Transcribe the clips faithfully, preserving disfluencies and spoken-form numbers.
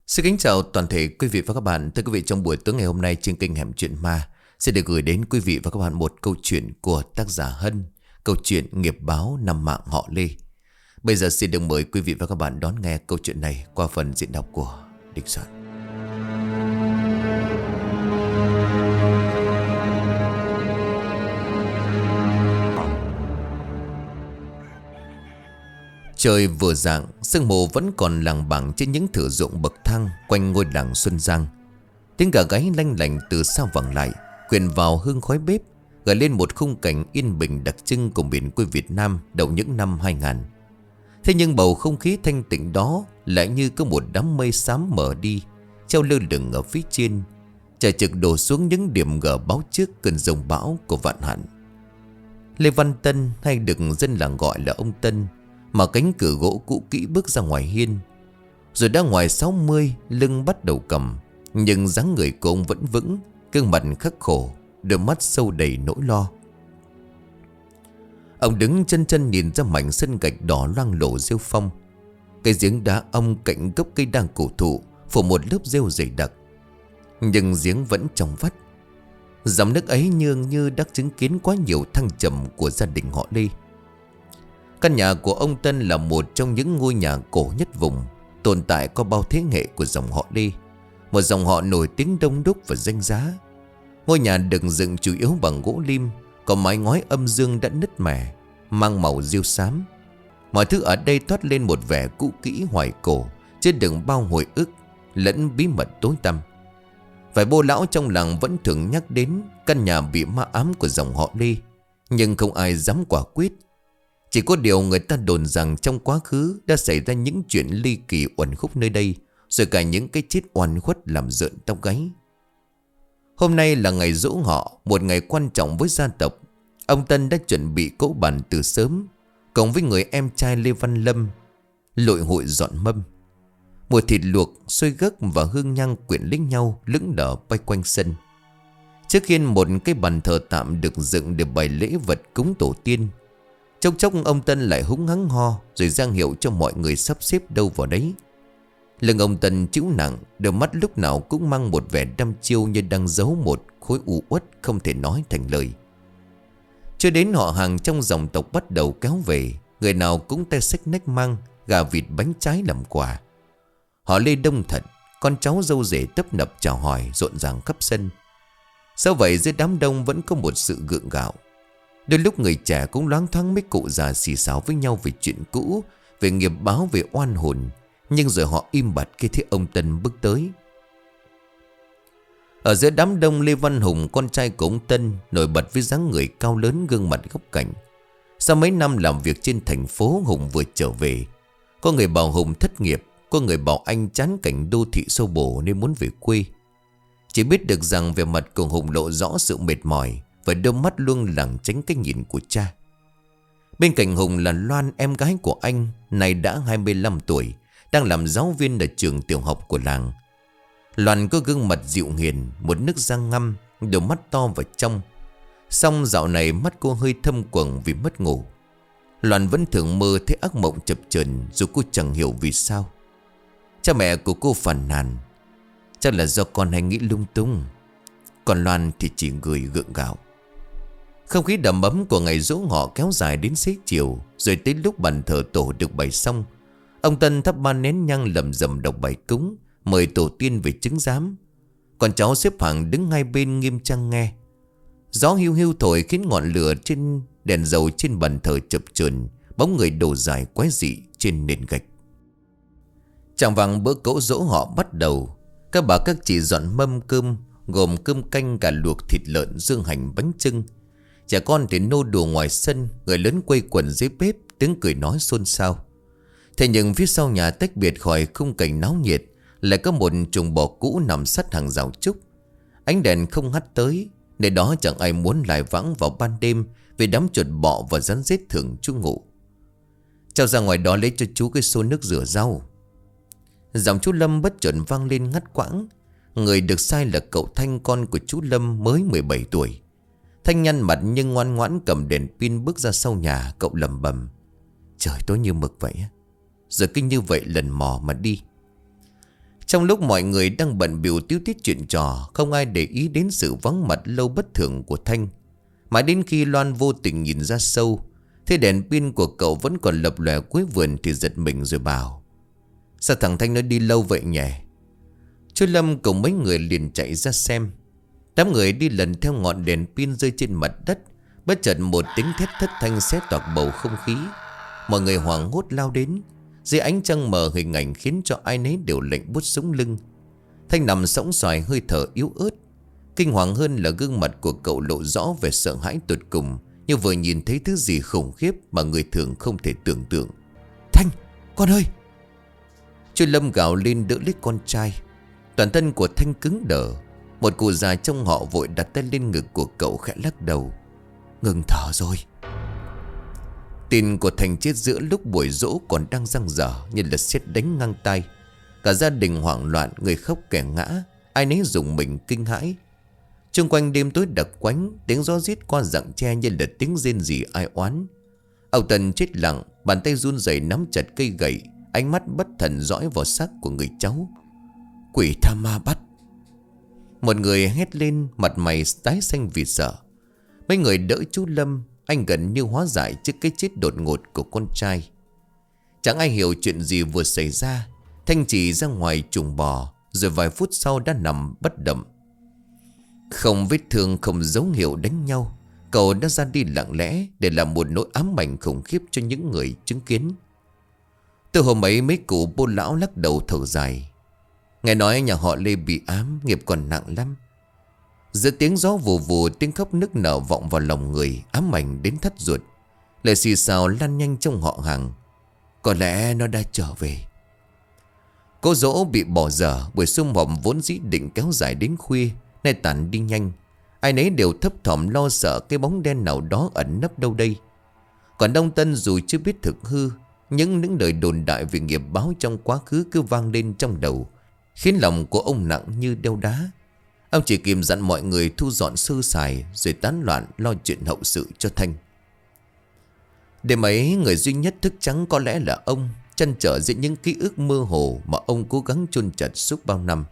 Xin kính chào toàn thể quý vị và các bạn. Thưa quý vị, trong buổi tối ngày hôm nay trên kênh Hẻm Chuyện Ma sẽ được gửi đến quý vị và các bạn một câu chuyện của tác giả Hân, câu chuyện Nghiệp Báo Nằm Mạng Họ Lê. Bây giờ xin được mời quý vị và các bạn đón nghe câu chuyện này qua phần diễn đọc của Đình Soạn. Trời vừa rạng, sương mù vẫn còn làng bảng trên những thửa ruộng bậc thang quanh ngôi làng Xuân Giang. Tiếng gà gáy lanh lành từ xa vẳng lại, quyện vào hương khói bếp, gợi lên một khung cảnh yên bình đặc trưng của miền quê Việt Nam đầu những năm hai nghìn. Thế nhưng bầu không khí thanh tịnh đó lại như có một đám mây xám mở đi, treo lơ lửng ở phía trên, trời trực đổ xuống những điểm gờ báo trước cơn giông bão của vạn hạn. Lê Văn Tân, hay được dân làng gọi là ông Tân, mà cánh cửa gỗ cũ kỹ bước ra ngoài hiên. Rồi đã ngoài sáu mươi, lưng bắt đầu cầm, nhưng dáng người của ông vẫn vững, gương mặt khắc khổ, đôi mắt sâu đầy nỗi lo. Ông đứng chân chân nhìn ra mảnh sân gạch đỏ loang lổ rêu phong. Cây giếng đá ông cạnh gốc cây đa cổ thụ phủ một lớp rêu dày đặc, nhưng giếng vẫn trong vắt. Dòng nước ấy nhường như đã chứng kiến quá nhiều thăng trầm của gia đình họ Lê. Căn nhà của ông Tân là một trong những ngôi nhà cổ nhất vùng, tồn tại qua bao thế hệ của dòng họ Lê, một dòng họ nổi tiếng đông đúc và danh giá. Ngôi nhà được dựng chủ yếu bằng gỗ lim, có mái ngói âm dương đã nứt mẻ, mang màu rêu xám. Mọi thứ ở đây toát lên một vẻ cũ kỹ hoài cổ, chứ đừng bao hồi ức lẫn bí mật tối tăm. Vài bô lão trong làng vẫn thường nhắc đến căn nhà bị ma ám của dòng họ Lê, nhưng không ai dám quả quyết. Chỉ có điều người ta đồn rằng trong quá khứ đã xảy ra những chuyện ly kỳ uẩn khúc nơi đây, rồi cả những cái chết oan khuất làm rợn tóc gáy. Hôm nay là ngày giỗ họ, một ngày quan trọng với gia tộc. Ông Tân đã chuẩn bị cỗ bàn từ sớm, cùng với người em trai Lê Văn Lâm lội hội dọn mâm. Mùi thịt luộc, xôi gấc và hương nhang quyện lấy nhau lững lờ bay quanh sân. Trước hiên một cái bàn thờ tạm được dựng để bày lễ vật cúng tổ tiên. Chốc chốc ông Tân lại húng hắng ho, rồi giang hiệu cho mọi người sắp xếp đâu vào đấy. Lưng ông Tân chịu nặng, đôi mắt lúc nào cũng mang một vẻ đăm chiêu, như đang giấu một khối u uất không thể nói thành lời. Chưa đến họ hàng trong dòng tộc bắt đầu kéo về, người nào cũng tay xách nách mang gà vịt bánh trái làm quà. Họ Lê đông thật, con cháu dâu rể tấp nập chào hỏi rộn ràng khắp sân. Sao vậy, dưới đám đông vẫn có một sự gượng gạo. Đôi lúc người trẻ cũng loáng thoáng mấy cụ già xì xào với nhau về chuyện cũ, về nghiệp báo, về oan hồn. Nhưng rồi họ im bặt khi thấy ông Tân bước tới. Ở giữa đám đông, Lê Văn Hùng, con trai của ông Tân, nổi bật với dáng người cao lớn, gương mặt góc cạnh. Sau mấy năm làm việc trên thành phố, Hùng vừa trở về. Có người bảo Hùng thất nghiệp, có người bảo anh chán cảnh đô thị xô bồ nên muốn về quê. Chỉ biết được rằng về mặt của Hùng lộ rõ sự mệt mỏi, và đôi mắt luôn lảng tránh cái nhìn của cha. Bên cạnh Hùng là Loan, em gái của anh, này đã hai mươi lăm tuổi, đang làm giáo viên ở trường tiểu học của làng. Loan có gương mặt dịu hiền, một nước răng ngăm, đôi mắt to và trong. Song dạo này mắt cô hơi thâm quầng vì mất ngủ. Loan vẫn thường mơ thấy ác mộng chập chờn, dù cô chẳng hiểu vì sao. Cha mẹ của cô phàn nàn, chắc là do con hay nghĩ lung tung. Còn Loan thì chỉ người gượng gạo. Không khí đầm ấm của ngày giỗ họ kéo dài đến xế chiều. Rồi tới lúc bàn thờ tổ được bày xong, ông Tân thắp ba nén nhang lầm rầm đọc bài cúng, mời tổ tiên về chứng giám. Còn cháu xếp hàng đứng hai bên nghiêm trang nghe. Gió hiu hiu thổi khiến ngọn lửa trên đèn dầu trên bàn thờ chập chờn, bóng người đổ dài quái dị trên nền gạch. Chạng vàng bữa cỗ giỗ họ bắt đầu. Các bà các chị dọn mâm cơm, gồm cơm canh, gà luộc, thịt lợn, dương hành, bánh chưng. Trẻ con thì nô đùa ngoài sân, người lớn quây quần dưới bếp, tiếng cười nói xôn xao. Thế nhưng phía sau nhà, tách biệt khỏi khung cảnh náo nhiệt, lại có một chuồng bò cũ nằm sát hàng rào trúc. Ánh đèn không hắt tới, nơi đó chẳng ai muốn lại vãng vào ban đêm, vì đám chuột bọ và rắn rết thường trú ngụ. Cháu ra ngoài đó lấy cho chú cái xô nước rửa rau. Giọng chú Lâm bất chợt vang lên ngắt quãng. Người được sai là cậu Thanh, con của chú Lâm mới mười bảy tuổi. Thanh nhăn mặt nhưng ngoan ngoãn cầm đèn pin bước ra sau nhà. Cậu lẩm bẩm: trời tối như mực vậy. Giờ kinh như vậy lần mò mà đi. Trong lúc mọi người đang bận bịu tíu tít chuyện trò, không ai để ý đến sự vắng mặt lâu bất thường của Thanh. Mãi đến khi Loan vô tình nhìn ra sâu, thế đèn pin của cậu vẫn còn lập lòe cuối vườn thì giật mình rồi bảo: sao thằng Thanh nó đi lâu vậy nhỉ? Chú Lâm cùng mấy người liền chạy ra xem. Đám người đi lần theo ngọn đèn pin rơi trên mặt đất. Bất chợt một tiếng thét thất thanh xé toạc bầu không khí. Mọi người hoảng hốt lao đến. Dưới ánh trăng mờ, hình ảnh khiến cho ai nấy đều lạnh buốt sống lưng. Thanh nằm sõng soài, hơi thở yếu ớt. Kinh hoàng hơn là gương mặt của cậu lộ rõ vẻ sợ hãi tột cùng, như vừa nhìn thấy thứ gì khủng khiếp mà người thường không thể tưởng tượng. Thanh, con ơi! Chú Lâm gào lên đỡ lấy con trai. Toàn thân của Thanh cứng đờ. Một cụ già trong họ vội đặt tay lên ngực của cậu, khẽ lắc đầu: ngừng thở rồi. Tin của Thành chết giữa lúc buổi giỗ còn đang giăng dở như là sét đánh ngang tai. Cả gia đình hoảng loạn, người khóc kẻ ngã, ai nấy rùng mình kinh hãi. Xung quanh đêm tối đặc quánh, tiếng gió rít qua rặng tre như là tiếng rên rỉ ai oán. Ông Tân chết lặng, bàn tay run rẩy nắm chặt cây gậy, ánh mắt bất thần dõi vào xác của người cháu. Quỷ tha ma bắt! Một người hét lên, mặt mày tái xanh vì sợ. Mấy người đỡ chú Lâm. Anh gần như hóa giải trước cái chết đột ngột của con trai. Chẳng ai hiểu chuyện gì vừa xảy ra. Thanh chỉ ra ngoài chuồng bò, rồi vài phút sau đã nằm bất động. Không vết thương, không dấu hiệu đánh nhau. Cậu đã ra đi lặng lẽ, để làm một nỗi ám ảnh khủng khiếp cho những người chứng kiến. Từ hôm ấy mấy cụ bô lão lắc đầu thở dài. Nghe nói nhà họ Lê bị ám, nghiệp còn nặng lắm. Giữa tiếng gió vù vù, tiếng khóc nức nở vọng vào lòng người, ám ảnh đến thắt ruột. Lời xì xào lan nhanh trong họ hàng. Có lẽ nó đã trở về. Cô dỗ bị bỏ dở, buổi sum họp vốn dĩ định kéo dài đến khuya, nay tàn đi nhanh. Ai nấy đều thấp thỏm lo sợ cái bóng đen nào đó ẩn nấp đâu đây. Còn Đông Tân dù chưa biết thực hư, những những lời đồn đại về nghiệp báo trong quá khứ cứ vang lên trong đầu, khiến lòng của ông nặng như đeo đá. Ông chỉ kìm dặn mọi người thu dọn sơ sài, rồi tán loạn lo chuyện hậu sự cho Thanh. Đêm ấy, người duy nhất thức trắng có lẽ là ông, trăn trở giữa những ký ức mơ hồ mà ông cố gắng chôn chặt suốt bao năm.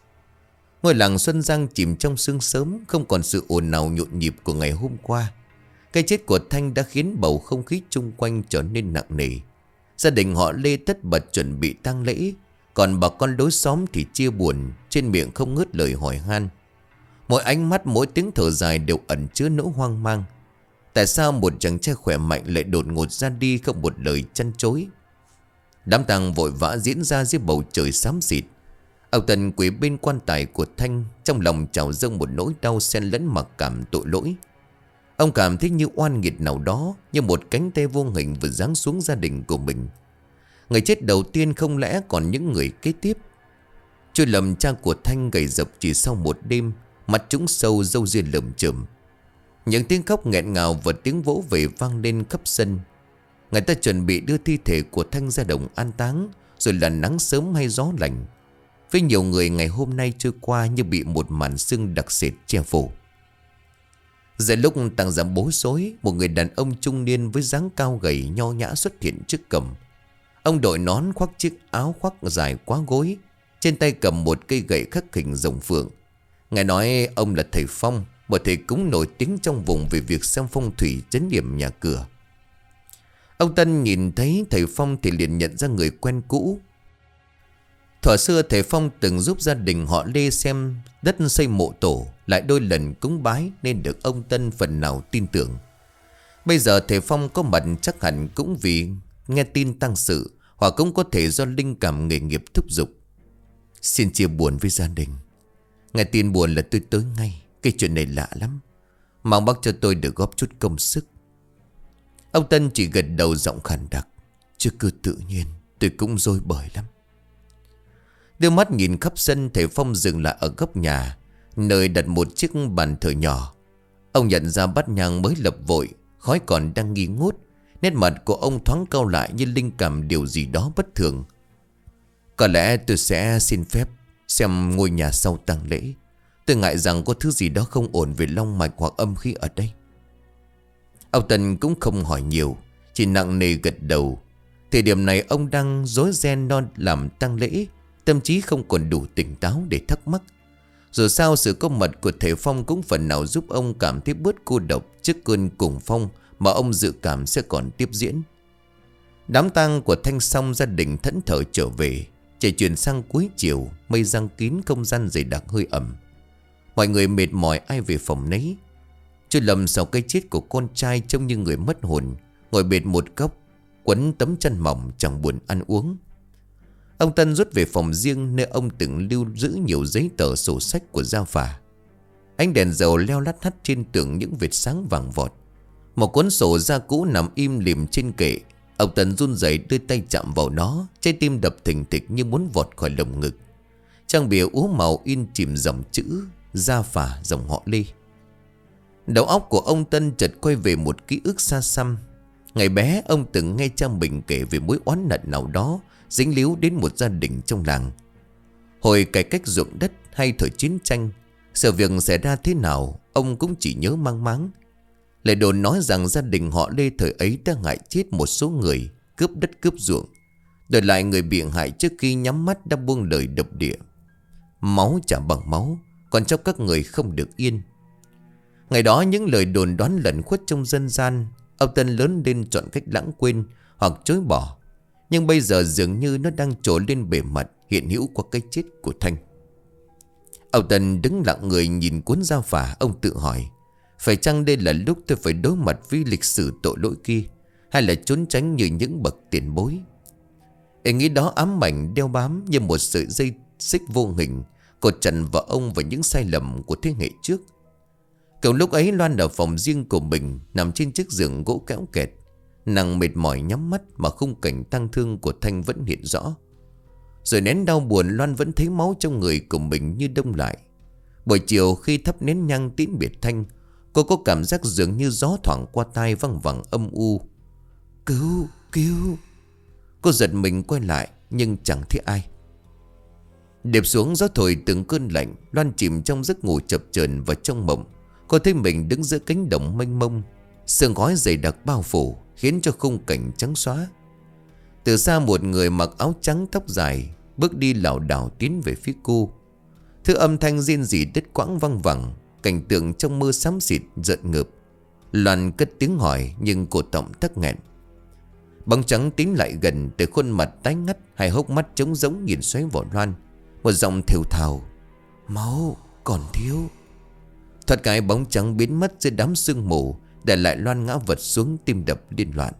Ngôi làng Xuân Giang chìm trong sương sớm, không còn sự ồn ào nhộn nhịp của ngày hôm qua. Cái chết của Thanh đã khiến bầu không khí chung quanh trở nên nặng nề. Gia đình họ Lê tất bật chuẩn bị tang lễ, còn bà con lối xóm thì chia buồn, trên miệng không ngớt lời hỏi han. Mỗi ánh mắt, mỗi tiếng thở dài đều ẩn chứa nỗi hoang mang. Tại sao một chàng trai khỏe mạnh lại đột ngột ra đi không một lời chăn chối? Đám tang vội vã diễn ra dưới bầu trời xám xịt. Ông Tân quỳ bên quan tài của Thanh, trong lòng trào dâng một nỗi đau xen lẫn mặc cảm tội lỗi. Ông cảm thấy như oan nghiệt nào đó, như một cánh tay vô hình vừa giáng xuống gia đình của mình. Người chết đầu tiên không lẽ còn những người kế tiếp? Chú Lâm, cha của Thanh, gầy dập chỉ sau một đêm, mặt trũng sâu, râu ria lởm chởm. Những tiếng khóc nghẹn ngào và tiếng vỗ về vang lên khắp sân. Người ta chuẩn bị đưa thi thể của Thanh ra đồng an táng, rồi là nắng sớm hay gió lạnh. Với nhiều người, ngày hôm nay trôi qua như bị một màn sương đặc sệt che phủ. Giữa lúc tang giảm bối rối, một người đàn ông trung niên với dáng cao gầy nho nhã xuất hiện trước cổng. Ông đội nón, khoác chiếc áo khoác dài quá gối, trên tay cầm một cây gậy khắc hình rồng phượng. Nghe nói ông là thầy Phong, một thầy cúng nổi tiếng trong vùng về việc xem phong thủy trấn điểm nhà cửa. Ông Tân nhìn thấy thầy Phong thì liền nhận ra người quen cũ. Thuở xưa thầy Phong từng giúp gia đình họ Lê xem đất xây mộ tổ, lại đôi lần cúng bái nên được ông Tân phần nào tin tưởng. Bây giờ thầy Phong có mặt chắc hẳn cũng vì nghe tin tang sự, hoặc cũng có thể do linh cảm nghề nghiệp thúc giục. Xin chia buồn với gia đình. Nghe tin buồn là tôi tới ngay. Cái chuyện này lạ lắm. Mong bác cho tôi được góp chút công sức. Ông Tân chỉ gật đầu giọng khàn đặc. Chứ cứ tự nhiên tôi cũng rối bời lắm. Đưa mắt nhìn khắp sân, thầy Phong dừng lại ở góc nhà, nơi đặt một chiếc bàn thờ nhỏ. Ông nhận ra bát nhang mới lập vội, khói còn đang nghi ngút. Nét mặt của ông thoáng cau lại như linh cảm điều gì đó bất thường. Có lẽ tôi sẽ xin phép xem ngôi nhà sau tang lễ. Tôi ngại rằng có thứ gì đó không ổn về long mạch hoặc âm khí ở đây. Ông Tân cũng không hỏi nhiều, chỉ nặng nề gật đầu. Thời điểm này ông đang rối ren lo làm tang lễ, tâm Tâm trí không còn đủ tỉnh táo để thắc mắc. Dù sao sự có mặt của thầy Phong cũng phần nào giúp ông cảm thấy bớt cô độc trước cơn cuồng phong mà ông dự cảm sẽ còn tiếp diễn. Đám tang của Thanh xong, gia đình thẫn thờ trở về. Trời chuyển sang cuối chiều, mây giăng kín không gian dày đặc hơi ẩm. Mọi người mệt mỏi ai về phòng nấy. Chú Lâm sau cái chết của con trai trông như người mất hồn, ngồi bệt một góc, quấn tấm chăn mỏng chẳng buồn ăn uống. Ông Tân rút về phòng riêng nơi ông từng lưu giữ nhiều giấy tờ sổ sách của gia phả. Ánh đèn dầu leo lắt thắt trên tường những vệt sáng vàng vọt. Một cuốn sổ da cũ nằm im lìm trên kệ. Ông Tân run rẩy đưa tay chạm vào nó, trái tim đập thình thịch như muốn vọt khỏi lồng ngực. Trang bìa úa màu in chìm dòng chữ gia phả dòng họ Lê. Đầu óc của ông Tân chợt quay về một ký ức xa xăm. Ngày bé ông từng nghe cha mình kể về mối oán hận nào đó dính líu đến một gia đình trong làng. Hồi cải cách ruộng đất hay thời chiến tranh, sự việc xảy ra thế nào ông cũng chỉ nhớ mang máng. Lời đồn nói rằng gia đình họ Lê thời ấy đã hại chết một số người, cướp đất cướp ruộng. Đổi lại người bị hại trước khi nhắm mắt đã buông lời độc địa. Máu trả bằng máu, còn trong các người không được yên. Ngày đó những lời đồn đoán lẩn khuất trong dân gian. Ông Tân lớn lên chọn cách lãng quên hoặc chối bỏ. Nhưng bây giờ dường như nó đang trồi lên bề mặt, hiện hữu qua cái chết của Thanh. Ông Tân đứng lặng người nhìn cuốn gia phả. Ông tự hỏi, phải chăng đây là lúc tôi phải đối mặt với lịch sử tội lỗi kia, hay là trốn tránh như những bậc tiền bối? Ý nghĩ đó ám ảnh đeo bám như một sợi dây xích vô hình, cột chặt vào ông và những sai lầm của thế hệ trước. Cùng lúc ấy, Loan ở phòng riêng của mình, nằm trên chiếc giường gỗ kéo kẹt. Nàng mệt mỏi nhắm mắt mà khung cảnh tang thương của Thanh vẫn hiện rõ. Rồi nén đau buồn, Loan vẫn thấy máu trong người của mình như đông lại. Buổi chiều khi thắp nén nhang tiễn biệt Thanh, cô có cảm giác dường như gió thoảng qua tai văng vẳng âm u. Cứu, cứu. Cô giật mình quay lại nhưng chẳng thấy ai. Đệp xuống gió thổi từng cơn lạnh, Loan chìm trong giấc ngủ chập chờn và trong mộng. Cô thấy mình đứng giữa cánh đồng mênh mông, sương khói dày đặc bao phủ khiến cho khung cảnh trắng xóa. Từ xa một người mặc áo trắng tóc dài bước đi lảo đảo tiến về phía cô. Thứ âm thanh rên rỉ đứt quãng văng vẳng. Cảnh tượng trong mơ xám xịt rợn ngợp. Loan cất tiếng hỏi nhưng cổ họng tắc nghẹn. Bóng trắng tiến lại gần, từ khuôn mặt tái ngắt, hai hốc mắt trống rỗng nhìn xoáy vào Loan. Một giọng thều thào, máu còn thiếu. Thoát cái bóng trắng biến mất dưới đám sương mù, để lại Loan ngã vật xuống, tim đập điên loạn.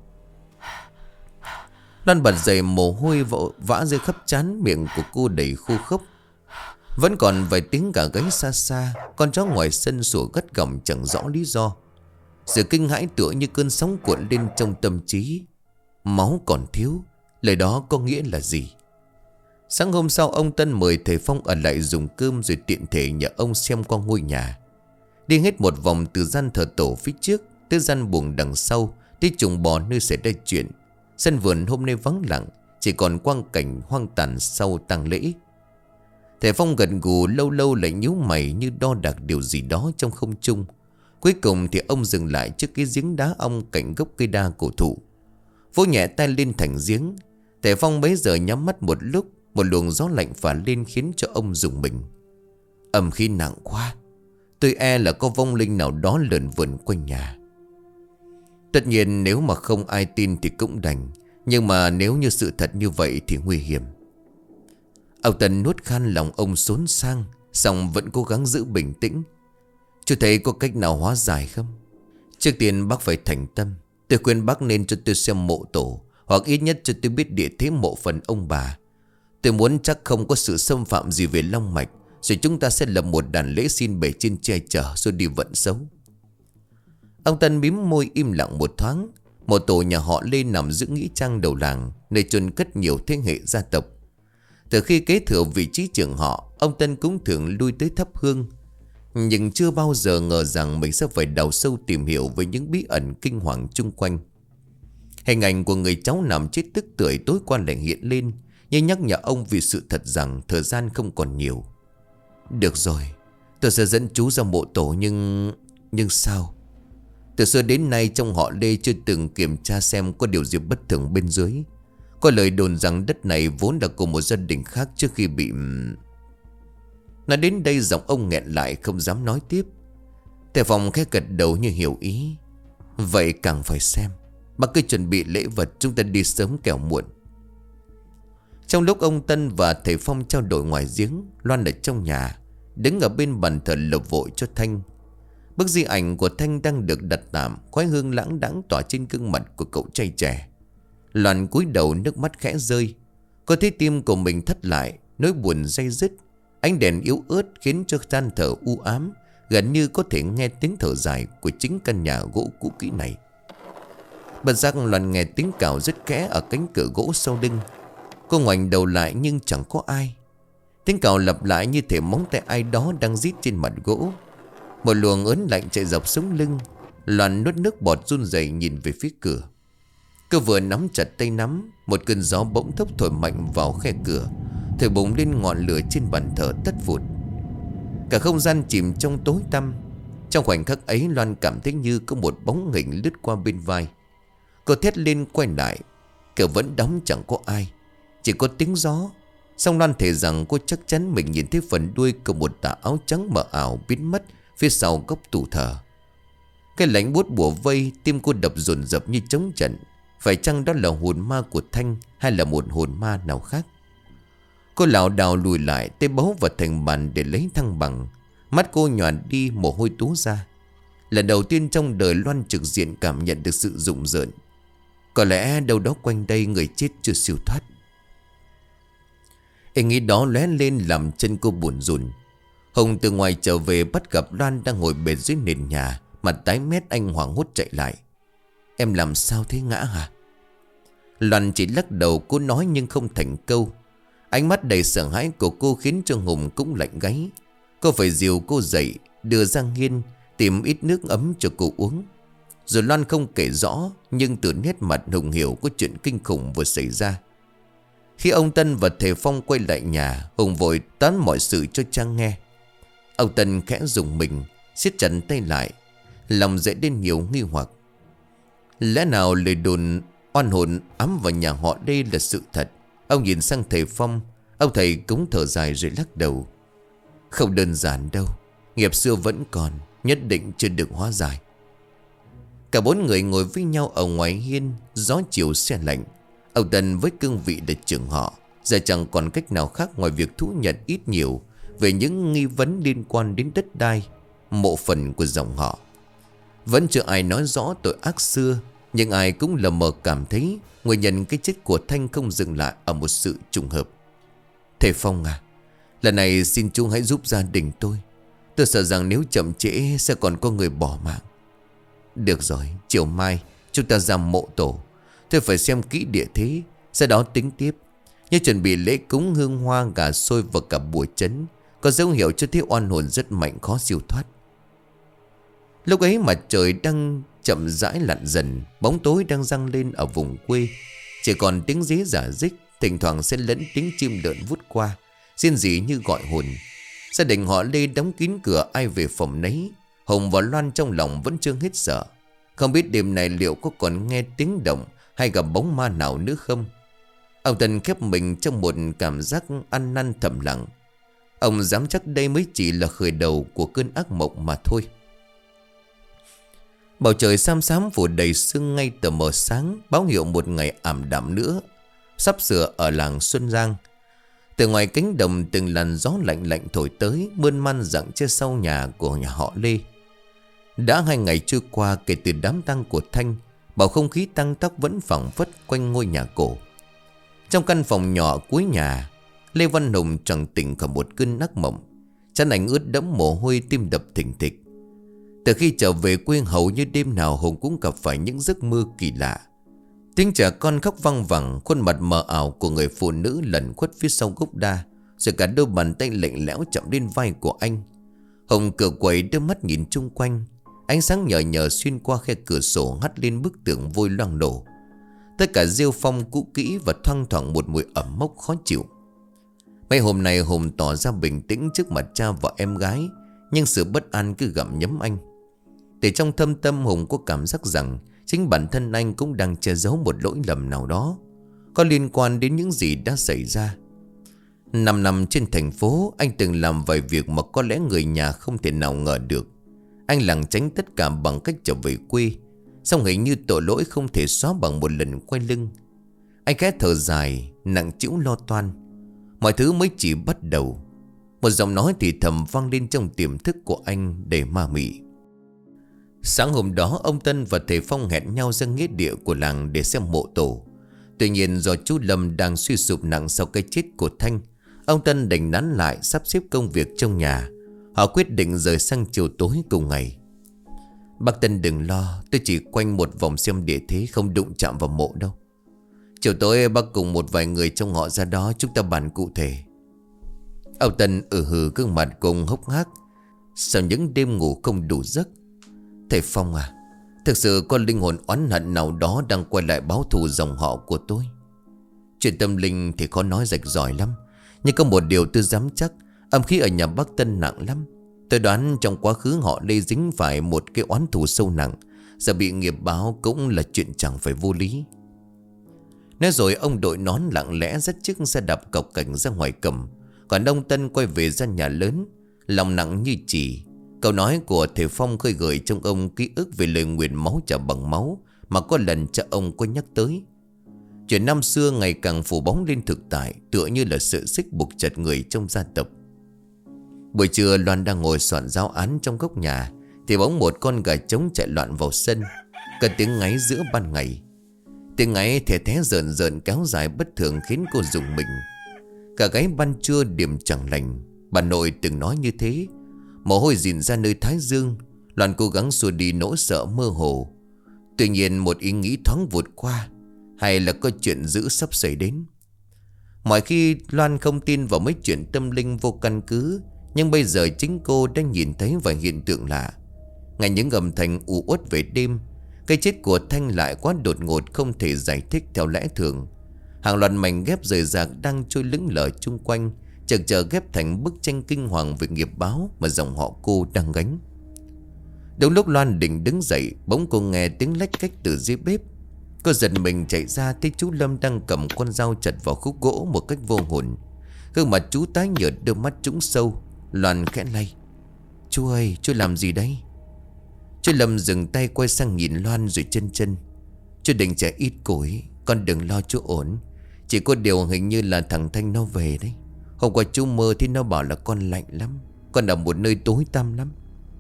Loan bật dậy, mồ hôi vỗ vã rơi khắp trán, miệng của cô đầy khô khốc. Vẫn còn vài tiếng gà gáy xa xa. Con chó ngoài sân sủa gắt gỏng chẳng rõ lý do. Sự kinh hãi tựa như cơn sóng cuộn lên trong tâm trí. Máu còn thiếu, lời đó có nghĩa là gì? Sáng hôm sau, ông Tân mời thầy Phong ở lại dùng cơm, rồi tiện thể nhờ ông xem qua ngôi nhà. Đi hết một vòng từ gian thờ tổ phía trước tới gian buồng đằng sau, tới chuồng bò nơi xảy ra chuyện. Sân vườn hôm nay vắng lặng, chỉ còn quang cảnh hoang tàn sau tang lễ. Thầy Phong gật gù lâu lâu lại nhíu mày như đo đạc điều gì đó trong không trung. Cuối cùng thì ông dừng lại trước cái giếng đá ong cạnh gốc cây đa cổ thụ, vỗ nhẹ tay lên thành giếng. Thầy Phong bấy giờ nhắm mắt một lúc, một luồng gió lạnh phả lên khiến cho ông rùng mình. Âm khí nặng quá, tôi e là có vong linh nào đó lượn vườn quanh nhà. Tất nhiên nếu mà không ai tin thì cũng đành, nhưng mà nếu như sự thật như vậy thì nguy hiểm. Ông Tân nuốt khan, lòng ông xốn sang, song vẫn cố gắng giữ bình tĩnh. Chú thấy có cách nào hóa giải không? Trước tiên bác phải thành tâm. Tôi khuyên bác nên cho tôi xem mộ tổ, hoặc ít nhất cho tôi biết địa thế mộ phần ông bà. Tôi muốn chắc không có sự xâm phạm gì về long mạch, rồi chúng ta sẽ lập một đàn lễ xin bề trên che chở rồi đi vận xấu. Ông Tân mím môi im lặng một thoáng. Mộ tổ nhà họ Lê nằm giữa nghĩa trang đầu làng, nơi chôn cất nhiều thế hệ gia tộc. Từ khi kế thừa vị trí trưởng họ, ông Tân cũng thường lui tới thắp hương. Nhưng chưa bao giờ ngờ rằng mình sẽ phải đào sâu tìm hiểu về những bí ẩn kinh hoàng chung quanh. Hình ảnh của người cháu nằm chết tức tưởi tối qua lại hiện lên, như nhắc nhở ông vì sự thật rằng thời gian không còn nhiều. Được rồi, tôi sẽ dẫn chú ra mộ tổ, nhưng... Nhưng sao? Từ xưa đến nay trong họ Lê chưa từng kiểm tra xem có điều gì bất thường bên dưới. Có lời đồn rằng đất này vốn là của một gia đình khác trước khi bị... Nói đến đây giọng ông nghẹn lại không dám nói tiếp. Thầy Phong khẽ gật đầu như hiểu ý. Vậy càng phải xem. Bác cứ chuẩn bị lễ vật, chúng ta đi sớm kẻo muộn. Trong lúc ông Tân và thầy Phong trao đổi ngoài giếng, Loan ở trong nhà, đứng ở bên bàn thờ lộc vội cho Thanh. Bức di ảnh của Thanh đang được đặt tạm, khói hương lãng đãng tỏa trên gương mặt của cậu trai trẻ. Loan cúi đầu nước mắt khẽ rơi. Cô thấy tim của mình thắt lại, nỗi buồn day dứt. Ánh đèn yếu ớt khiến cho gian thờ u ám, gần như có thể nghe tiếng thở dài của chính căn nhà gỗ cũ kỹ này. Bật giác Loan nghe tiếng cào rất khẽ ở cánh cửa gỗ sau lưng. Cô ngoảnh đầu lại nhưng chẳng có ai. Tiếng cào lặp lại như thể móng tay ai đó đang rít trên mặt gỗ. Một luồng ớn lạnh chạy dọc sống lưng. Loan nuốt nước bọt run rẩy nhìn về phía cửa. Cô vừa nắm chặt tay nắm, một cơn gió bỗng thốc thổi mạnh vào khe cửa, thổi bùng lên ngọn lửa trên bàn thờ tắt vụt. Cả không gian chìm trong tối tăm. Trong khoảnh khắc ấy, Loan cảm thấy như có một bóng hình lướt qua bên vai. Cô thét lên quay lại. Cửa vẫn đóng chẳng có ai, chỉ có tiếng gió. Song Loan thề rằng cô chắc chắn mình nhìn thấy phần đuôi của một tà áo trắng mờ ảo biến mất phía sau góc tủ thờ. Cái lạnh buốt bủa vây, tim cô đập dồn dập như trống trận. Phải chăng đó là hồn ma của Thanh, hay là một hồn ma nào khác? Cô lảo đảo lùi lại, tay bấu vào thành bàn để lấy thăng bằng. Mắt cô nhòa đi, mồ hôi túa ra. Lần đầu tiên trong đời Loan trực diện cảm nhận được sự rùng rợn. Có lẽ đâu đó quanh đây người chết chưa siêu thoát. Ý nghĩ đó lóe lên làm chân cô buồn rùn. Hùng từ ngoài trở về bắt gặp Loan đang ngồi bệt dưới nền nhà, mặt tái mét. Anh hoảng hốt chạy lại. Em làm sao thế, ngã hả? Loan chỉ lắc đầu, cô nói nhưng không thành câu. Ánh mắt đầy sợ hãi của cô khiến cho Hùng cũng lạnh gáy. Cô phải dìu cô dậy, đưa ra nghiên, tìm ít nước ấm cho cô uống. Rồi Loan không kể rõ, nhưng từ nét mặt Hùng hiểu có chuyện kinh khủng vừa xảy ra. Khi ông Tân và thầy Phong quay lại nhà, Hùng vội tán mọi sự cho Trang nghe. Ông Tân khẽ dùng mình, siết chặt tay lại, lòng dậy đến nhiều nghi hoặc. Lẽ nào lời đồn oan hồn ám vào nhà họ đây là sự thật? Ông nhìn sang thầy Phong. Ông thầy cũng thở dài rồi lắc đầu. Không đơn giản đâu, nghiệp xưa vẫn còn, nhất định chưa được hóa giải. Cả bốn người ngồi với nhau ở ngoài hiên, gió chiều se lạnh. Ông Tân với cương vị là trưởng họ, giờ chẳng còn cách nào khác ngoài việc thú nhận ít nhiều về những nghi vấn liên quan đến đất đai, mộ phần của dòng họ. Vẫn chưa ai nói rõ tội ác xưa, nhưng ai cũng lờ mờ cảm thấy nguyên nhân cái chết của Thanh không dừng lại ở một sự trùng hợp. Thầy Phong à, lần này xin chú hãy giúp gia đình tôi. Tôi sợ rằng nếu chậm trễ sẽ còn có người bỏ mạng. Được rồi, chiều mai chúng ta ra mộ tổ. Tôi phải xem kỹ địa thế, sau đó tính tiếp. Như chuẩn bị lễ cúng hương hoa, gà xôi và cả bùa trấn. Có dấu hiệu cho thấy oan hồn rất mạnh, khó siêu thoát. Lúc ấy mặt trời đang chậm rãi lặn dần, bóng tối đang giăng lên ở vùng quê. Chỉ còn tiếng dế rả rích, thỉnh thoảng sẽ lẫn tiếng chim lợn vút qua, riêng rỉ như gọi hồn. Gia đình họ Lê đóng kín cửa, ai về phòng nấy. Hồng và Loan trong lòng vẫn chưa hết sợ. Không biết đêm này liệu có còn nghe tiếng động hay gặp bóng ma nào nữa không? Ông Tân khép mình trong một cảm giác ăn năn thầm lặng. Ông dám chắc đây mới chỉ là khởi đầu của cơn ác mộng mà thôi. Bầu trời xám xám phủ đầy sương ngay tờ mờ sáng, báo hiệu một ngày ảm đạm nữa sắp sửa ở làng Xuân Giang. Từ ngoài cánh đồng từng làn gió lạnh lạnh thổi tới, mơn man dặng trên sau nhà của nhà họ Lê. Đã hai ngày trôi qua kể từ đám tang của Thanh, bầu không khí tang tóc vẫn phảng phất quanh ngôi nhà cổ. Trong căn phòng nhỏ cuối nhà, Lê Văn Hùng chẳng tỉnh khỏi một cơn ác mộng. Chân ảnh ướt đẫm mồ hôi, tim đập thình thịch. Từ khi trở về quê, hầu như đêm nào Hùng cũng gặp phải những giấc mơ kỳ lạ. Tiếng trẻ con khóc văng vẳng, khuôn mặt mờ ảo của người phụ nữ lẩn khuất phía sau gốc đa, rồi cả đôi bàn tay lạnh lẽo chạm lên vai của anh. Hùng cửa quậy đưa mắt nhìn chung quanh. Ánh sáng nhờ nhờ xuyên qua khe cửa sổ hắt lên bức tường vôi loang lổ. Tất cả rêu phong cũ kỹ và thoang thoảng một mùi ẩm mốc khó chịu. Mấy hôm nay Hùng tỏ ra bình tĩnh trước mặt cha và em gái, nhưng sự bất an cứ gặm nhấm anh. Để trong thâm tâm Hùng có cảm giác rằng chính bản thân anh cũng đang che giấu một lỗi lầm nào đó. có liên quan đến những gì đã xảy ra. Năm năm trên thành phố, anh từng làm vài việc mà có lẽ người nhà không thể nào ngờ được. Anh lảng tránh tất cả bằng cách trở về quê, song hình như tội lỗi không thể xóa bằng một lần quay lưng. Anh khẽ thở dài, nặng trĩu lo toan. Mọi thứ mới chỉ bắt đầu. Một giọng nói thì thầm vang lên trong tiềm thức của anh đầy ma mị. Sáng hôm đó, ông Tân và thầy Phong hẹn nhau ra nghĩa địa của làng để xem mộ tổ. Tuy nhiên do chú Lâm đang suy sụp nặng sau cái chết của Thanh, ông Tân đành nán lại sắp xếp công việc trong nhà. Họ quyết định rời sang chiều tối cùng ngày. Bác Tân đừng lo, tôi chỉ quanh một vòng xem địa thế, không đụng chạm vào mộ đâu. Chiều tối bác cùng một vài người trong họ ra đó, chúng ta bàn cụ thể. Ông Tân ừ hừ gương mặt cùng hốc hác. Sau những đêm ngủ không đủ giấc. Thầy Phong à, thực sự có linh hồn oán hận nào đó đang quay lại báo thù dòng họ của tôi. Chuyện tâm linh thì khó nói rạch ròi lắm, nhưng có một điều tôi dám chắc, âm khí ở nhà bác Tân nặng lắm. Tôi đoán trong quá khứ họ lây dính phải một cái oán thù sâu nặng. Giờ bị nghiệp báo cũng là chuyện chẳng phải vô lý. Nói rồi ông đội nón lặng lẽ dắt chiếc xe đạp cọc cảnh ra ngoài cầm. Còn ông Tân quay về ra nhà lớn, lòng nặng như chì. Câu nói của thầy Phong khơi gợi trong ông ký ức về lời nguyền máu trả bằng máu mà có lần cha ông có nhắc tới. Chuyện năm xưa ngày càng phủ bóng lên thực tại, tựa như là sự xích buộc chặt người trong gia tộc. Buổi trưa Loan đang ngồi soạn giáo án trong góc nhà, thì bỗng một con gà trống chạy loạn vào sân, cất tiếng ngáy giữa ban ngày. Tiếng ngáy thè thé rợn rợn kéo dài bất thường khiến cô rùng mình. Cả gáy ban trưa điểm chẳng lành, bà nội từng nói như thế. Mồ hôi dịn ra nơi thái dương. Loan cố gắng xua đi nỗi sợ mơ hồ. Tuy nhiên một ý nghĩ thoáng vụt qua, hay là có chuyện dữ sắp xảy đến. Mọi khi Loan không tin vào mấy chuyện tâm linh vô căn cứ, nhưng bây giờ chính cô đã nhìn thấy vài hiện tượng lạ. Ngay những âm thanh u uất về đêm, cái chết của Thanh lại quá đột ngột, không thể giải thích theo lẽ thường. Hàng loạt mảnh ghép rời rạc đang trôi lững lờ chung quanh, chợt chờ ghép thành bức tranh kinh hoàng về nghiệp báo mà dòng họ cô đang gánh. Đúng lúc Loan định đứng dậy, bỗng cô nghe tiếng lách cách từ dưới bếp. Cô giật mình chạy ra, thấy chú Lâm đang cầm con dao chặt vào khúc gỗ một cách vô hồn. Gương mặt chú tái nhợt, đôi mắt trũng sâu. Loan khẽ lay: "Chú ơi, chú làm gì đấy?" Chú Lâm dừng tay quay sang nhìn Loan rồi chân chân: "Chú định chạy ít củi, con đừng lo chú ổn. Chỉ có điều hình như là thằng Thanh nó về đấy. Hôm qua chú mơ thì nó bảo là con lạnh lắm, con ở một nơi tối tăm lắm."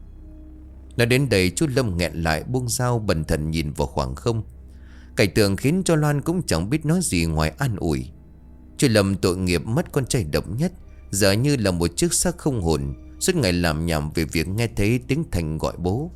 Nói đến đây chú Lâm nghẹn lại, buông dao bần thần nhìn vào khoảng không. Cảnh tượng khiến cho Loan cũng chẳng biết nói gì ngoài an ủi. Chú Lâm tội nghiệp mất con trai độc nhất, giờ như là một chiếc xác không hồn, suốt ngày làm nhảm về việc nghe thấy tiếng Thành gọi bố.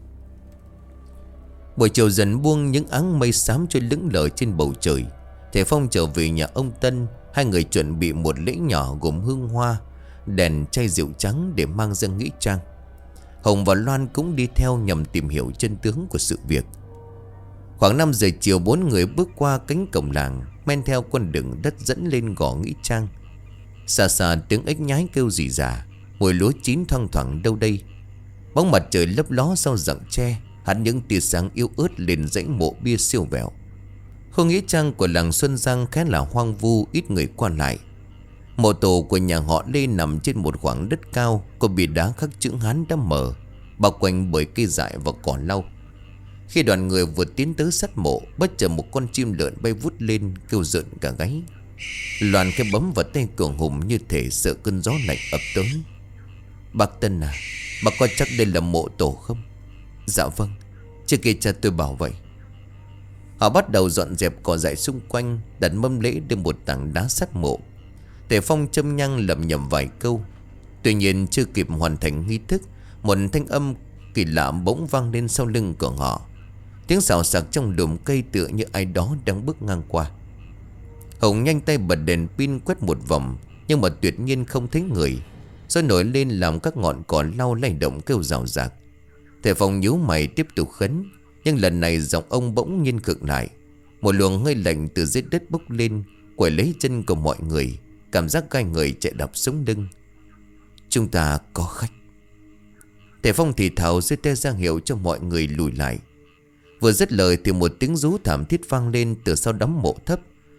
Buổi chiều dần buông, những áng mây xám trôi lững lờ trên bầu trời. Thầy Phong trở về nhà ông Tân. Hai người chuẩn bị một lễ nhỏ gồm hương hoa, đèn, chai rượu trắng để mang ra nghĩa trang. Hồng và Loan cũng đi theo nhằm tìm hiểu chân tướng của sự việc. Khoảng năm giờ chiều, bốn người bước qua cánh cổng làng, men theo con đường đất dẫn lên gò nghĩa trang. Xa xa tiếng ếch nhái kêu rỉ rả, mùi lúa chín thoang thoảng đâu đây. Bóng mặt trời lấp ló sau rặng tre hắt những tia sáng yếu ớt lên dãy mộ bia siêu vẹo. Khu nghĩa trang của làng Xuân Giang khá là hoang vu, ít người qua lại. Mộ tổ của nhà họ Lê nằm trên một khoảng đất cao, có bia đá khắc chữ Hán đã mờ, bao quanh bởi cây dại và cỏ lau. Khi đoàn người vừa tiến tới sát mộ, bất chợt một con chim lợn bay vút lên kêu rợn cả gáy. Loan khẽ bấm vào tay cường Hùng như thể sợ cơn gió lạnh ập tới. "Bác Tân à, bác có chắc đây là mộ tổ không?" "Dạ vâng, trước kia cha tôi bảo vậy." Họ bắt đầu dọn dẹp cỏ dại xung quanh, đặt mâm lễ đưa một tảng đá sát mộ. Tề Phong châm nhang lẩm nhẩm vài câu. Tuy nhiên chưa kịp hoàn thành nghi thức, một thanh âm kỳ lạ bỗng vang lên sau lưng của họ. Tiếng xào xạc trong lùm cây tựa như ai đó đang bước ngang qua. Hồng nhanh tay bật đèn pin quét một vòng, nhưng mà tuyệt nhiên không thấy người. Gió nổi lên làm các ngọn cỏ lau lay động kêu rào rạc. Tề Phong nhíu mày tiếp tục khấn, nhưng lần này giọng ông bỗng nhiên cực lại. Một luồng hơi lạnh từ dưới đất bốc lên, quẩy lấy chân của mọi người. Cảm giác gai người chạy đập sống lưng. "Chúng ta có khách." Tề Phong thì thào giơ tay ra hiệu cho mọi người lùi lại. Vừa dứt lời thì một tiếng rú thảm thiết vang lên từ sau đám mộ thấp.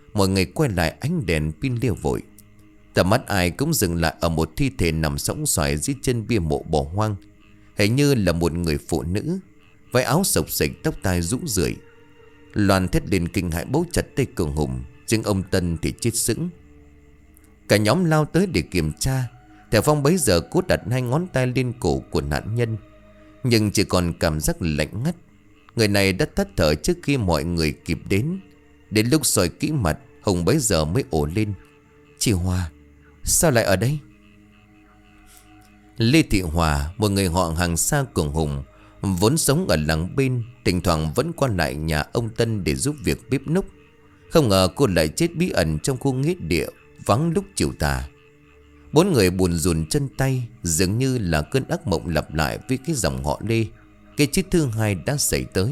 mọi người quay lại ánh đèn pin liêu vội. Tầm mắt ai cũng dừng lại ở một thi thể nằm sõng xoài dưới chân bia mộ bỏ hoang. Hình như là một người phụ nữ, váy áo xộc xệch, tóc tai rũ rượi. Loan thét lên kinh hãi bấu chặt tay Cường Hùng, nhưng ông Tân thì chết sững. Cả nhóm lao tới để kiểm tra. Thẻ Phong bấy giờ cố đặt hai ngón tay lên cổ của nạn nhân, nhưng chỉ còn cảm giác lạnh ngắt. Người này đã tắt thở trước khi mọi người kịp đến. Đến lúc soi kỹ mặt, Hùng bấy giờ mới ổ lên: "Chị Hòa, sao lại ở đây?" Lê Thị Hòa, một người họ hàng xa Cường Hùng, vốn sống ở làng bên, thỉnh thoảng vẫn qua lại nhà ông Tân để giúp việc bếp núc. Không ngờ cô lại chết bí ẩn trong khu nghĩa địa vắng lúc chiều tà. Bốn người buồn rùn chân tay, dường như là cơn ác mộng lặp lại với cái dòng họ Lê. Cái chết thứ hai đã xảy tới.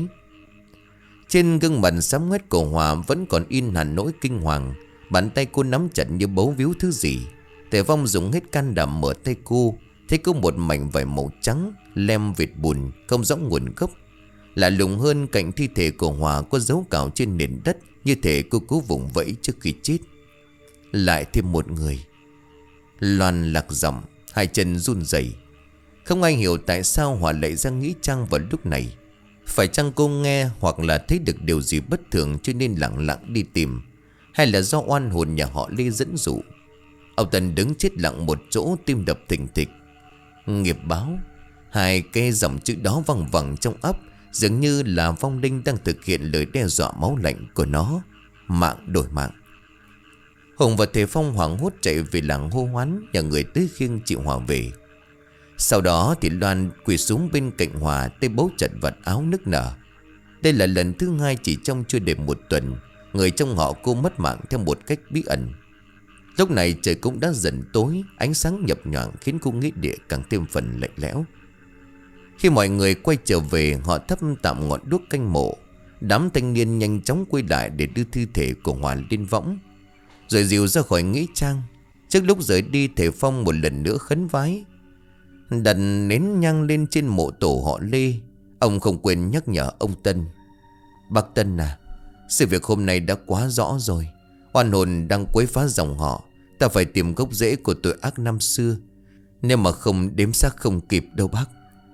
Trên gương mặt xám ngoét của Hòa vẫn còn in hẳn nỗi kinh hoàng. Bàn tay cô nắm chặt như bấu víu thứ gì. Tề Phong dùng hết can đảm mở tay cô, thấy có một mảnh vải màu trắng lem vệt bùn không rõ nguồn gốc. Lạ lùng hơn, cạnh thi thể của Hòa có dấu cào trên nền đất, như thể cô cố vùng vẫy trước khi chết. Lại thêm một người. Loan lạc giọng, hai chân run rẩy. Không ai hiểu tại sao Hòa lại ra nghĩ trang vào lúc này. Phải chăng cô nghe hoặc là thấy được điều gì bất thường cho nên lặng lặng đi tìm, hay là do oan hồn nhà họ Lê dẫn dụ? Ông Tân đứng chết lặng một chỗ, tim đập thình thịch. Nghiệp báo. Hai cái dòng chữ đó văng vẳng trong óc, dường như là vong linh đang thực hiện lời đe dọa máu lạnh của nó. Mạng đổi mạng. Hùng và Thề Phong hoảng hốt chạy về làng hô hoán, nhờ người tới khiêng chị Hòa về. Sau đó thì Loan quỳ xuống bên cạnh Hòa, tay bấu chặt vạt áo nức nở. Đây là lần thứ hai chỉ trong chưa đầy một tuần người trong họ cô mất mạng theo một cách bí ẩn. Lúc này trời cũng đã dần tối, ánh sáng nhập nhoạng khiến khu nghĩa địa càng thêm phần lạnh lẽo. Khi mọi người quay trở về, họ thắp tạm ngọn đuốc canh mộ. Đám thanh niên nhanh chóng quay lại để đưa thi thể của Hòa lên võng, rồi dìu ra khỏi nghĩa trang. Trước lúc rời đi, Thề Phong một lần nữa khấn vái, đặt nén nhang lên trên mộ tổ họ Lê. Ông không quên nhắc nhở ông Tân: "Bác Tân à, sự việc hôm nay đã quá rõ rồi. Oan hồn đang quấy phá dòng họ. Ta phải tìm gốc rễ của tội ác năm xưa. Nếu mà không đếm xác không kịp đâu bác."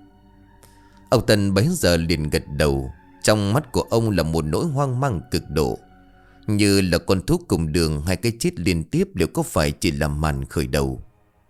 Ông Tân bấy giờ liền gật đầu. Trong mắt của ông là một nỗi hoang mang cực độ, như là con thú cùng đường. Hai cái chết liên tiếp liệu có phải chỉ là màn khởi đầu?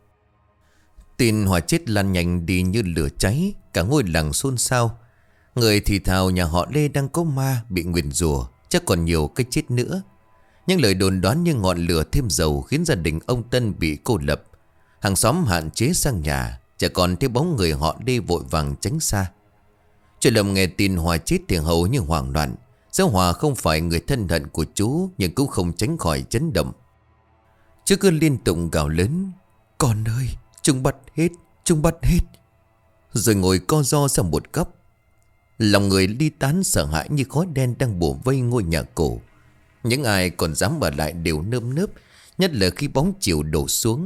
Tin Hòa chết lan nhanh đi như lửa cháy. Cả ngôi làng xôn xao. Người thì thào nhà họ Lê đang có ma, bị nguyền rủa, chắc còn nhiều cái chết nữa. Nhưng lời đồn đoán như ngọn lửa thêm dầu, khiến gia đình ông Tân bị cô lập. Hàng xóm hạn chế sang nhà, chả còn thấy bóng người họ Lê vội vàng tránh xa. Trời Lâm nghe tin Hòa chết thì hầu như hoảng loạn. Dẫu Hòa không phải người thân hận của chú, nhưng cũng không tránh khỏi chấn động. Chú cứ liên tục gào lớn: "Con ơi, chúng bắt hết, chúng bắt hết." Rồi ngồi co ro sang một góc. Lòng người ly tán, sợ hãi như khói đen đang bủa vây ngôi nhà cổ. Những ai còn dám ở lại đều nơm nớp, nhất là khi bóng chiều đổ xuống.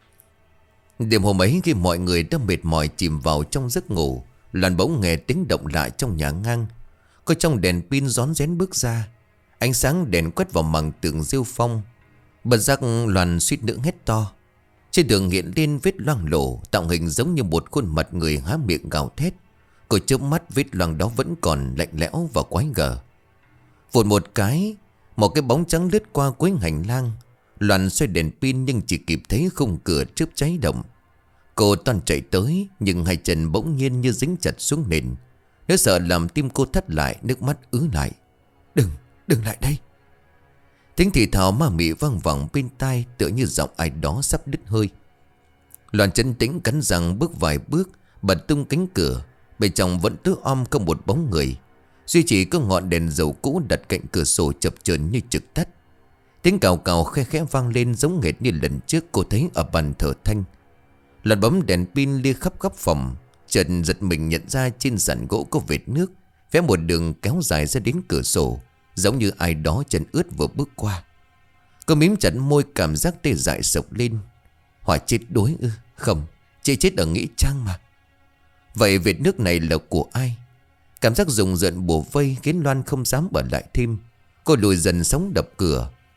Đêm hôm ấy, khi mọi người đã mệt mỏi chìm vào trong giấc ngủ, Loan bỗng nghe tiếng động lại trong nhà ngang. Có trong đèn pin rón rén bước ra. Ánh sáng đèn quét vào mảng tường rêu phong. Bật giác Loan suýt nữa hét to. Trên đường hiện lên vết loang lổ, tạo hình giống như một khuôn mặt người há miệng gào thét. Cô chớp mắt, vết loang đó vẫn còn lạnh lẽo và quái gở. Vụt một cái, một cái bóng trắng lướt qua cuối hành lang. Loan xoay đèn pin nhưng chỉ kịp thấy khung cửa chớp cháy động. Cô toan chạy tới, nhưng hai chân bỗng nhiên như dính chặt xuống nền. Nếu sợ làm tim cô thắt lại, nước mắt ứ lại. "Đừng, đừng lại đây." Tiếng thì thào ma mị vang vẳng bên tai, tựa như giọng ai đó sắp đứt hơi. Loan chân tĩnh cắn răng bước vài bước, bật tung cánh cửa. Bên trong vẫn tối om không một bóng người. Duy chỉ có ngọn đèn dầu cũ đặt cạnh cửa sổ chập chờn như trực tắt. Tiếng cào cào khe khẽ vang lên, giống hệt như lần trước cô thấy ở bàn thờ Thanh. Loan bấm đèn pin lia khắp khắp phòng, chợt giật mình nhận ra trên sàn gỗ có vệt nước, vẽ một đường kéo dài ra đến cửa sổ, giống như ai đó chân ướt vừa bước qua. Cô mím chặt môi, cảm giác tê dại sộc lên. Hòa chết đuối ư? Không, chị chết ở nghĩa trang mà. Vậy vệt nước này là của ai? Cảm giác rùng rợn bủa vây khiến Loan không dám ở lại thêm. Cô lùi dần, sóng đập cửa,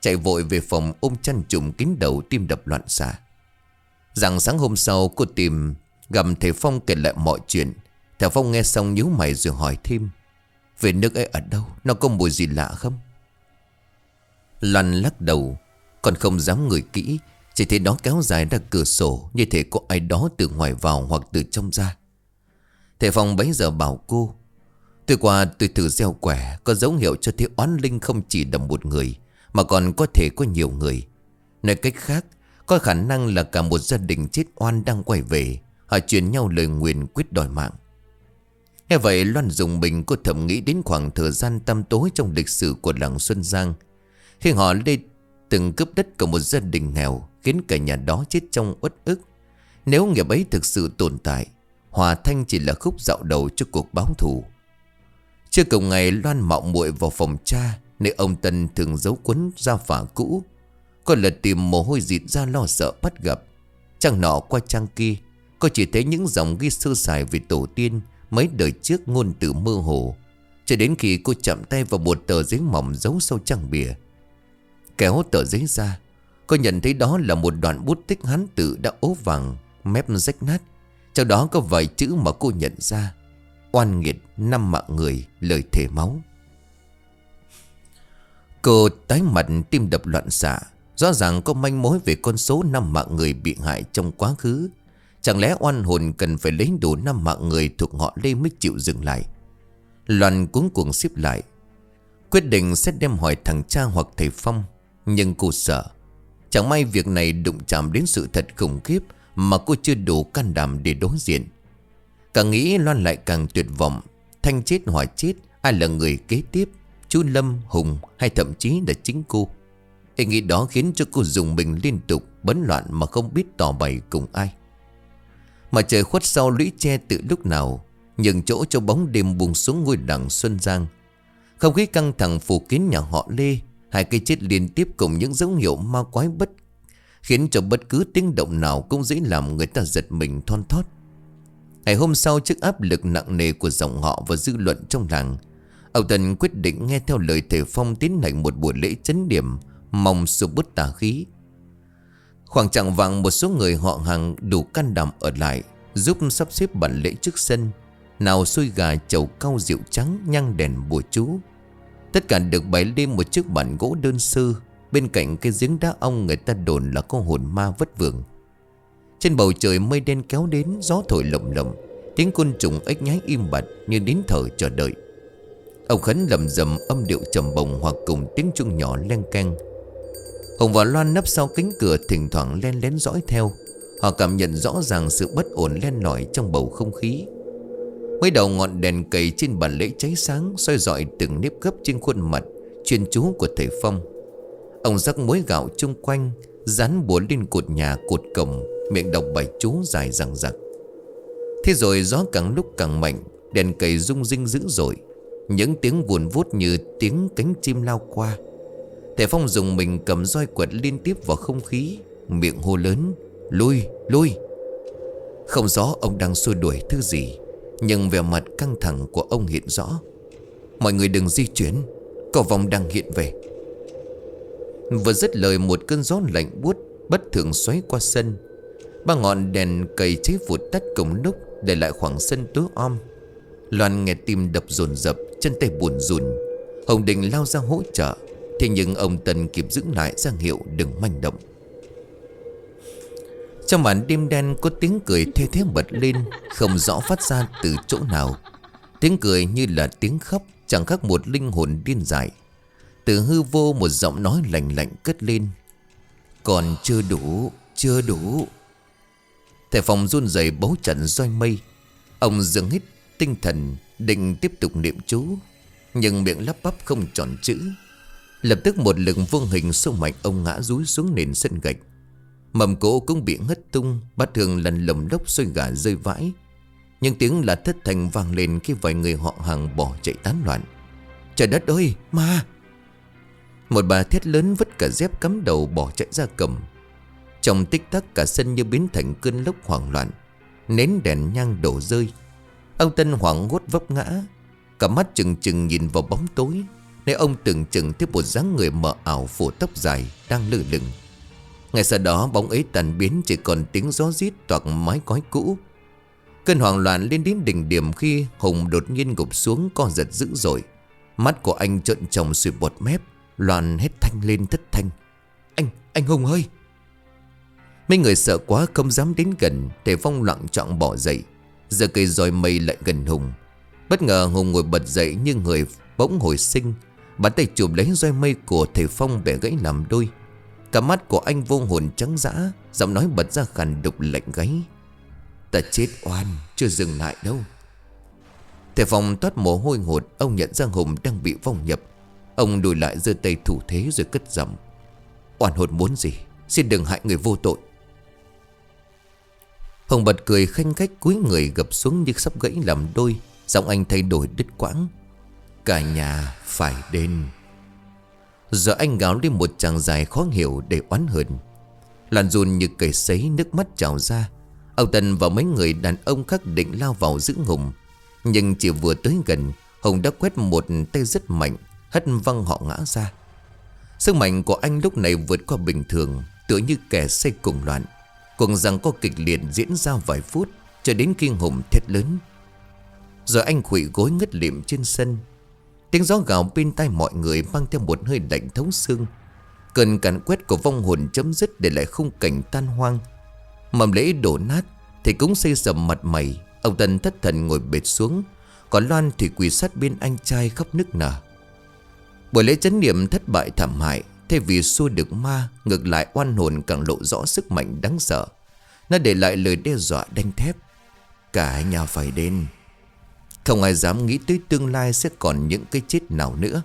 chạy vội về phòng ôm chăn trùm kín đầu, tim đập loạn xạ. Rạng sáng hôm sau cô tìm gặp thầy Phong kể lại mọi chuyện. Thầy Phong nghe xong nhíu mày rồi hỏi thêm: về nước ấy ở đâu? Nó có mùi gì lạ không? Loan lắc đầu. Còn không dám ngửi kỹ, chỉ thấy nó kéo dài ra cửa sổ, như thể có ai đó từ ngoài vào hoặc từ trong ra. Thầy Phong bấy giờ bảo cô: tôi qua tôi thử gieo quẻ, có dấu hiệu cho thấy oán linh không chỉ đầm một người, mà còn có thể có nhiều người. Nói cách khác, có khả năng là cả một gia đình chết oan đang quay về. Họ truyền nhau lời nguyền quyết đòi mạng. Nghe vậy Loan dùng mình, cô thầm nghĩ đến khoảng thời gian tăm tối trong lịch sử của làng Xuân Giang, khi họ lên từng cướp đất của một gia đình nghèo, khiến cả nhà đó chết trong uất ức. Nếu nghiệp ấy thực sự tồn tại, Hòa Thanh chỉ là khúc dạo đầu cho cuộc báo thù. Chưa cùng ngày, Loan mạo muội vào phòng cha, nơi ông Tân thường giấu cuốn gia phả cũ. Cô lật tìm mồ hôi dịt ra, lo sợ bắt gặp. Trang nọ qua trang kia, cô chỉ thấy những dòng ghi sơ sài về tổ tiên mấy đời trước, ngôn từ mơ hồ. Cho đến khi cô chạm tay vào một tờ giấy mỏng giấu sau trang bìa. Kéo tờ giấy ra, cô nhận thấy đó là một đoạn bút tích Hán tự đã ố vàng, mép rách nát. Trong đó có vài chữ mà cô nhận ra: oan nghiệt năm mạng người, lời thề máu. Cô tái mặt, tim đập loạn xạ. Rõ ràng có manh mối về con số năm mạng người bị hại trong quá khứ. Chẳng lẽ oan hồn cần phải lấy đủ năm mạng người thuộc họ Lê mới chịu dừng lại? Loan cuống cuồng xếp lại, quyết định sẽ đem hỏi thằng cha hoặc thầy Phong. Nhưng cô sợ, chẳng may việc này đụng chạm đến sự thật khủng khiếp mà cô chưa đủ can đảm để đối diện. Càng nghĩ Loan lại càng tuyệt vọng. Thanh chết Hòa chết, ai là người kế tiếp? Chú Lâm, Hùng hay thậm chí là chính cô? Ý nghĩ đó khiến cho cô dùng mình liên tục, bấn loạn mà không biết tỏ bày cùng ai. Mà trời khuất sau lũy tre từ lúc nào, nhường chỗ cho bóng đêm buông xuống ngôi làng Xuân Giang. Không khí căng thẳng phủ kín nhà họ Lê. Hai cây chết liên tiếp cùng những dấu hiệu ma quái bất khiến cho bất cứ tiếng động nào cũng dễ làm người ta giật mình thon thót. Ngày hôm sau, trước áp lực nặng nề của dòng họ và dư luận trong làng, ông Tân quyết định nghe theo lời thầy Phong tiến hành một buổi lễ chấn điểm, mong xua bớt tà khí. Khoảng chạng vạng, một số người họ hàng đủ can đảm ở lại giúp sắp xếp bàn lễ trước sân. Nào xôi gà, chầu cau, rượu trắng, nhang đèn, bùa chú. Tất cả được bày lên một chiếc bàn gỗ đơn sơ. Bên cạnh cái giếng đá ong người ta đồn là có hồn ma vất vưởng. Trên bầu trời mây đen kéo đến, gió thổi lồng lộng, tiếng côn trùng ếch nhái im bặt như nín thở chờ đợi. Ông Khấn lầm rầm âm điệu trầm bồng hoặc cùng tiếng chuông nhỏ len keng. Hùng và Loan nấp sau cánh cửa thỉnh thoảng len lén dõi theo. Họ cảm nhận rõ ràng sự bất ổn len lỏi trong bầu không khí. Mấy đầu ngọn đèn cầy trên bàn lễ cháy sáng, soi rọi từng nếp gấp trên khuôn mặt chuyên chú của thầy Phong. Ông rắc muối gạo chung quanh, dán bùa lên cột nhà, cột cổng, miệng đọc bài chú dài dằng dặc. Thế rồi gió càng lúc càng mạnh, đèn cầy rung rinh dữ dội, những tiếng vùn vút như tiếng cánh chim lao qua. Thầy Phong dùng mình cầm roi quật liên tiếp vào không khí, miệng hô lớn: lui, lui. Không rõ ông đang xua đuổi thứ gì, nhưng vẻ mặt căng thẳng của ông hiện rõ. Mọi người đừng di chuyển, có vong đang hiện về. Vừa dứt lời, một cơn gió lạnh buốt bất thường xoáy qua sân. Ba ngọn đèn cầy cháy vụt tắt cùng lúc, để lại khoảng sân tối om. Loan nghe tim đập dồn dập, chân tay buồn rùn. Hồng định lao ra hỗ trợ, thế nhưng ông Tân kịp giữ lại, ra hiệu đừng manh động. Trong màn đêm đen có tiếng cười thê thé bật lên, không rõ phát ra từ chỗ nào. Tiếng cười như là tiếng khóc, chẳng khác một linh hồn điên dại. Từ hư vô một giọng nói lạnh lạnh cất lên: còn chưa đủ, chưa đủ. Thầy Phong run rẩy bấu chặt roi mây. Ông dừng hít tinh thần, định tiếp tục niệm chú, nhưng miệng lắp bắp không tròn chữ. Lập tức một lực vô hình xô mạnh ông ngã rúi xuống nền sân gạch. Mầm cỗ cũng bị ngất tung, bát hương lần lồng lốc xôi gà rơi vãi. Nhưng tiếng là thất thanh vang lên khi vài người họ hàng bỏ chạy tán loạn. Trời đất ơi, ma! Một bà thét lớn vứt cả dép cắm đầu bỏ chạy ra cầm. Trong tích tắc cả sân như biến thành cơn lốc hoảng loạn. Nến đèn nhang đổ rơi. Ông Tân hoảng hốt vấp ngã, cả mắt trừng trừng nhìn vào bóng tối. nên ông tưởng chừng thấy một dáng người mờ ảo phủ tóc dài đang lơ lửng. Ngay sau đó bóng ấy tan biến, chỉ còn tiếng gió rít toạc mái cói cũ. Cơn hoảng loạn lên đến đỉnh điểm khi Hùng đột nhiên gục xuống co giật dữ dội. Mắt của anh trợn tròng sùi bọt mép, loạn hết thanh lên thất thanh: Anh, anh Hùng ơi! Mấy người sợ quá không dám đến gần. Thầy Phong loạng choạng bỏ dậy, giơ cây roi mây lại gần Hùng. Bất ngờ Hùng ngồi bật dậy như người bỗng hồi sinh. Bàn tay chụp lấy roi mây của thầy Phong bẻ gãy làm đôi. Cả mắt của anh vô hồn trắng dã, giọng nói bật ra khàn đục lạnh gáy: Ta chết oan, chưa dừng lại đâu. Thầy Phong toát mồ hôi hột. Ông nhận ra Hùng đang bị vong nhập. Ông lùi lại giơ tay thủ thế rồi cất giọng: Oan hồn muốn gì, xin đừng hại người vô tội. Hùng bật cười khanh khách, cúi người gập xuống như sắp gãy làm đôi. Giọng anh thay đổi đứt quãng: Cả nhà phải đền. Giờ anh gào lên một tràng dài khó hiểu để oán hờn. Làn run như cầy sấy, nước mắt trào ra. Ông Tân và mấy người đàn ông khác định lao vào giữ Hùng, nhưng chỉ vừa tới gần, Hùng đã quét một tay rất mạnh, hất văng họ ngã ra. Sức mạnh của anh lúc này vượt qua bình thường, tựa như kẻ say cuồng loạn. Cuộc giằng co kịch liệt diễn ra vài phút, cho đến khi Hùng thét lớn. Rồi anh khuỵu gối ngất lịm trên sân. Tiếng gió gào bên tai mọi người mang theo một hơi lạnh thấu xương. Cơn càn quét của vong hồn chấm dứt, để lại khung cảnh tan hoang. Mầm lễ đổ nát, thì cũng xây sầm mặt mày. Ông Tân thất thần ngồi bệt xuống, còn Loan thì quỳ sát bên anh trai khóc nức nở. Buổi lễ chấn niệm thất bại thảm hại. Thay vì xua được ma, ngược lại oan hồn càng lộ rõ sức mạnh đáng sợ. Nó để lại lời đe dọa đanh thép: Cả nhà phải đền. Không ai dám nghĩ tới tương lai sẽ còn những cái chết nào nữa.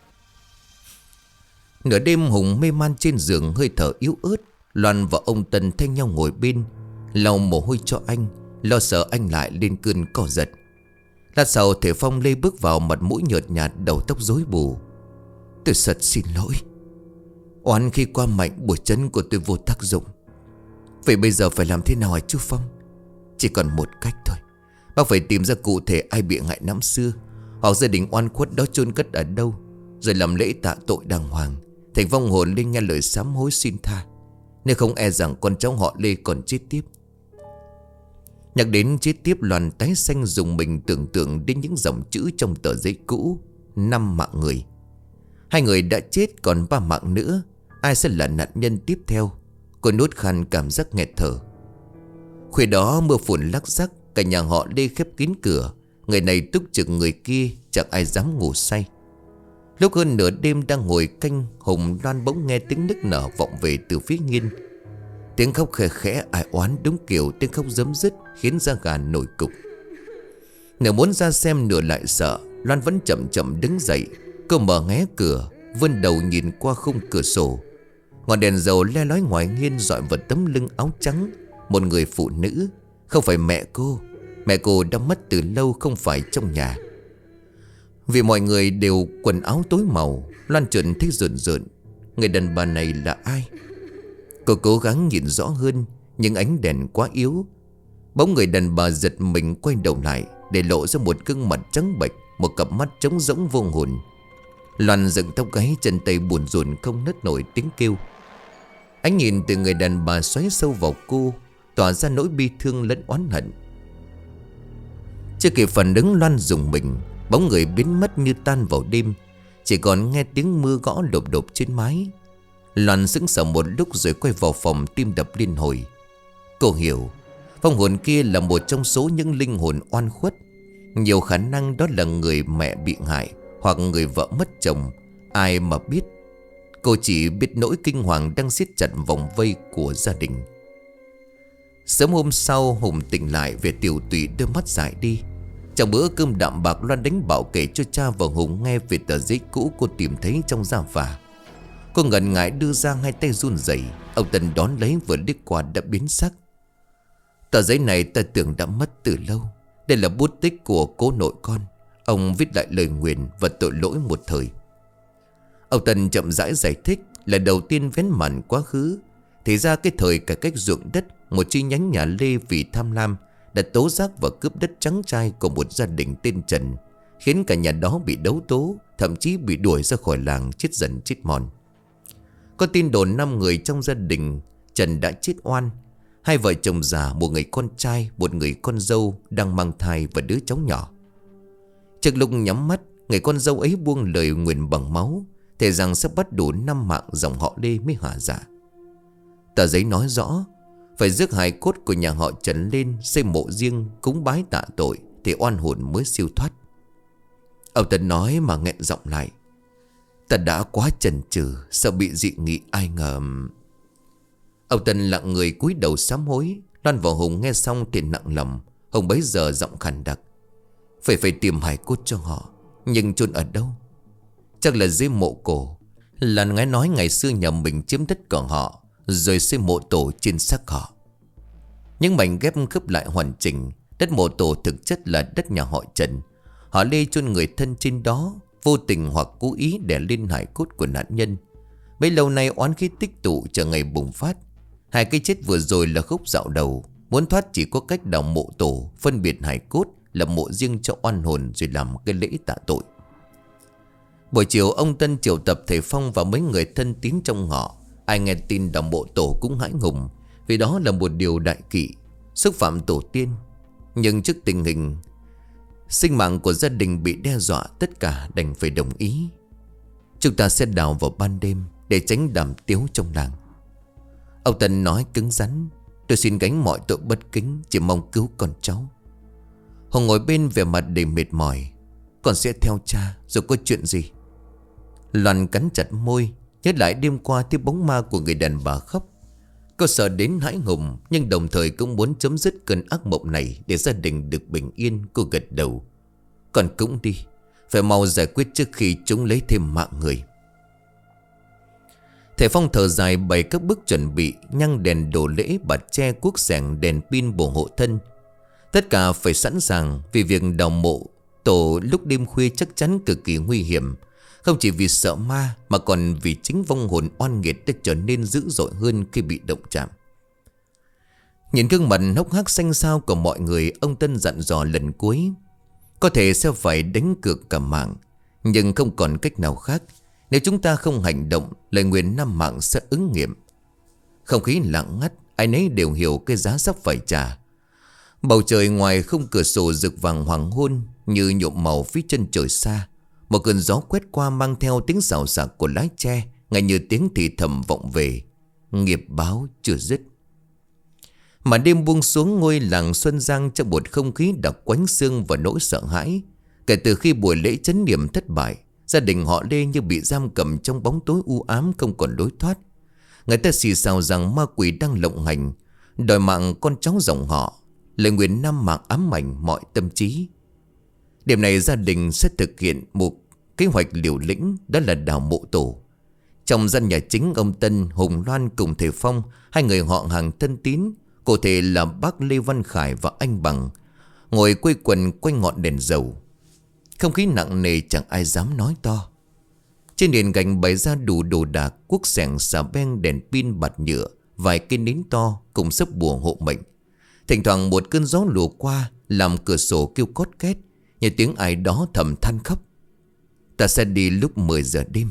Nửa đêm Hùng mê man trên giường, hơi thở yếu ớt. Loan và ông Tân thay nhau ngồi bên, lau mồ hôi cho anh, lo sợ anh lại lên cơn co giật. Lát sau thầy Phong lê bước vào, mặt mũi nhợt nhạt, đầu tóc rối bù: Tôi thật xin lỗi. Oán khi qua mạnh, bùa chấn của tôi vô tác dụng. Vậy bây giờ phải làm thế nào hả chú Phong? Chỉ còn một cách thôi. Bác phải tìm ra cụ thể ai bị hại năm xưa, hoặc gia đình oan khuất đó chôn cất ở đâu, rồi làm lễ tạ tội đàng hoàng, thành vong hồn lên nghe lời sám hối xin tha. Nếu không e rằng con cháu họ Lê còn chết tiếp. Nhắc đến chết tiếp, Loan tái xanh dùng mình tưởng tượng đến những dòng chữ trong tờ giấy cũ: Năm mạng người. Hai người đã chết, còn ba mạng nữa. Ai sẽ là nạn nhân tiếp theo? Cô nuốt khan cảm giác nghẹt thở. Khuya đó mưa phùn lắc rắc, cả nhà họ Lê khép kín cửa. Người này túc trực người kia, chẳng ai dám ngủ say. Lúc hơn nửa đêm đang ngồi canh, Hùng Loan bỗng nghe tiếng nức nở vọng về từ phía nghiên. Tiếng khóc khẽ khẽ ai oán, đúng kiểu tiếng khóc giấm dứt, khiến da gà nổi cục. Nửa muốn ra xem, nửa lại sợ. Loan vẫn chậm chậm đứng dậy. Cô mở hé cửa, vươn đầu nhìn qua khung cửa sổ. Ngọn đèn dầu le lói ngoài nghiên dọi vào tấm lưng áo trắng một người phụ nữ. Không phải mẹ cô. Mẹ cô đã mất từ lâu, không phải trong nhà. Vì mọi người đều quần áo tối màu, Loan chợt thấy rợn rợn. Người đàn bà này là ai? Cô cố gắng nhìn rõ hơn, nhưng ánh đèn quá yếu. Bỗng người đàn bà giật mình quay đầu lại, để lộ ra một gương mặt trắng bệch, một cặp mắt trống rỗng vô hồn. Loan dựng tóc gáy, chân tay buồn rùn không nứt nổi tiếng kêu. Ánh nhìn từ người đàn bà xoáy sâu vào cô, tỏa ra nỗi bi thương lẫn oán hận. Chưa kịp phản ứng, Loan rùng mình, bóng người biến mất như tan vào đêm. Chỉ còn nghe tiếng mưa gõ đột đột trên mái. Loan sững sờ một lúc rồi quay vào phòng, tim đập liên hồi. Cô hiểu, vong hồn kia là một trong số những linh hồn oan khuất. Nhiều khả năng đó là người mẹ bị hại, hoặc người vợ mất chồng. Ai mà biết. Cô chỉ biết nỗi kinh hoàng đang siết chặt vòng vây của gia đình. Sớm hôm sau, Hùng tỉnh lại về tiều tụy, đôi mắt dại đi. Trong bữa cơm đạm bạc, Loan đánh bảo kể cho cha và Hùng nghe về tờ giấy cũ cô tìm thấy trong gia phả. Cô ngần ngại đưa ra, hai tay run rẩy. Ông Tân đón lấy, vừa liếc qua đã biến sắc. Tờ giấy này ta tưởng đã mất từ lâu. Đây là bút tích của cố nội con. Ông viết lại lời nguyền và tội lỗi một thời. Ông Tân chậm rãi giải thích. Là đầu tiên vén màn quá khứ. Thì ra cái thời cải cách ruộng đất, một chi nhánh nhà Lê vì tham lam đã tố giác và cướp đất trắng trai của một gia đình tên Trần, khiến cả nhà đó bị đấu tố, thậm chí bị đuổi ra khỏi làng chết dần chết mòn. Có tin đồn năm người trong gia đình Trần đã chết oan. Hai vợ chồng già, một người con trai, một người con dâu đang mang thai và đứa cháu nhỏ. Trước lúc nhắm mắt, người con dâu ấy buông lời nguyền bằng máu, thề rằng sẽ bắt đủ năm mạng dòng họ Lê mới hả dạ. Tờ giấy nói rõ phải rước hài cốt của nhà họ Trần lên, xây mộ riêng, cúng bái tạ tội thì oan hồn mới siêu thoát. Ông Tân nói mà nghẹn giọng lại: "Ta đã quá chần chừ, sợ bị dị nghị ai ngờ." Ông Tân lặng người cúi đầu sám hối. Loan và Hùng nghe xong thì nặng lòng. Hùng bấy giờ giọng khàn đặc: Phải phải tìm hài cốt cho họ, nhưng chôn ở đâu? Chắc là dưới mộ cổ. Là nghe nói ngày xưa nhà mình chiếm đất của họ, rồi xây mộ tổ trên xác họ. Những mảnh ghép khớp lại hoàn chỉnh. Đất mộ tổ thực chất là đất nhà họ Trần. Họ Lê chôn người thân trên đó, vô tình hoặc cố ý để lên hài cốt của nạn nhân. Bấy lâu nay oán khí tích tụ chờ ngày bùng phát. Hai cái chết vừa rồi là khúc dạo đầu. Muốn thoát chỉ có cách đào mộ tổ, phân biệt hài cốt, lập mộ riêng cho oan hồn, rồi làm cái lễ tạ tội. Buổi chiều ông Tân triệu tập thầy Phong và mấy người thân tín trong họ. Ai nghe tin đào mộ tổ cũng hãi hùng, vì đó là một điều đại kỵ, xúc phạm tổ tiên. Nhưng trước tình hình sinh mạng của gia đình bị đe dọa, tất cả đành phải đồng ý. Chúng ta sẽ đào vào ban đêm để tránh đàm tiếu trong làng. Ông Tân nói cứng rắn: Tôi xin gánh mọi tội bất kính, chỉ mong cứu con cháu. Hùng ngồi bên vẻ mặt đầy mệt mỏi: Con sẽ theo cha, rồi có chuyện gì? Loan cắn chặt môi, nhớ lại đêm qua thấy bóng ma của người đàn bà khóc. Cô sợ đến hãi hùng, nhưng đồng thời cũng muốn chấm dứt cơn ác mộng này để gia đình được bình yên. Cô gật đầu: Con cũng đi, phải mau giải quyết trước khi chúng lấy thêm mạng người. Thầy Phong thở dài bày các bước chuẩn bị: nhang đèn đồ lễ, bạt tre, cuốc xẻng, đèn pin, bùa hộ thân. Tất cả phải sẵn sàng, vì việc đào mộ tổ lúc đêm khuya chắc chắn cực kỳ nguy hiểm. Không chỉ vì sợ ma, mà còn vì chính vong hồn oan nghiệt đã trở nên dữ dội hơn khi bị động chạm. Nhìn gương mặt hốc hác xanh xao của mọi người, ông Tân dặn dò lần cuối: Có thể sẽ phải đánh cược cả mạng, nhưng không còn cách nào khác. Nếu chúng ta không hành động, lời nguyền năm mạng sẽ ứng nghiệm. Không khí lặng ngắt, ai nấy đều hiểu cái giá sắp phải trả. Bầu trời ngoài khung cửa sổ rực vàng hoàng hôn, như nhuộm màu phía chân trời xa. Một cơn gió quét qua mang theo tiếng xào xạc của lái tre, ngay như tiếng thì thầm vọng về: Nghiệp báo chưa dứt. Mà đêm buông xuống ngôi làng Xuân Giang trong một không khí đặc quánh xương và nỗi sợ hãi. Kể từ khi buổi lễ chấn niệm thất bại, gia đình họ Lê như bị giam cầm trong bóng tối u ám, không còn lối thoát. Người ta xì xào rằng ma quỷ đang lộng hành, đòi mạng con cháu dòng họ. Lời nguyền năm mạng ám ảnh mọi tâm trí. Đêm này gia đình sẽ thực hiện một kế hoạch liều lĩnh, đó là đào mộ tổ. Trong gian nhà chính, ông Tân, Hùng, Loan cùng thầy Phong, hai người họ hàng thân tín, cụ thể là bác Lê Văn Khải và anh Bằng, ngồi quây quần quanh ngọn đèn dầu. Không khí nặng nề, chẳng ai dám nói to. Trên nền gạch bày ra đủ đồ đạc: cuốc xẻng, xà beng, đèn pin, bạt nhựa, vài cây nến to cùng sấp bùa hộ mệnh. Thỉnh thoảng một cơn gió lùa qua, làm cửa sổ kêu cót két, như tiếng ai đó thầm than khóc: Ta sẽ đi lúc mười giờ đêm.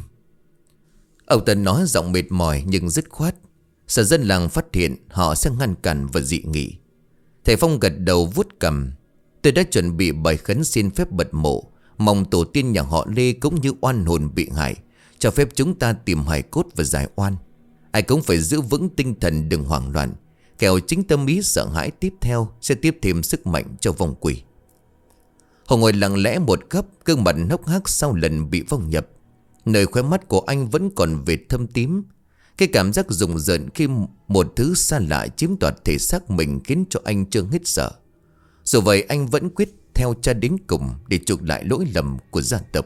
Ông Tân nói giọng mệt mỏi nhưng dứt khoát. Sợ dân làng phát hiện, họ sẽ ngăn cản và dị nghị. Thầy Phong gật đầu vuốt cằm: Tôi đã chuẩn bị bài khấn xin phép bật mộ, mong tổ tiên nhà họ Lê cũng như oan hồn bị hại cho phép chúng ta tìm hài cốt và giải oan. Ai cũng phải giữ vững tinh thần, đừng hoảng loạn, kẻo chính tâm ý sợ hãi tiếp theo sẽ tiếp thêm sức mạnh cho vong quỷ. Hùng ngồi lặng lẽ một góc, gương mặt hốc hác sau lần bị vong nhập. Nơi khóe mắt của anh vẫn còn vệt thâm tím. Cái cảm giác rùng rợn khi một thứ xa lạ chiếm đoạt thể xác mình khiến cho anh trương hết sợ. Dù vậy anh vẫn quyết theo cha đến cùng để chuộc lại lỗi lầm của gia tộc.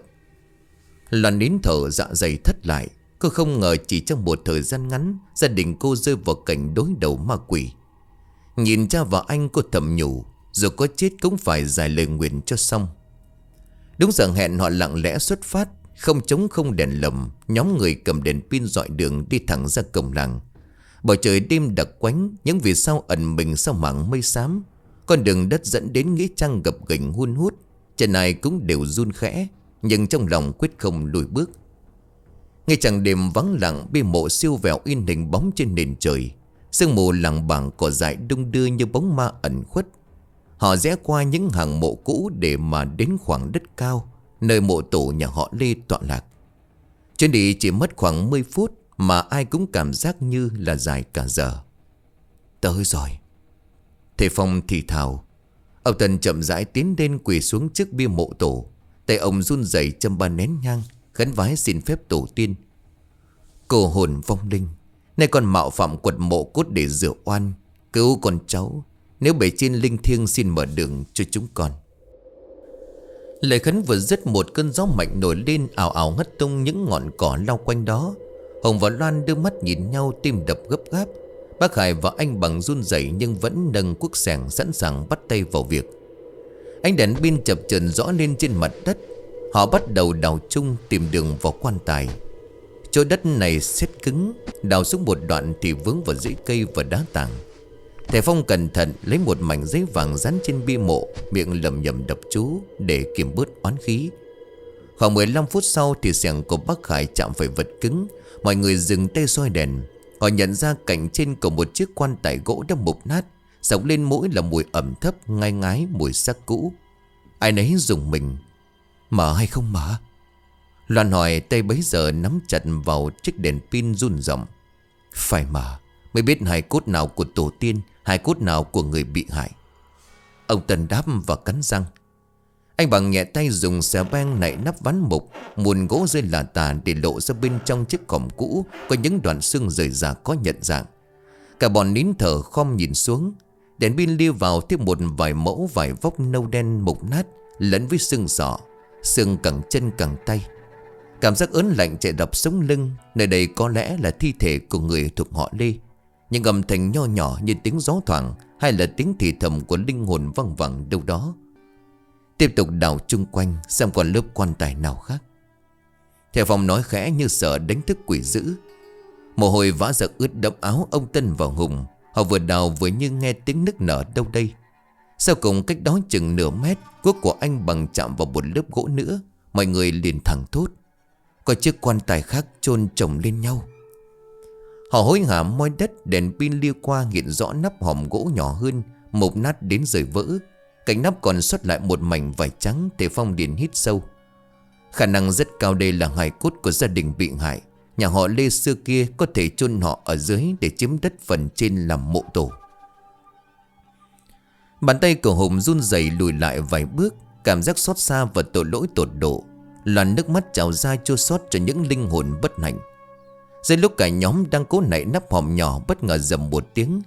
Loan nín thở, dạ dày thất lại. Cô không ngờ chỉ trong một thời gian ngắn, gia đình cô rơi vào cảnh đối đầu ma quỷ. Nhìn cha và anh, cô thầm nhủ: Dù có chết cũng phải giải lời nguyền cho xong. Đúng giờ hẹn, họ lặng lẽ xuất phát. Không trống không đèn lồng, nhóm người cầm đèn pin dọi đường đi thẳng ra cổng làng. Bầu trời đêm đặc quánh, những vì sao ẩn mình sau mảng mây xám. Con đường đất dẫn đến nghĩa trang gập ghềnh hun hút. Chân ai cũng đều run khẽ, nhưng trong lòng quyết không lùi bước. Ngay chẳng đêm vắng lặng, bia mộ siêu vẹo in hình bóng trên nền trời. Sương mù lẳng bảng cỏ dại đung đưa như bóng ma ẩn khuất. Họ rẽ qua những hàng mộ cũ để mà đến khoảng đất cao, nơi mộ tổ nhà họ Lê tọa lạc. Chuyến đi chỉ mất khoảng mười phút mà ai cũng cảm giác như là dài cả giờ. Tới rồi. Thầy Phong thì thào. Ông Tân chậm rãi tiến lên quỳ xuống trước bia mộ tổ. Tay ông run rẩy châm ba nén nhang, khấn vái xin phép tổ tiên. Cô hồn vong linh, nay con mạo phạm quật mộ cốt để rửa oan, cứu con cháu. Nếu bề trên linh thiêng xin mở đường cho chúng con. Lời khấn vừa dứt, một cơn gió mạnh nổi lên ào ào hất tung những ngọn cỏ lau quanh đó. Hồng và Loan đưa mắt nhìn nhau, tim đập gấp gáp. Bác Hải và anh Bằng run rẩy nhưng vẫn nâng cuốc xẻng sẵn sàng bắt tay vào việc. Ánh đèn pin chập chờn rõ lên trên mặt đất. Họ bắt đầu đào chung tìm đường vào quan tài. Chỗ đất này sét cứng, đào xuống một đoạn thì vướng vào rễ cây và đá tảng. Thầy Phong cẩn thận lấy một mảnh giấy vàng dán trên bia mộ, miệng lẩm nhẩm đọc chú để kiềm bớt oán khí. Khoảng mười lăm phút sau thì xẻng của bác Khải chạm phải vật cứng. Mọi người dừng tay soi đèn. Họ nhận ra cạnh trên của một chiếc quan tài gỗ đã mục nát, xộc lên mũi là mùi ẩm thấp ngai ngái mùi xác cũ. Ai nấy dùng mình. Mở hay không mở? Loan hỏi, tay bấy giờ nắm chặt vào chiếc đèn pin run rộng. Phải mở, mới biết hài cốt nào của tổ tiên, hài cốt nào của người bị hại. Ông Tân đáp và cắn răng. Anh Bằng nhẹ tay dùng xà beng nạy nắp ván mục, muôn gỗ rơi lả tả để lộ ra bên trong chiếc cổng cũ có những đoạn xương rời rạc có nhận dạng. Cả bọn nín thở khom nhìn xuống. Đèn pin liêu vào thêm một vài mẫu vải vóc nâu đen mục nát lẫn với xương sọ, xương cẳng chân cẳng tay. Cảm giác ớn lạnh chạy đập sống lưng. Nơi đây có lẽ là thi thể của người thuộc họ Lê. Nhưng âm thanh nho nhỏ như tiếng gió thoảng, hay là tiếng thì thầm của linh hồn văng vẳng đâu đó. Tiếp tục đào chung quanh xem còn lớp quan tài nào khác. Thầy Phong nói khẽ như sợ đánh thức quỷ dữ. Mồ hôi vã ra ướt đẫm áo ông Tân và Hùng. Họ vừa đào vừa như nghe tiếng nức nở đâu đây. Sau cùng cách đó chừng nửa mét, cuốc của anh Bằng chạm vào một lớp gỗ nữa. Mọi người liền thẳng thốt. Có chiếc quan tài khác chôn chồng lên nhau. Họ hối hả moi đất, đèn pin lia qua hiện rõ nắp hòm gỗ nhỏ hơn, mục nát đến rời vỡ. Cạnh nắp còn sót lại một mảnh vải trắng. Thầy Phong liền hít sâu. Khả năng rất cao đây là hài cốt của gia đình bị hại. Nhà họ Lê xưa kia có thể chôn họ ở dưới để chiếm đất phần trên làm mộ tổ. Bàn tay của Hùng run rẩy lùi lại vài bước. Cảm giác xót xa và tội lỗi tột độ. Loàn nước mắt trào ra chua xót cho những linh hồn bất hạnh. Dưới lúc cả nhóm đang cố nạy nắp hòm nhỏ, bất ngờ rầm một tiếng.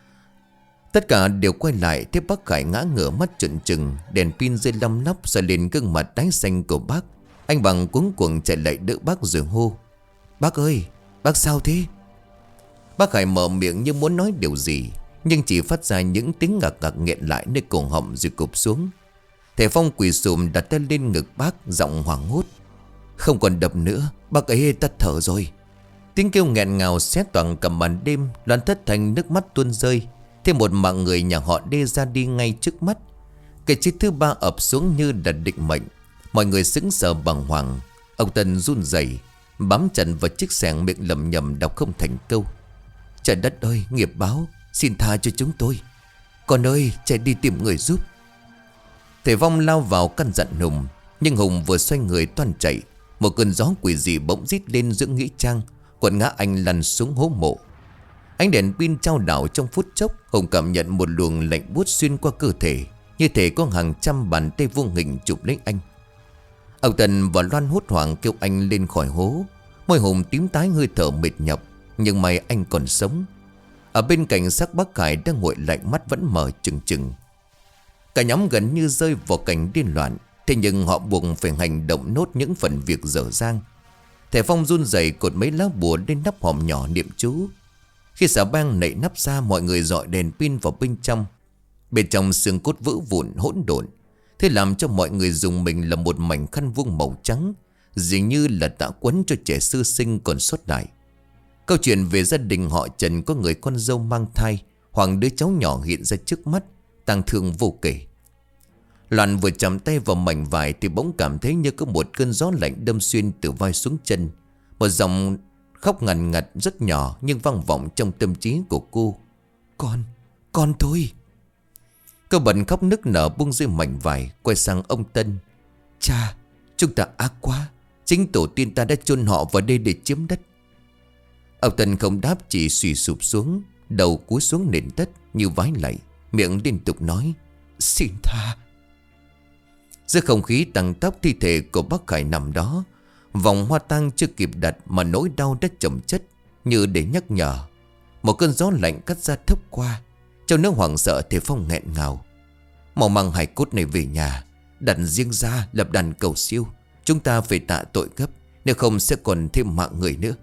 Tất cả đều quay lại. Tiếp bác Khải ngã ngửa mắt trợn trừng. Đèn pin rơi lăm lóc soi lên gương mặt tái xanh của bác. Anh Bằng cuống cuồng chạy lại đỡ bác rồi hô. Bác ơi, bác sao thế? Bác Khải mở miệng như muốn nói điều gì, nhưng chỉ phát ra những tiếng ngạc ngạc nghẹn lại nơi cổ họng rồi cụp xuống. Thầy Phong quỳ sụm đặt tay lên ngực bác, giọng hoảng hốt. Không còn đập nữa, bác ấy tắt thở rồi. Tiếng kêu nghẹn ngào xé toàn cả màn đêm. Loan thất thanh nước mắt tuôn rơi. Thêm một mạng người nhà họ Đê ra đi ngay trước mắt. Cái chết thứ ba ập xuống như là định mệnh. Mọi người sững sờ bàng hoàng. Ông Tân run rẩy bám chặt vào chiếc xẻng, miệng lẩm nhẩm đọc không thành câu. Trời đất ơi, nghiệp báo, xin tha cho chúng tôi. Con ơi, chạy đi tìm người giúp. Thầy Phong lao vào căn dặn Hùng. Nhưng Hùng vừa xoay người toan chạy, một cơn gió quỷ dị bỗng rít lên giữa nghĩa trang, quật ngã anh lăn xuống hố mộ. Ánh đèn pin trao đảo trong phút chốc. Hùng cảm nhận một luồng lạnh buốt xuyên qua cơ thể, như thể có hàng trăm bàn tay vô hình chụp lấy anh. Ông Tân và Loan hốt hoảng kêu anh lên khỏi hố. Môi Hùng tím tái, hơi thở mệt nhọc, nhưng may anh còn sống. Ở bên cạnh xác bác Khải đang nguội lạnh, mắt vẫn mở trừng trừng. Cả nhóm gần như rơi vào cảnh điên loạn. Thế nhưng họ buộc phải hành động nốt những phần việc dở dang. Thầy Phong run rẩy cột mấy lá bùa lên nắp hòm nhỏ niệm chú. Khi xà beng nảy nắp ra, mọi người dọi đèn pin vào bên trong. Bên trong xương cốt vỡ vụn hỗn độn. Thế làm cho mọi người dùng mình là một mảnh khăn vuông màu trắng, dường như là tạ quấn cho trẻ sơ sinh còn sót lại. Câu chuyện về gia đình họ Trần có người con dâu mang thai, hoặc đứa cháu nhỏ hiện ra trước mắt, tang thương vô kể. Loan vừa chạm tay vào mảnh vải thì bỗng cảm thấy như có một cơn gió lạnh đâm xuyên từ vai xuống chân. Một giọng khóc ngằn ngặt rất nhỏ nhưng vang vọng trong tâm trí của cô. Con, con thôi. Cô bật khóc nức nở buông rơi mảnh vải, quay sang ông Tân. Cha, chúng ta ác quá. Chính tổ tiên ta đã chôn họ vào đây để chiếm đất. Ông Tân không đáp, chỉ xùy sụp xuống, đầu cúi xuống nền đất như vái lạy, miệng liên tục nói xin tha. Giữa không khí tăng tóc, thi thể của bác Khải nằm đó. Vòng hoa tang chưa kịp đặt mà nỗi đau đã chồng chất, như để nhắc nhở. Một cơn gió lạnh cắt da thốc qua. Trong nước hoảng sợ thì Phong nghẹn ngào. Mau mang hài cốt này về nhà, đặt riêng ra lập đàn cầu siêu. Chúng ta phải tạ tội gấp, nếu không sẽ còn thêm mạng người nữa.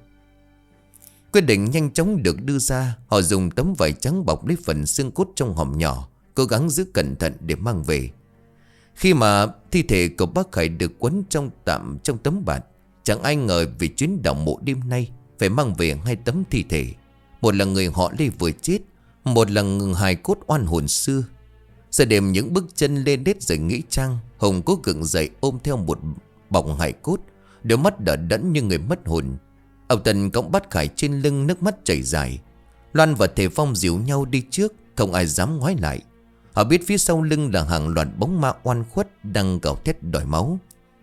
Quyết định nhanh chóng được đưa ra. Họ dùng tấm vải trắng bọc lấy phần xương cốt trong hòm nhỏ, cố gắng giữ cẩn thận để mang về. Khi mà thi thể của bác Khải được quấn trong tạm trong tấm bạt, chẳng ai ngờ vì chuyến đào mộ đêm nay phải mang về hai tấm thi thể. Một là người họ Lê vừa chết, một là hài cốt oan hồn xưa. Giờ đêm những bước chân lên đết rồi nghĩ trang, Hùng cố gượng dậy ôm theo một bọc hài cốt, đôi mắt đờ đẫn như người mất hồn. Ông Tân cõng bác Khải trên lưng, nước mắt chảy dài. Loan và Thầy Phong dìu nhau đi trước, không ai dám ngoái lại. Họ biết phía sau lưng là hàng loạt bóng ma oan khuất đang gào thét đòi máu.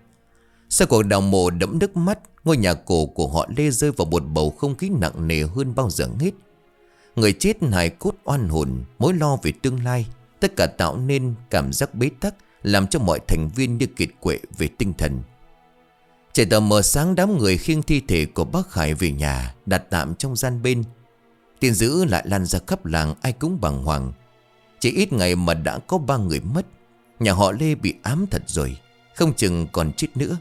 Sau cuộc đào mộ đẫm nước mắt, ngôi nhà cổ của họ Lê rơi vào một bầu không khí nặng nề hơn bao giờ hết. Người chết hài cốt oan hồn, mối lo về tương lai, tất cả tạo nên cảm giác bế tắc, làm cho mọi thành viên như kiệt quệ về tinh thần. Trời tờ mờ sáng, đám người khiêng thi thể của bác Khải về nhà, đặt tạm trong gian bên. Tin dữ lại lan ra khắp làng, ai cũng bàng hoàng. Chỉ ít ngày mà đã có ba người mất. Nhà họ Lê bị ám thật rồi, không chừng còn chết nữa.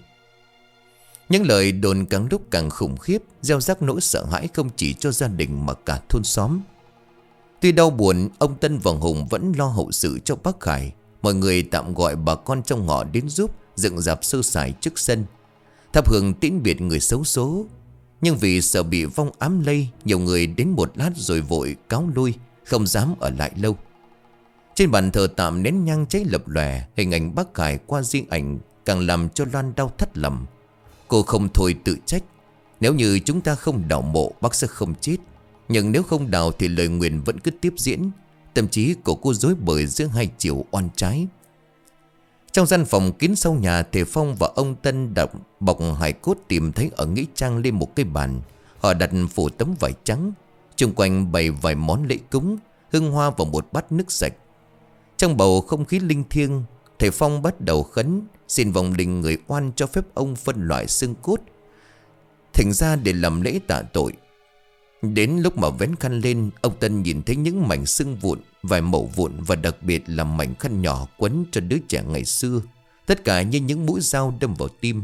Những lời đồn càng lúc càng khủng khiếp, gieo rắc nỗi sợ hãi không chỉ cho gia đình mà cả thôn xóm. Tuy đau buồn, ông Tân và Hùng vẫn lo hậu sự cho bác Khải. Mọi người tạm gọi bà con trong họ đến giúp, dựng dạp sơ sài trước sân, thắp hương tiễn biệt người xấu số. Nhưng vì sợ bị vong ám lây, nhiều người đến một lát rồi vội cáo lui, không dám ở lại lâu. Trên bàn thờ tạm nén nhang cháy lập lòe, hình ảnh bác Khải qua riêng ảnh càng làm cho Loan đau thắt lòng. Cô không thôi tự trách. Nếu như chúng ta không đào mộ, bác sẽ không chết. Nhưng nếu không đào thì lời nguyền vẫn cứ tiếp diễn. Tâm trí của cô rối bời giữa hai chiều oan trái. Trong gian phòng kín sau nhà, Thầy Phong và ông Tân đặt bọc hài cốt tìm thấy ở nghĩa trang lên một cái bàn. Họ đặt phủ tấm vải trắng, chung quanh bày vài món lễ cúng, hương hoa và một bát nước sạch. Trong bầu không khí linh thiêng, Thầy Phong bắt đầu khấn, xin vong linh người oan cho phép ông phân loại xương cốt thành ra để làm lễ tạ tội. Đến lúc mà vén khăn lên, ông Tân nhìn thấy những mảnh xương vụn, vài mẩu vụn và đặc biệt là mảnh khăn nhỏ quấn cho đứa trẻ ngày xưa. Tất cả như những mũi dao đâm vào tim.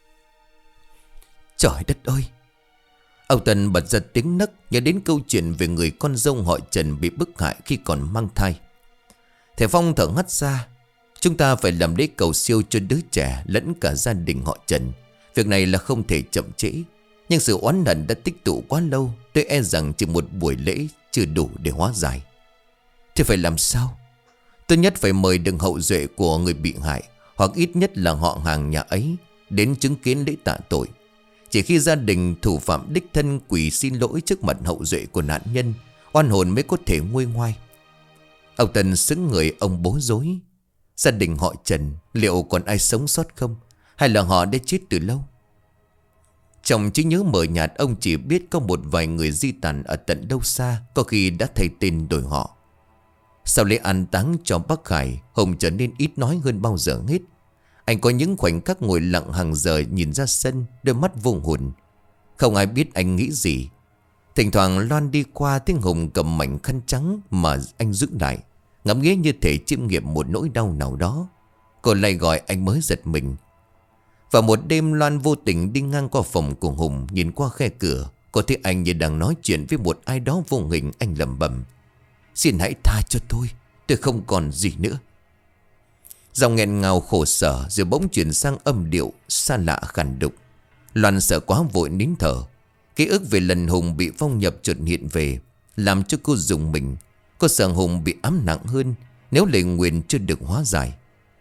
Trời đất ơi! Ông Tân bật ra tiếng nấc, nhớ đến câu chuyện về người con dâu họ Trần bị bức hại khi còn mang thai. Thầy Phong thở hắt ra. Chúng ta phải làm lễ cầu siêu cho đứa trẻ lẫn cả gia đình họ Trần. Việc này là không thể chậm trễ. Nhưng sự oán hận đã tích tụ quá lâu, tôi e rằng chỉ một buổi lễ chưa đủ để hóa giải. Thì phải làm sao? Tốt nhất phải mời được hậu duệ của người bị hại, hoặc ít nhất là họ hàng nhà ấy, đến chứng kiến lễ tạ tội. Chỉ khi gia đình thủ phạm đích thân quỳ xin lỗi trước mặt hậu duệ của nạn nhân, oan hồn mới có thể nguôi ngoai. Ông Tân xứng người, ông bối rối. Gia đình họ Trần liệu còn ai sống sót không? Hay là họ đã chết từ lâu? Trong trí nhớ mờ nhạt, ông chỉ biết có một vài người di tản ở tận đâu xa, có khi đã thay tên đổi họ. Sau lễ an táng cho bác Khải, Hùng trở nên ít nói hơn bao giờ hết. Anh có những khoảnh khắc ngồi lặng hàng giờ nhìn ra sân, đôi mắt vô hồn. Không ai biết anh nghĩ gì. Thỉnh thoảng Loan đi qua, tiếng Hùng cầm mảnh khăn trắng mà anh giữ lại, ngẫm nghĩ như thể chiêm nghiệm một nỗi đau nào đó. Cô lại gọi anh mới giật mình. Vào một đêm, Loan vô tình đi ngang qua phòng của Hùng, nhìn qua khe cửa, cô thấy anh như đang nói chuyện với một ai đó vô hình. Anh lẩm bẩm: Xin hãy tha cho tôi, tôi không còn gì nữa. Giọng nghẹn ngào khổ sở rồi bỗng chuyển sang âm điệu xa lạ khàn đục. Loan sợ quá vội nín thở. Ký ức về lần Hùng bị phong nhập chợt hiện về, làm cho cô rùng mình. Cô sợ Hùng bị ám nặng hơn nếu lời nguyền chưa được hóa giải.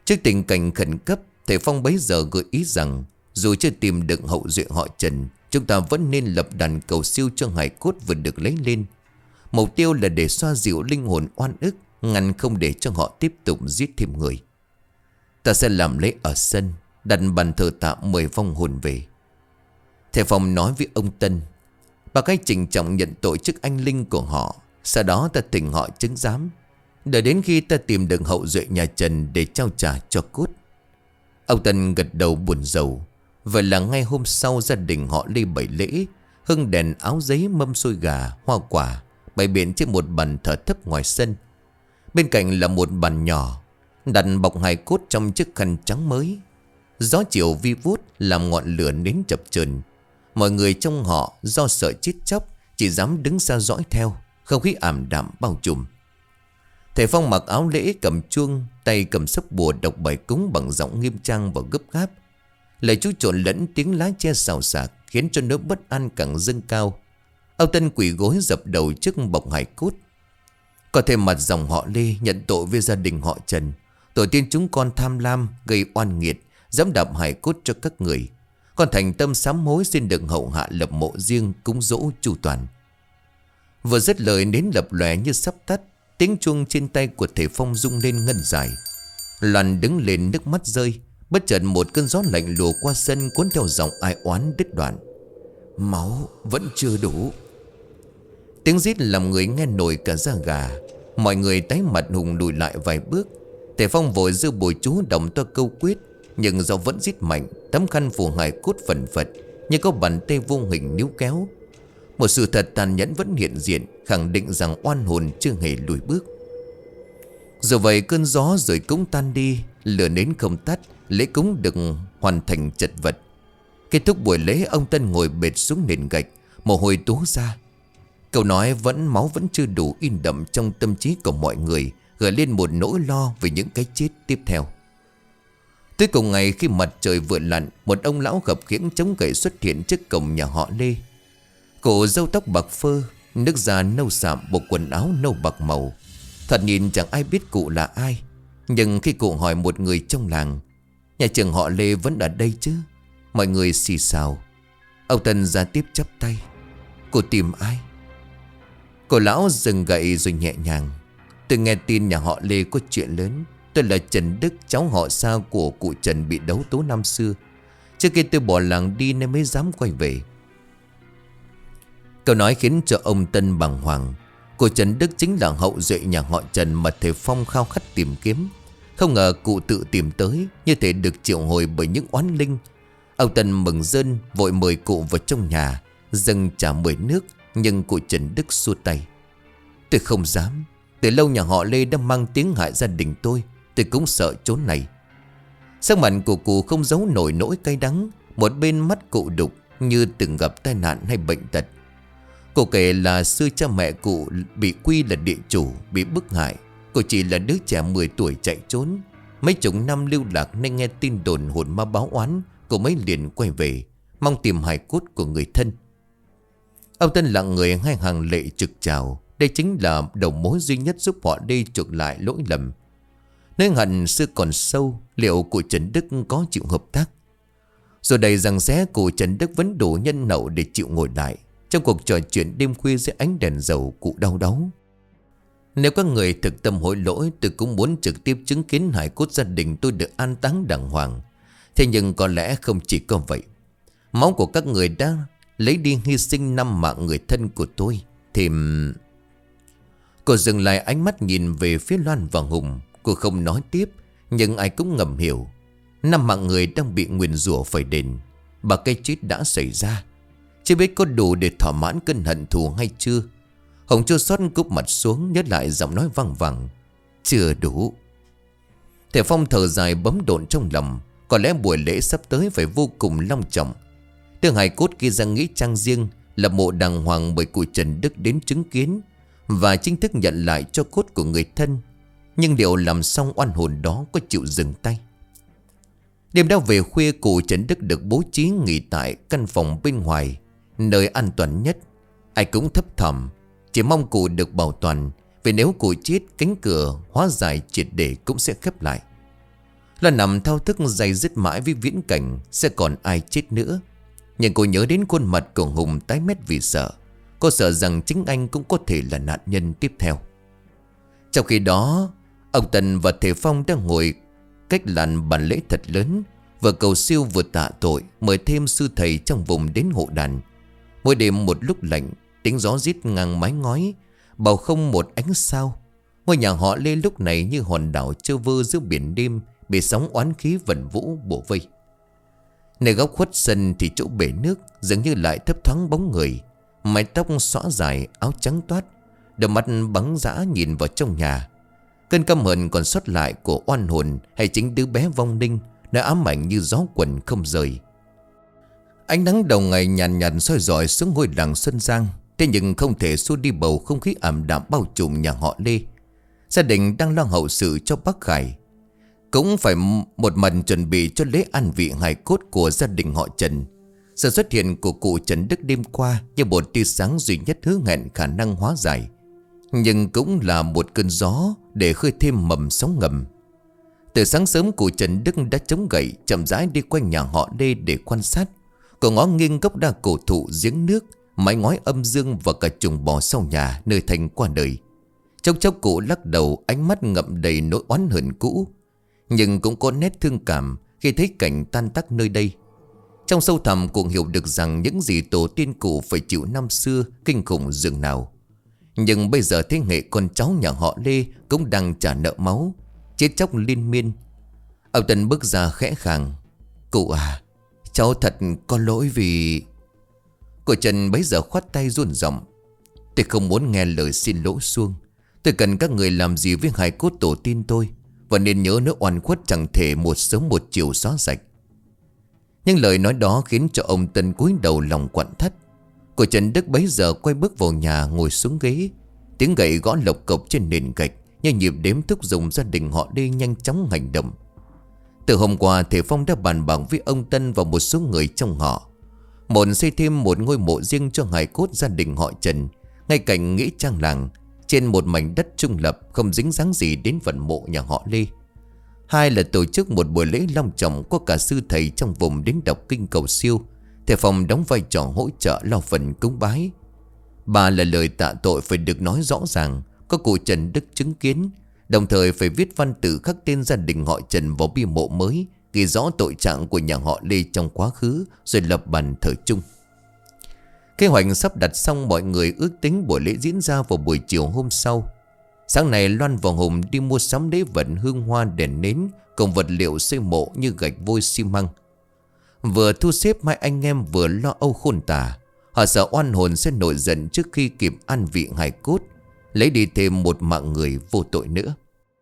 Trước tình cảnh khẩn cấp, thầy Phong bấy giờ gợi ý rằng dù chưa tìm được hậu duệ họ Trần, chúng ta vẫn nên lập đàn cầu siêu cho hài cốt vừa được lấy lên. Mục tiêu là để xoa dịu linh hồn oan ức, ngăn không để cho họ tiếp tục giết thêm người. Ta sẽ làm lễ ở sân, đặt bàn thờ tạm mời vong hồn về. Thầy Phong nói với ông Tân: bà cái trịnh trọng nhận tội trước anh linh của họ, sau đó ta thỉnh họ chứng giám, đợi đến khi ta tìm được hậu duệ nhà Trần để trao trả cho cốt. Ông Tân gật đầu buồn rầu. Vậy là ngay hôm sau, gia đình họ Lê bày lễ, hưng đèn áo giấy, mâm xôi gà, hoa quả, bày biện trên một bàn thờ thấp ngoài sân. Bên cạnh là một bàn nhỏ, đặt bọc hài cốt trong chiếc khăn trắng mới. Gió chiều vi vút làm ngọn lửa nến chập chờn. Mọi người trong họ do sợ chết chóc chỉ dám đứng xa dõi theo. Không khí ảm đạm bao trùm. Thầy Phong mặc áo lễ, cầm chuông, tay cầm sấp bùa, đọc bài cúng bằng giọng nghiêm trang và gấp gáp. Lời chú trộn lẫn tiếng lá tre xào xạc khiến cho nỗi bất an càng dâng cao. Ông Tân quỳ gối dập đầu trước bọc hài cốt. Có thêm mặt dòng họ Lê nhận tội với gia đình họ Trần. Tổ tiên chúng con tham lam, gây oan nghiệt, dám đạp hài cốt cho các người. Con thành tâm sám hối xin được hậu hạ lập mộ riêng cúng dỗ chu toàn. Vừa dứt lời, nến lập lòe như sắp tắt. Tiếng chuông trên tay của thầy Phong rung lên ngân dài. Loan đứng lên, nước mắt rơi. Bất chợt một cơn gió lạnh lùa qua sân, cuốn theo dòng ai oán đứt đoạn. Máu vẫn chưa đủ. Tiếng rít làm người nghe nổi cả da gà. Mọi người tái mặt hùng lùi lại vài bước. Thầy Phong vội giơ bùi chú đồng to câu quyết, nhưng do vẫn rít mạnh, tấm khăn phủ hài cốt phần phật như có bàn tay vô hình níu kéo. Một sự thật tàn nhẫn vẫn hiện diện, khẳng định rằng oan hồn chưa hề lùi bước. Dù vậy cơn gió rồi cũng tan đi, lửa nến không tắt, lễ cúng được hoàn thành chật vật. Kết thúc buổi lễ, ông Tân ngồi bệt xuống nền gạch, mồ hôi túa ra. Câu nói vẫn máu vẫn chưa đủ in đậm trong tâm trí của mọi người, gợi lên một nỗi lo về những cái chết tiếp theo. Tới cùng ngày, khi mặt trời vừa lặn, một ông lão khập khiễng chống gậy xuất hiện trước cổng nhà họ Lê. Cổ râu tóc bạc phơ, nước da nâu sạm, bộ quần áo nâu bạc màu. Thật nhìn chẳng ai biết cụ là ai. Nhưng khi cụ hỏi một người trong làng: nhà trường họ Lê vẫn ở đây chứ? Mọi người xì xào. Ông Tân ra tiếp chắp tay: cô tìm ai? Cổ lão dừng gậy rồi nhẹ nhàng: tôi nghe tin nhà họ Lê có chuyện lớn. Tôi là Trần Đức, cháu họ xa của cụ Trần bị đấu tố năm xưa. Trước khi tôi bỏ làng đi nên mới dám quay về. Câu nói khiến cho ông Tân bàng hoàng. Cụ Trần Đức chính là hậu duệ nhà họ Trần mà thầy Phong khao khát tìm kiếm. Không ngờ cụ tự tìm tới, như thể được triệu hồi bởi những oán linh. Ông Tân mừng rơn vội mời cụ vào trong nhà, dâng trà mời nước. Nhưng cụ Trần Đức xua tay: tôi không dám. Từ lâu nhà họ Lê đã mang tiếng hại gia đình tôi. Tôi cũng sợ chốn này. Sắc mặt của cụ không giấu nổi nỗi cay đắng. Một bên mắt cụ đục như từng gặp tai nạn hay bệnh tật. Cụ kể là xưa cha mẹ cụ bị quy là địa chủ, bị bức hại. Cụ chỉ là đứa trẻ mười tuổi chạy trốn. Mấy chục năm lưu lạc nên nghe tin đồn hồn ma báo oán. Cụ mới liền quay về, mong tìm hài cốt của người thân. Ông Tân lặng người, hai hàng lệ trực trào. Đây chính là đầu mối duy nhất giúp họ đi chuộc lại lỗi lầm. Nơi hận xưa còn sâu, liệu cụ Trần Đức có chịu hợp tác? Rồi đầy rằng xé, cụ Trần Đức vẫn đủ nhân nậu để chịu ngồi lại. Trong cuộc trò chuyện đêm khuya dưới ánh đèn dầu, cụ đau đáu: nếu các người thực tâm hối lỗi, tôi cũng muốn trực tiếp chứng kiến hài cốt gia đình tôi được an táng đàng hoàng. Thế nhưng có lẽ không chỉ có vậy. Máu của các người đã lấy đi hy sinh năm mạng người thân của tôi thì... Cô dừng lại, ánh mắt nhìn về phía Loan và Hùng. Cô không nói tiếp, nhưng ai cũng ngầm hiểu. Năm mạng người đang bị nguyền rủa phải đền. Bà cái chết đã xảy ra, chưa biết có đủ để thỏa mãn cơn hận thù hay chưa. Hồng chua xót cúp mặt xuống, nhớ lại giọng nói văng vẳng: chưa đủ. Thầy Phong thở dài bấm độn trong lòng. Có lẽ buổi lễ sắp tới phải vô cùng long trọng. Đưa hài cốt kia ra nghĩa trang riêng, lập mộ đàng hoàng bởi cụ Trần Đức đến chứng kiến, và chính thức nhận lại cho cốt của người thân. Nhưng liệu làm xong oan hồn đó có chịu dừng tay? Đêm đó về khuya, cụ Trần Đức được bố trí nghỉ tại căn phòng bên ngoài, nơi an toàn nhất. Ai cũng thấp thỏm, chỉ mong cụ được bảo toàn, vì nếu cụ chết, cánh cửa hóa giải triệt để cũng sẽ khép lại. Loan nằm thao thức day dứt mãi với viễn cảnh sẽ còn ai chết nữa. Nhưng cô nhớ đến khuôn mặt của Hùng tái mét vì sợ. Cô sợ rằng chính anh cũng có thể là nạn nhân tiếp theo. Trong khi đó, ông Tân và Thể Phong đang ngồi cách làn bàn lễ thật lớn, vừa cầu siêu vừa tạ tội, mời thêm sư thầy trong vùng đến hộ đàn. Mỗi đêm một lúc lạnh, tiếng gió rít ngang mái ngói, bầu không một ánh sao. Ngôi nhà họ Lê lúc này như hòn đảo trơ vơ giữa biển đêm, bị sóng oán khí vần vũ bổ vây. Nơi góc khuất sân thì chỗ bể nước dường như lại thấp thoáng bóng người. Mái tóc xõa dài, áo trắng toát, đôi mắt bắn dã nhìn vào trong nhà. Cơn căm hờn còn sót lại của oan hồn hay chính đứa bé vong linh, nó ám ảnh như gió quần không rời. Ánh nắng đầu ngày nhàn nhạt soi rọi xuống ngôi làng Xuân Giang. Thế nhưng không thể xua đi bầu không khí ảm đạm bao trùm nhà họ Lê. Gia đình đang lo hậu sự cho bác Khải, cũng phải một mặt chuẩn bị cho lễ an vị hài cốt của gia đình họ Trần. Sự xuất hiện của cụ Trần Đức đêm qua như một tia sáng duy nhất hứa hẹn khả năng hóa giải, nhưng cũng là một cơn gió để khơi thêm mầm sóng ngầm. Từ sáng sớm cụ Trần Đức đã chống gậy chậm rãi đi quanh nhà họ Lê để quan sát. Cậu ngó nghiêng gốc đa cổ thụ, giếng nước, mái ngói âm dương và cả chuồng bò sau nhà nơi Thành qua đời. Chốc chốc cụ lắc đầu, ánh mắt ngậm đầy nỗi oán hờn cũ, nhưng cũng có nét thương cảm khi thấy cảnh tan tác nơi đây. Trong sâu thẳm cụ hiểu được rằng những gì tổ tiên cụ phải chịu năm xưa kinh khủng dường nào. Nhưng bây giờ thế hệ con cháu nhà họ Lê cũng đang trả nợ máu, chết chóc liên miên. Ông Tân bước ra khẽ khàng: "Cụ à, cháu thật có lỗi vì..." Cô Trần bấy giờ khoát tay run giọng: "Tôi không muốn nghe lời xin lỗi suông. Tôi cần các người làm gì với hài cốt tổ tiên tôi, và nên nhớ nỗi oan khuất chẳng thể một sớm một chiều xóa sạch." Nhưng lời nói đó khiến cho ông Tân cúi đầu lòng quặn thắt. Cô Trần Đức bấy giờ quay bước vào nhà, ngồi xuống ghế. Tiếng gậy gõ lộc cộc trên nền gạch như nhịp đếm thúc giục gia đình họ đi nhanh chóng hành động. Từ hôm qua, Thể Phong đã bàn bạc với ông Tân và một số người trong họ, một xây thêm một ngôi mộ riêng cho hài cốt gia đình họ Trần ngay cạnh nghĩa trang làng, trên một mảnh đất trung lập không dính dáng gì đến phần mộ nhà họ Lê. Hai là tổ chức một buổi lễ long trọng, có cả sư thầy trong vùng đến đọc kinh cầu siêu. Thể Phong đóng vai trò hỗ trợ lo phần cúng bái. Ba là lời tạ tội phải được nói rõ ràng, có cụ Trần Đức chứng kiến, đồng thời phải viết văn tự khắc tên gia đình họ Trần vào bia mộ mới, ghi rõ tội trạng của nhà họ Lê trong quá khứ, rồi lập bàn thờ chung. Kế hoạch sắp đặt xong, mọi người ước tính buổi lễ diễn ra vào buổi chiều hôm sau. Sáng nay Loan và Hùng đi mua sắm lễ vật, hương hoa, đèn nến cùng vật liệu xây mộ như gạch, vôi, xi măng. Vừa thu xếp, hai anh em vừa lo âu khôn tả. Họ sợ oan hồn sẽ nổi giận trước khi kịp an vị hài cốt, lấy đi thêm một mạng người vô tội nữa.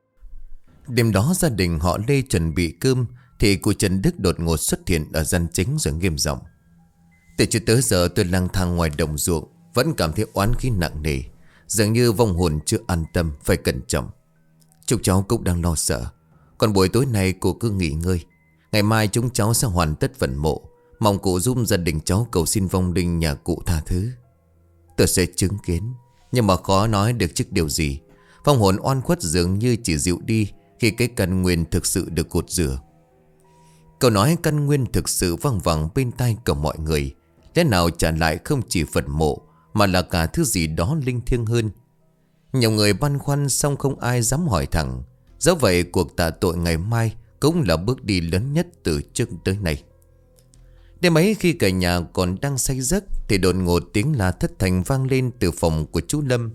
Đêm đó gia đình họ Lê chuẩn bị cơm thì cụ Trần Đức đột ngột xuất hiện ở gian chính rồi nghiêm giọng: "Từ trước tới giờ tôi lang thang ngoài đồng ruộng, vẫn cảm thấy oán khí nặng nề, dường như vong hồn chưa an tâm, phải cẩn trọng. Chúng cháu cũng đang lo sợ. Còn buổi tối nay cụ cứ nghỉ ngơi, ngày mai chúng cháu sẽ hoàn tất phần mộ. Mong cụ giúp gia đình cháu cầu xin vong linh nhà cụ tha thứ." Tôi sẽ chứng kiến, nhưng mà khó nói được trước điều gì. Vong hồn oan khuất dường như chỉ dịu đi khi cái căn nguyên thực sự được cột rửa. Câu nói căn nguyên thực sự vang vẳng bên tai của mọi người. Lẽ nào trả lại không chỉ phần mộ, mà là cả thứ gì đó linh thiêng hơn. Nhiều người băn khoăn, xong không ai dám hỏi thẳng. Dẫu vậy, cuộc tạ tội ngày mai cũng là bước đi lớn nhất từ trước tới nay. Đêm ấy khi cả nhà còn đang say giấc thì đột ngột tiếng la thất thanh vang lên từ phòng của chú Lâm.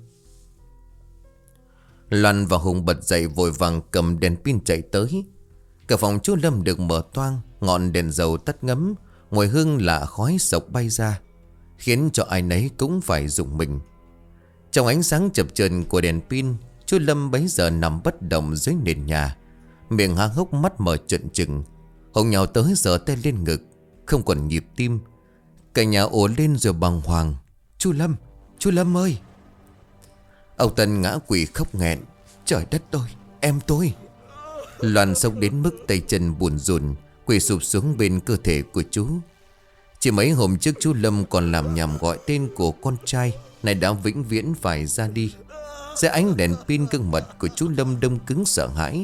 Loan và Hùng bật dậy vội vàng cầm đèn pin chạy tới. Cả phòng chú Lâm được mở toang, ngọn đèn dầu tắt ngấm, mùi hương lạ khói sộc bay ra, khiến cho ai nấy cũng phải rùng mình. Trong ánh sáng chập chờn của đèn pin, chú Lâm bấy giờ nằm bất động dưới nền nhà, miệng há hốc, mắt mở trợn trừng. Hùng nhào tới giở tay lên ngực, không còn nhịp tim. Cả nhà ồ lên rồi bàng hoàng: "Chú Lâm, chú Lâm ơi!" Ông Tân ngã quỵ khóc nghẹn: "Trời đất ơi, em tôi!" Loan sốc đến mức tay chân buồn rùn, quỳ sụp xuống bên cơ thể của chú. Chỉ mấy hôm trước chú Lâm còn làm nhảm gọi tên của con trai, này đã vĩnh viễn phải ra đi. Dưới ánh đèn pin, gương mặt của chú Lâm đông cứng sợ hãi,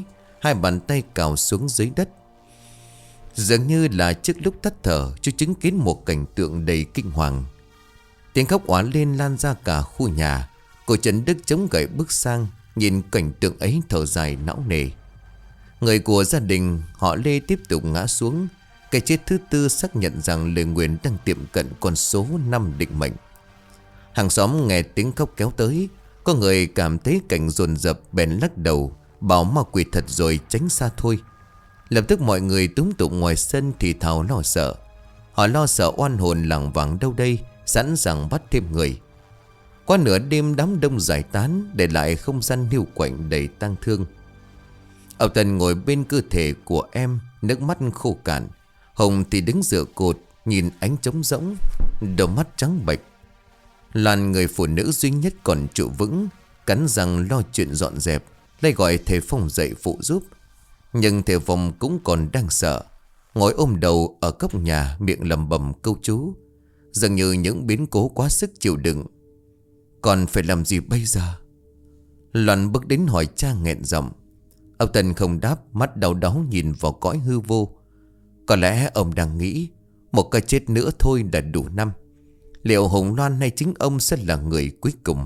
hai bàn tay cào xuống dưới đất. Dường như là trước lúc tắt thở, chú chứng kiến một cảnh tượng đầy kinh hoàng. Tiếng khóc oán lên lan ra cả khu nhà. Cô Trần Đức chống gậy bước sang, nhìn cảnh tượng ấy thở dài não nề. Người của gia đình họ Lê tiếp tục ngã xuống. Cái chết thứ tư xác nhận rằng lời nguyền đang tiệm cận con số năm định mệnh. Hàng xóm nghe tiếng khóc kéo tới. Có người cảm thấy cảnh dồn dập bèn lắc đầu, bảo ma quỷ thật rồi tránh xa thôi. Lập tức mọi người túm tụng ngoài sân thì thào lo sợ. Họ lo sợ oan hồn lảng vảng đâu đây, sẵn sàng bắt thêm người. Qua nửa đêm đám đông giải tán, để lại không gian hiu quạnh đầy tang thương. Ông Tân ngồi bên cơ thể của em, nước mắt khô cạn. Hồng thì đứng dựa cột, nhìn ánh trống rỗng, đôi mắt trắng bệch. Loan, người phụ nữ duy nhất còn trụ vững, cắn răng lo chuyện dọn dẹp, lại gọi thầy Phong dậy phụ giúp. Nhưng thầy Phong cũng còn đang sợ, ngồi ôm đầu ở góc nhà, miệng lẩm bẩm câu chú. Dường như những biến cố quá sức chịu đựng. Còn phải làm gì bây giờ? Loan bước đến hỏi cha nghẹn giọng. Ông Tân không đáp, mắt đau đáu nhìn vào cõi hư vô. Có lẽ ông đang nghĩ một cái chết nữa thôi đã đủ năm. Liệu Hồng Loan hay chính ông sẽ là người cuối cùng?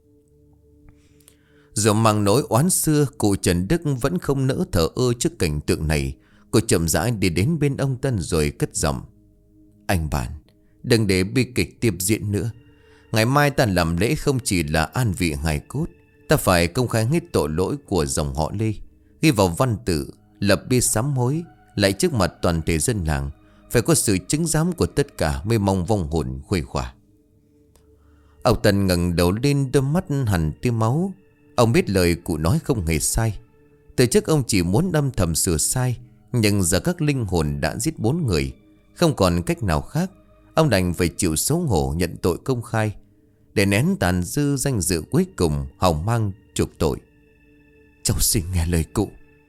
Dù mang nỗi oán xưa, cụ Trần Đức vẫn không nỡ thở ơ trước cảnh tượng này. Cô chậm rãi đi đến bên ông Tân rồi cất giọng. Anh bạn, đừng để bi kịch tiếp diễn nữa. Ngày mai ta làm lễ không chỉ là an vị hài cốt, ta phải công khai hết tội lỗi của dòng họ Lê, ghi vào văn tự, lập bia sám hối, lại trước mặt toàn thể dân làng. Phải có sự chứng giám của tất cả mới mong vong hồn khuây khỏa. Ông Tân ngẩng đầu lên, đôi mắt hằn tia máu. Ông biết lời cụ nói không hề sai. Từ trước ông chỉ muốn âm thầm sửa sai, nhưng giờ các linh hồn đã giết bốn người, không còn cách nào khác. Ông đành phải chịu xấu hổ nhận tội công khai, để nén tàn dư danh dự cuối cùng hòng mang chuộc tội. Cháu xin nghe lời cụ.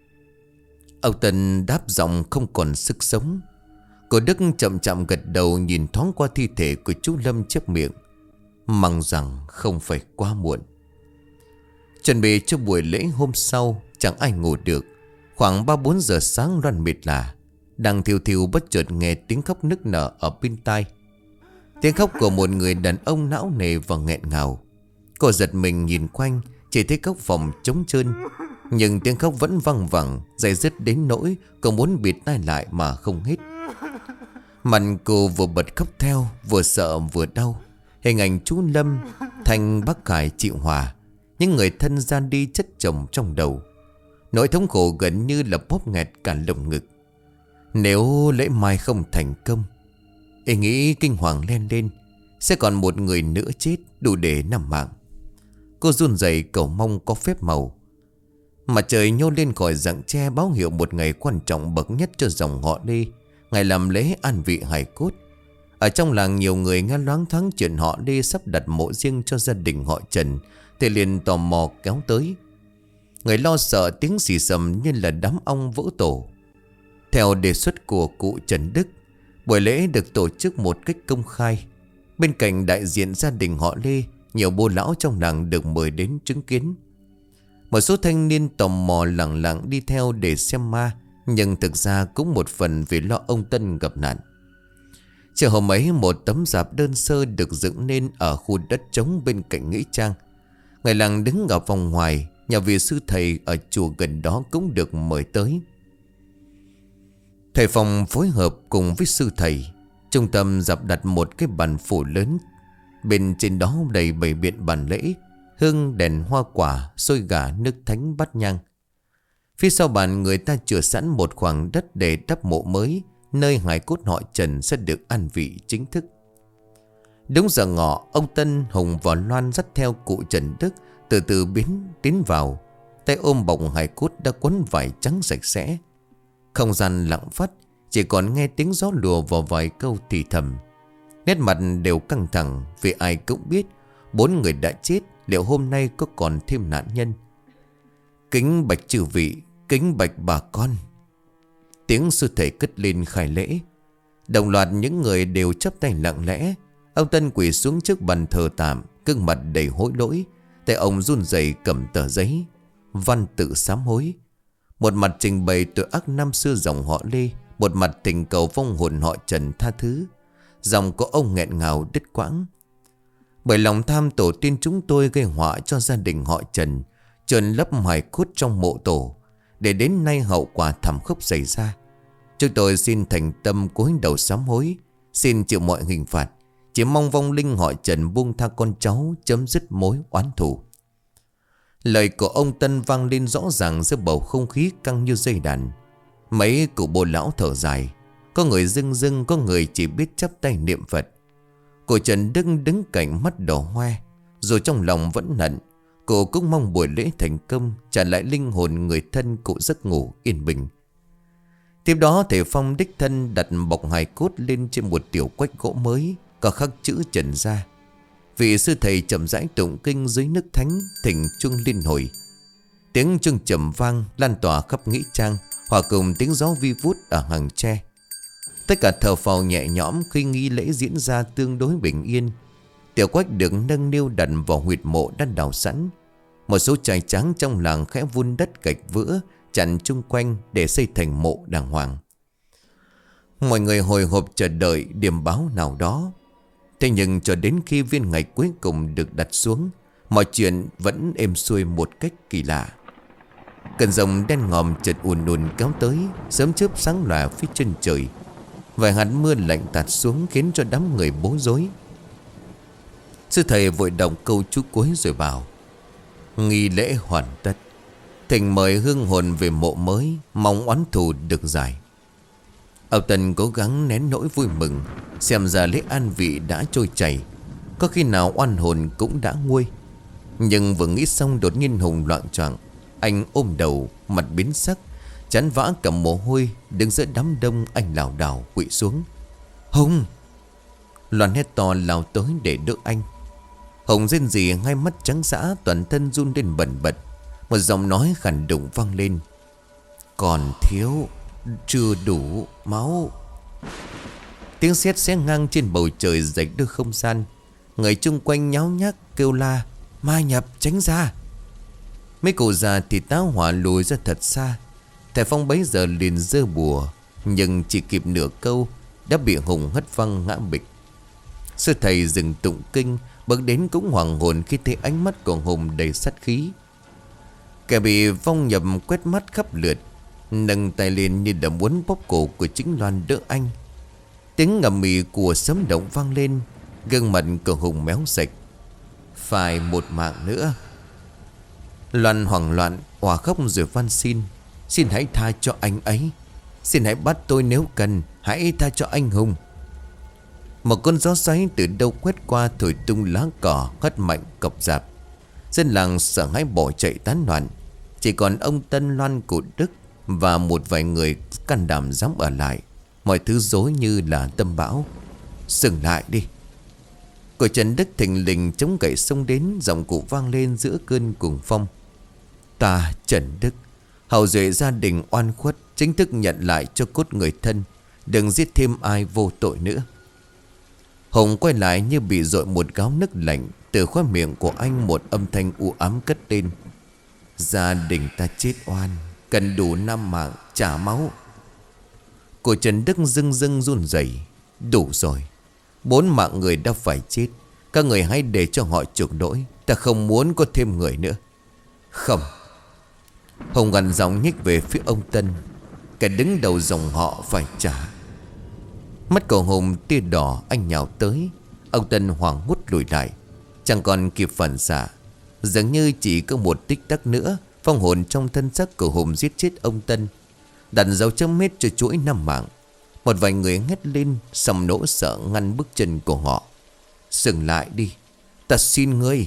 Ông Tân đáp giọng không còn sức sống. Cô Đức chậm chậm gật đầu, nhìn thoáng qua thi thể của chú Lâm, chép miệng mong rằng không phải quá muộn. Chuẩn bị cho buổi lễ hôm sau, chẳng ai ngủ được. Khoảng ba bốn giờ sáng, Loan mệt lả, đang thiêu thiêu bất chợt nghe tiếng khóc nức nở ở bên tai. Tiếng khóc của một người đàn ông não nề và nghẹn ngào. Cô giật mình nhìn quanh, chỉ thấy góc phòng trống trơn, nhưng tiếng khóc vẫn văng vẳng, dày dứt đến nỗi cô muốn bịt tai lại mà không hết. Mặt cô vừa bật khóc theo, vừa sợ vừa đau. Hình ảnh chú Lâm, Thanh, bác Khải, chị Hòa, những người thân ra đi chất chồng trong đầu. Nỗi thống khổ gần như là bóp nghẹt cả lồng ngực. Nếu lễ mai không thành công, ý nghĩ kinh hoàng len lên, sẽ còn một người nữa chết, đủ để nằm mạng. Cô run rẩy cầu mong có phép màu. Mặt trời nhô lên khỏi rặng tre, báo hiệu một ngày quan trọng bậc nhất cho dòng họ Lê, ngày làm lễ an vị hài cốt. Ở trong làng nhiều người nghe loáng thoáng chuyện họ Lê sắp đặt mộ riêng cho gia đình họ Trần, thì liền tò mò kéo tới. Người lo sợ tiếng xì xầm như là đám ong vỡ tổ. Theo đề xuất của cụ Trần Đức, buổi lễ được tổ chức một cách công khai. Bên cạnh đại diện gia đình họ Lê, nhiều bô lão trong làng được mời đến chứng kiến. Một số thanh niên tò mò lặng lặng đi theo để xem ma, nhưng thực ra cũng một phần vì lo ông Tân gặp nạn. Chiều hôm ấy, một tấm rạp đơn sơ được dựng nên ở khu đất trống bên cạnh nghĩa trang. Người làng đứng ở vòng ngoài, nhà vị sư thầy ở chùa gần đó cũng được mời tới. Thầy Phong phối hợp cùng với sư thầy. Trung tâm dập đặt một cái bàn phủ lớn, bên trên đó đầy bày biện bàn lễ, hương, đèn, hoa quả, xôi gà, nước thánh, bát nhang. Phía sau bàn người ta chừa sẵn một khoảng đất để đắp mộ mới, nơi hài cốt họ Trần sẽ được an vị chính thức. Đúng giờ ngọ, ông Tân, Hùng và Loan dắt theo cụ Trần Đức từ từ biến tiến vào, tay ôm bọc hài cốt đã quấn vải trắng sạch sẽ. Không gian lặng phắt, chỉ còn nghe tiếng gió lùa vào vài câu thì thầm. Nét mặt đều căng thẳng, vì ai cũng biết bốn người đã chết, liệu hôm nay có còn thêm nạn nhân. Kính bạch chư vị, kính bạch bà con. Tiếng sư thầy cất lên khai lễ. Đồng loạt những người đều chắp tay lặng lẽ. Ông Tân quỳ xuống trước bàn thờ tạm, gương mặt đầy hối lỗi. Tay ông run rẩy cầm tờ giấy văn tự sám hối. Một mặt trình bày tội ác năm xưa dòng họ Lê, một mặt tình cầu vong hồn họ Trần tha thứ. Dòng của ông nghẹn ngào đứt quãng. Bởi lòng tham tổ tiên chúng tôi gây họa cho gia đình họ Trần, chôn lấp hài cốt trong mộ tổ, để đến nay hậu quả thảm khốc xảy ra. Chúng tôi xin thành tâm cúi đầu sám hối, xin chịu mọi hình phạt, chỉ mong vong linh họ Trần buông tha con cháu, chấm dứt mối oán thù. Lời của ông Tân vang lên rõ ràng giữa bầu không khí căng như dây đàn. Mấy cụ bồ lão thở dài, có người rưng rưng, có người chỉ biết chắp tay niệm Phật. Cô Trần Đức đứng cạnh mắt đỏ hoe, rồi trong lòng vẫn hận. Cô cũng mong buổi lễ thành công, trả lại linh hồn người thân cụ giấc ngủ yên bình. Tiếp đó thầy Phong đích thân đặt bọc hài cốt lên trên một tiểu quách gỗ mới, có khắc chữ Trần gia. Vị sư thầy chậm rãi tụng kinh dưới nước thánh, thỉnh chuông liên hồi. Tiếng chuông trầm vang lan tỏa khắp nghĩa trang, hòa cùng tiếng gió vi vút ở hàng tre. Tất cả thở phào nhẹ nhõm khi nghi lễ diễn ra tương đối bình yên. Tiểu quách được nâng niu đặt vào huyệt mộ đã đào sẵn. Một số trai tráng trong làng khẽ vun đất gạch vữa chặn chung quanh để xây thành mộ đàng hoàng. Mọi người hồi hộp chờ đợi điểm báo nào đó. Thế nhưng cho đến khi viên ngạch cuối cùng được đặt xuống, mọi chuyện vẫn êm xuôi một cách kỳ lạ. Cơn rồng đen ngòm chợt ùn ùn kéo tới, sớm chớp sáng lòa phía chân trời. Vài hạt mưa lạnh tạt xuống khiến cho đám người bối rối. Sư thầy vội đọc câu chú cuối rồi bảo: nghi lễ hoàn tất, thỉnh mời hương hồn về mộ mới, mong oán thù được giải. Ông Tân cố gắng nén nỗi vui mừng, xem ra lễ an vị đã trôi chảy, có khi nào oan hồn cũng đã nguôi. Nhưng vừa nghĩ xong đột nhiên Hùng loạng choạng. Anh ôm đầu, mặt biến sắc, chán vã cầm mồ hôi, đứng giữa đám đông. Anh lảo đảo quỵ xuống. Hùng! Loan hét to lao tới để đỡ anh. Hùng rên rỉ, hai mắt trắng dã, toàn thân run lên bần bật. Một giọng nói khàn đụng vang lên: còn thiếu, chưa đủ máu. Tiếng sét xé ngang trên bầu trời rạch đôi không gian. Người chung quanh nháo nhác kêu la: ma nhập, tránh ra. Mấy cụ già thì táo hỏa lùi ra thật xa. Thầy Phong bấy giờ liền giơ bùa, nhưng chỉ kịp nửa câu đã bị Hùng hất văng ngã bịch. Sư thầy dừng tụng kinh, bước đến cũng hoàng hồn khi thấy ánh mắt của Hùng đầy sát khí. Kẻ bị vong nhập quét mắt khắp lượt, nâng tay lên như đã muốn bóp cổ của chính Loan đỡ anh. Tiếng ngầm mì của sấm động vang lên, gương mặt của Hùng méo sạch. Phải một mạng nữa. Loan hoảng loạn òa khóc rồi van xin: xin hãy tha cho anh ấy, xin hãy bắt tôi nếu cần, hãy tha cho anh Hùng. Một con gió xoáy từ đâu quét qua, thổi tung lá cỏ hất mạnh cọc rạp. Dân làng sợ hãi bỏ chạy tán loạn. Chỉ còn ông Tân, Loan, cụ Đức và một vài người can đảm dám ở lại. Mọi thứ rối như là tâm bão. Dừng lại đi. Của Trần Đức thình lình chống gậy xông đến, giọng cụ vang lên giữa cơn cuồng phong: ta Trần Đức, hậu duệ gia đình oan khuất, chính thức nhận lại cho cốt người thân. Đừng giết thêm ai vô tội nữa. Hùng quay lại như bị dội một gáo nước lạnh. Từ khóe miệng của anh một âm thanh u ám cất lên: gia đình ta chết oan, cần đủ năm mạng trả máu. Của Trần Đức rưng rưng run rẩy: đủ rồi, bốn mạng người đã phải chết, các người hãy để cho họ chuộc lỗi. Ta không muốn có thêm người nữa. Không. Hùng gằn giọng nhích về phía ông Tân: kẻ đứng đầu dòng họ phải trả. Mắt của Hùng tia đỏ, anh nhào tới. Ông Tân hoảng hốt lùi lại, chẳng còn kịp phản xạ. Dường như chỉ có một tích tắc nữa, phong hồn trong thân xác của Hùng giết chết ông Tân, đặt dấu chấm hết cho chuỗi năm mạng. Một vài người hét lên, sầm nỗi sợ ngăn bước chân của họ: dừng lại đi, ta xin ngươi.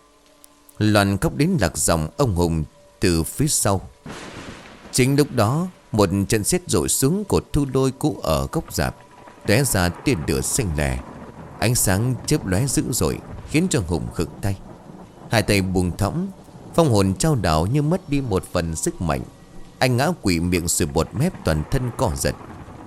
Loan khóc đến lạc giọng ông Hùng từ phía sau. Chính lúc đó, một trận sét rội xuống cột thu lôi cũ ở góc rạp, tóe ra tia lửa xanh lè. Ánh sáng chớp lóe dữ dội khiến cho Hùng khựng tay. Hai tay buông thõng, phong hồn trao đảo như mất đi một phần sức mạnh. Anh ngã quỵ, miệng sùi bọt mép, toàn thân co giật.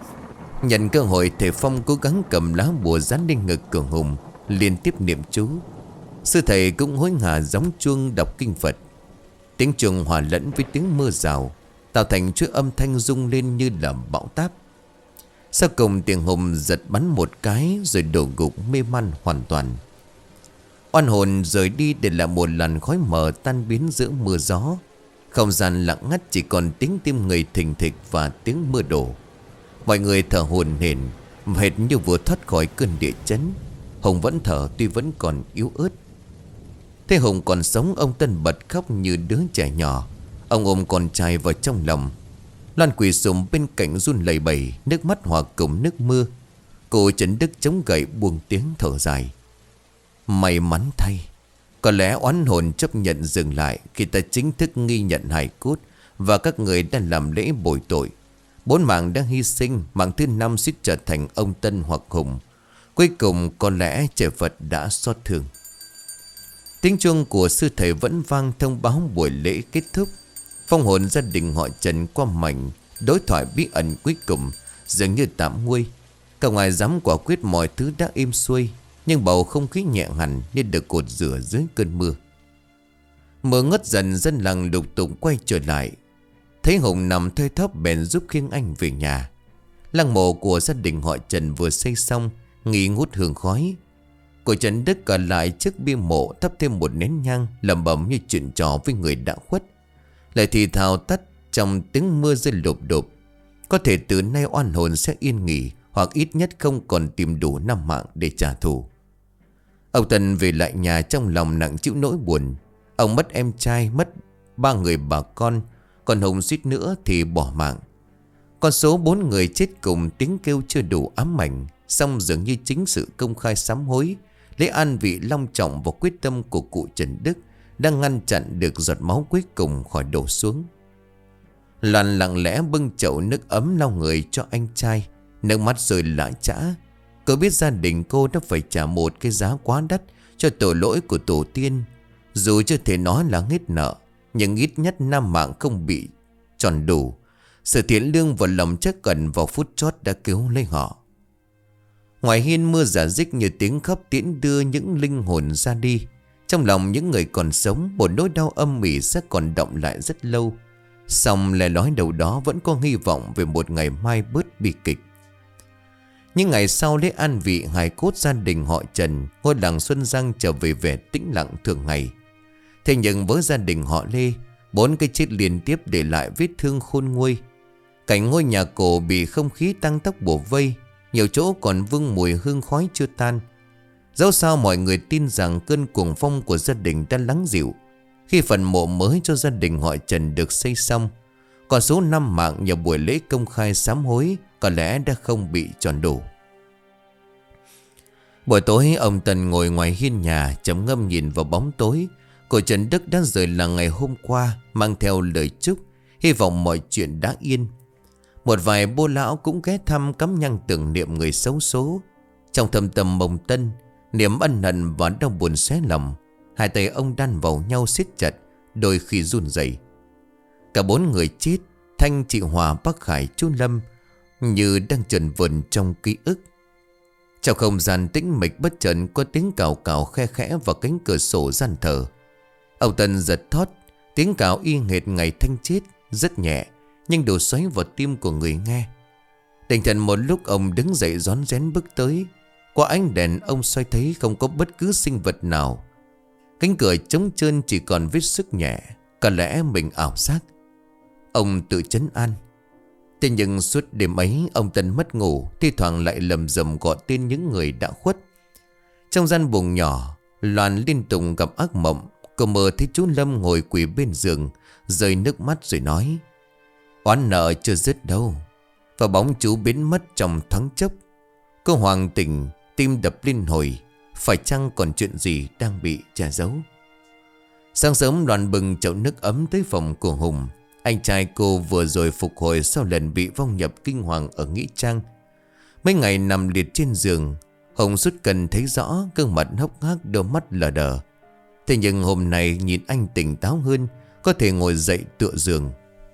Nhận cơ hội, thầy Phong cố gắng cầm lá bùa dán lên ngực của Hùng, liên tiếp niệm chú. Sư thầy cũng hối hả gióng chuông đọc kinh Phật. Tiếng chuông hòa lẫn với tiếng mưa rào tạo thành chuỗi âm thanh rung lên như là bão táp. Sau cùng tiếng Hùng giật bắn một cái rồi đổ gục mê man hoàn toàn. Oan hồn rời đi để lại một làn khói mờ tan biến giữa mưa gió. Không gian lặng ngắt, chỉ còn tiếng tim người thình thịch và tiếng mưa đổ. Mọi người thở hổn hển, hệt như vừa thoát khỏi cơn địa chấn. Hùng vẫn thở tuy vẫn còn yếu ớt. Thấy Hùng còn sống, ông Tân bật khóc như đứa trẻ nhỏ. Ông ôm con trai vào trong lòng. Loan quỳ sụm bên cạnh run lẩy bẩy, nước mắt hòa cùng nước mưa. Cô Trấn Đức chống gậy buông tiếng thở dài. May mắn thay, có lẽ oán hồn chấp nhận dừng lại khi ta chính thức nghi nhận hài cốt và các người đã làm lễ bồi tội. Bốn mạng đã hy sinh, mạng thứ năm suýt trở thành ông Tân hoặc Hùng. Cuối cùng có lẽ trời Phật đã xót thương. Tiếng chuông của sư thầy vẫn vang thông báo buổi lễ kết thúc. Phong hồn gia đình họ Trần qua mảnh đối thoại bí ẩn cuối cùng dường như tạm nguôi. Không ai dám quả quyết, mọi thứ đã êm xuôi, nhưng bầu không khí nhẹ hẳn như được cột rửa dưới cơn mưa. Mưa ngất dần, dân làng lục tục quay trở lại. Thấy Hùng nằm thoi thóp bèn giúp khiêng anh về nhà. Lăng mộ của gia đình họ Trần vừa xây xong, nghi ngút hương khói. Cô Trần Đức ở lại trước bia mộ thắp thêm một nén nhang, lẩm bẩm như chuyện trò với người đã khuất. Lại thì thào tắt trong tiếng mưa rơi lụp đụp. Có thể từ nay oan hồn sẽ yên nghỉ, hoặc ít nhất không còn tìm đủ năm mạng để trả thù. Ông Tân về lại nhà trong lòng nặng chịu nỗi buồn. Ông mất em trai, mất ba người bà con, còn Hùng suýt nữa thì bỏ mạng. Con số bốn người chết cùng tiếng kêu chưa đủ ám ảnh. Song dường như chính sự công khai sám hối, lễ an vị long trọng và quyết tâm của cụ Trần Đức đang ngăn chặn được giọt máu cuối cùng khỏi đổ xuống. Loan lặng lẽ bưng chậu nước ấm lau người cho anh trai. Nước mắt rồi lã chã. Cô biết gia đình cô đã phải trả một cái giá quá đắt cho tội lỗi của tổ tiên. Dù chưa thể nói là hết nợ, nhưng ít nhất năm mạng không bị tròn đủ. Sự thiện lương và lòng trắc ẩn vào phút chót đã cứu lấy họ. Ngoài hiên mưa rả rích như tiếng khóc tiễn đưa những linh hồn ra đi. Trong lòng những người còn sống, một nỗi đau âm ỉ sẽ còn đọng lại rất lâu. Song lẻ lói đầu đó vẫn có hy vọng về một ngày mai bớt bi kịch. Những ngày sau lễ an vị hài cốt gia đình họ Trần, ngôi làng Xuân Giang trở về vẻ tĩnh lặng thường ngày. Thế nhưng với gia đình họ Lê, bốn cái chết liên tiếp để lại vết thương khôn nguôi. Cảnh ngôi nhà cổ bị không khí tăng tốc bủa vây, nhiều chỗ còn vương mùi hương khói chưa tan. Dẫu sao mọi người tin rằng cơn cuồng phong của gia đình đã lắng dịu khi phần mộ mới cho gia đình họ Trần được xây xong. Còn số năm mạng nhờ buổi lễ công khai sám hối có lẽ đã không bị tròn đủ. Buổi tối ông Tân ngồi ngoài hiên nhà trầm ngâm nhìn vào bóng tối. Cô Trần Đức đã rời làng ngày hôm qua, mang theo lời chúc, hy vọng mọi chuyện đã yên. Một vài bô lão cũng ghé thăm cắm nhang tưởng niệm người xấu số. Trong thâm tâm mồng Tân, niềm ân hận và đau buồn xé lòng. Hai tay ông đan vào nhau siết chặt, đôi khi run rẩy. Cả bốn người chết, Thanh, chị Hòa, bác Khải, chú Lâm, như đang chần vần trong ký ức. Trong không gian tĩnh mịch bất chợt có tiếng cào cào khe khẽ vào cánh cửa sổ gian thờ. Ông Tân giật thót, tiếng cào y hệt ngày Thanh chết, rất nhẹ nhưng đổ xoáy vào tim của người nghe. Định thần một lúc, ông đứng dậy rón rén bước tới. Qua ánh đèn ông soi thấy không có bất cứ sinh vật nào. Cánh cửa trống trơn chỉ còn vết sức nhẹ. Có lẽ mình ảo giác. Ông tự trấn an. Thế nhưng suốt đêm ấy ông Tân mất ngủ, thi thoảng lại lầm rầm gọi tên những người đã khuất. Trong gian buồng nhỏ, Loan liên tục gặp ác mộng. Cô mơ thấy chú Lâm ngồi quỳ bên giường, rơi nước mắt rồi nói: oán nợ chưa dứt đâu. Và bóng chú biến mất trong thoáng chốc. Cô hoàng tỉnh, tim đập liên hồi. Phải chăng còn chuyện gì đang bị che giấu? Sáng sớm Loan bừng chậu nước ấm tới phòng của Hùng. Anh trai cô vừa rồi phục hồi sau lần bị vong nhập kinh hoàng ở Nghĩa Trang. Mấy ngày nằm liệt trên giường, Hùng sút cần thấy rõ gương mặt hốc hác, đôi mắt lờ đờ. Thế nhưng hôm nay nhìn anh tỉnh táo hơn, có thể ngồi dậy tựa giường.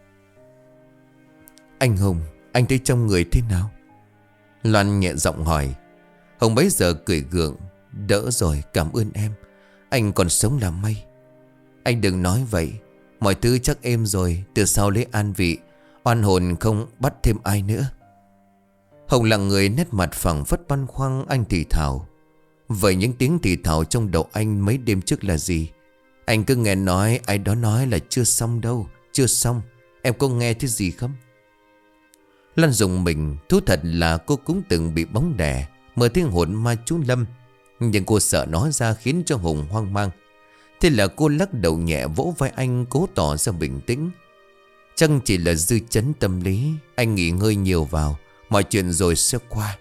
Anh Hùng, anh thấy trong người thế nào? Loan nhẹ giọng hỏi. Hùng bấy giờ cười gượng. Đỡ rồi, cảm ơn em. Anh còn sống là may. Anh đừng nói vậy. Mọi thứ chắc êm rồi. Từ sau lễ an vị, Oan hồn không bắt thêm ai nữa. Hồng là người nét mặt phẳng phất băn khoăn. Anh thì thào. Vậy những tiếng thì thào trong đầu anh mấy đêm trước là gì? Anh cứ nghe nói ai đó nói là chưa xong đâu. Chưa xong. Em có nghe thấy gì không? Lan dùng mình. Thú thật là cô cũng từng bị bóng đè mơ thấy hồn ma chú Lâm. Nhưng cô sợ nói ra khiến cho Hùng hoang mang. Thế là cô lắc đầu nhẹ vỗ vai anh, cố tỏ ra bình tĩnh. Chăng chỉ là dư chấn tâm lý. Anh nghỉ ngơi nhiều vào, mọi chuyện rồi sẽ qua.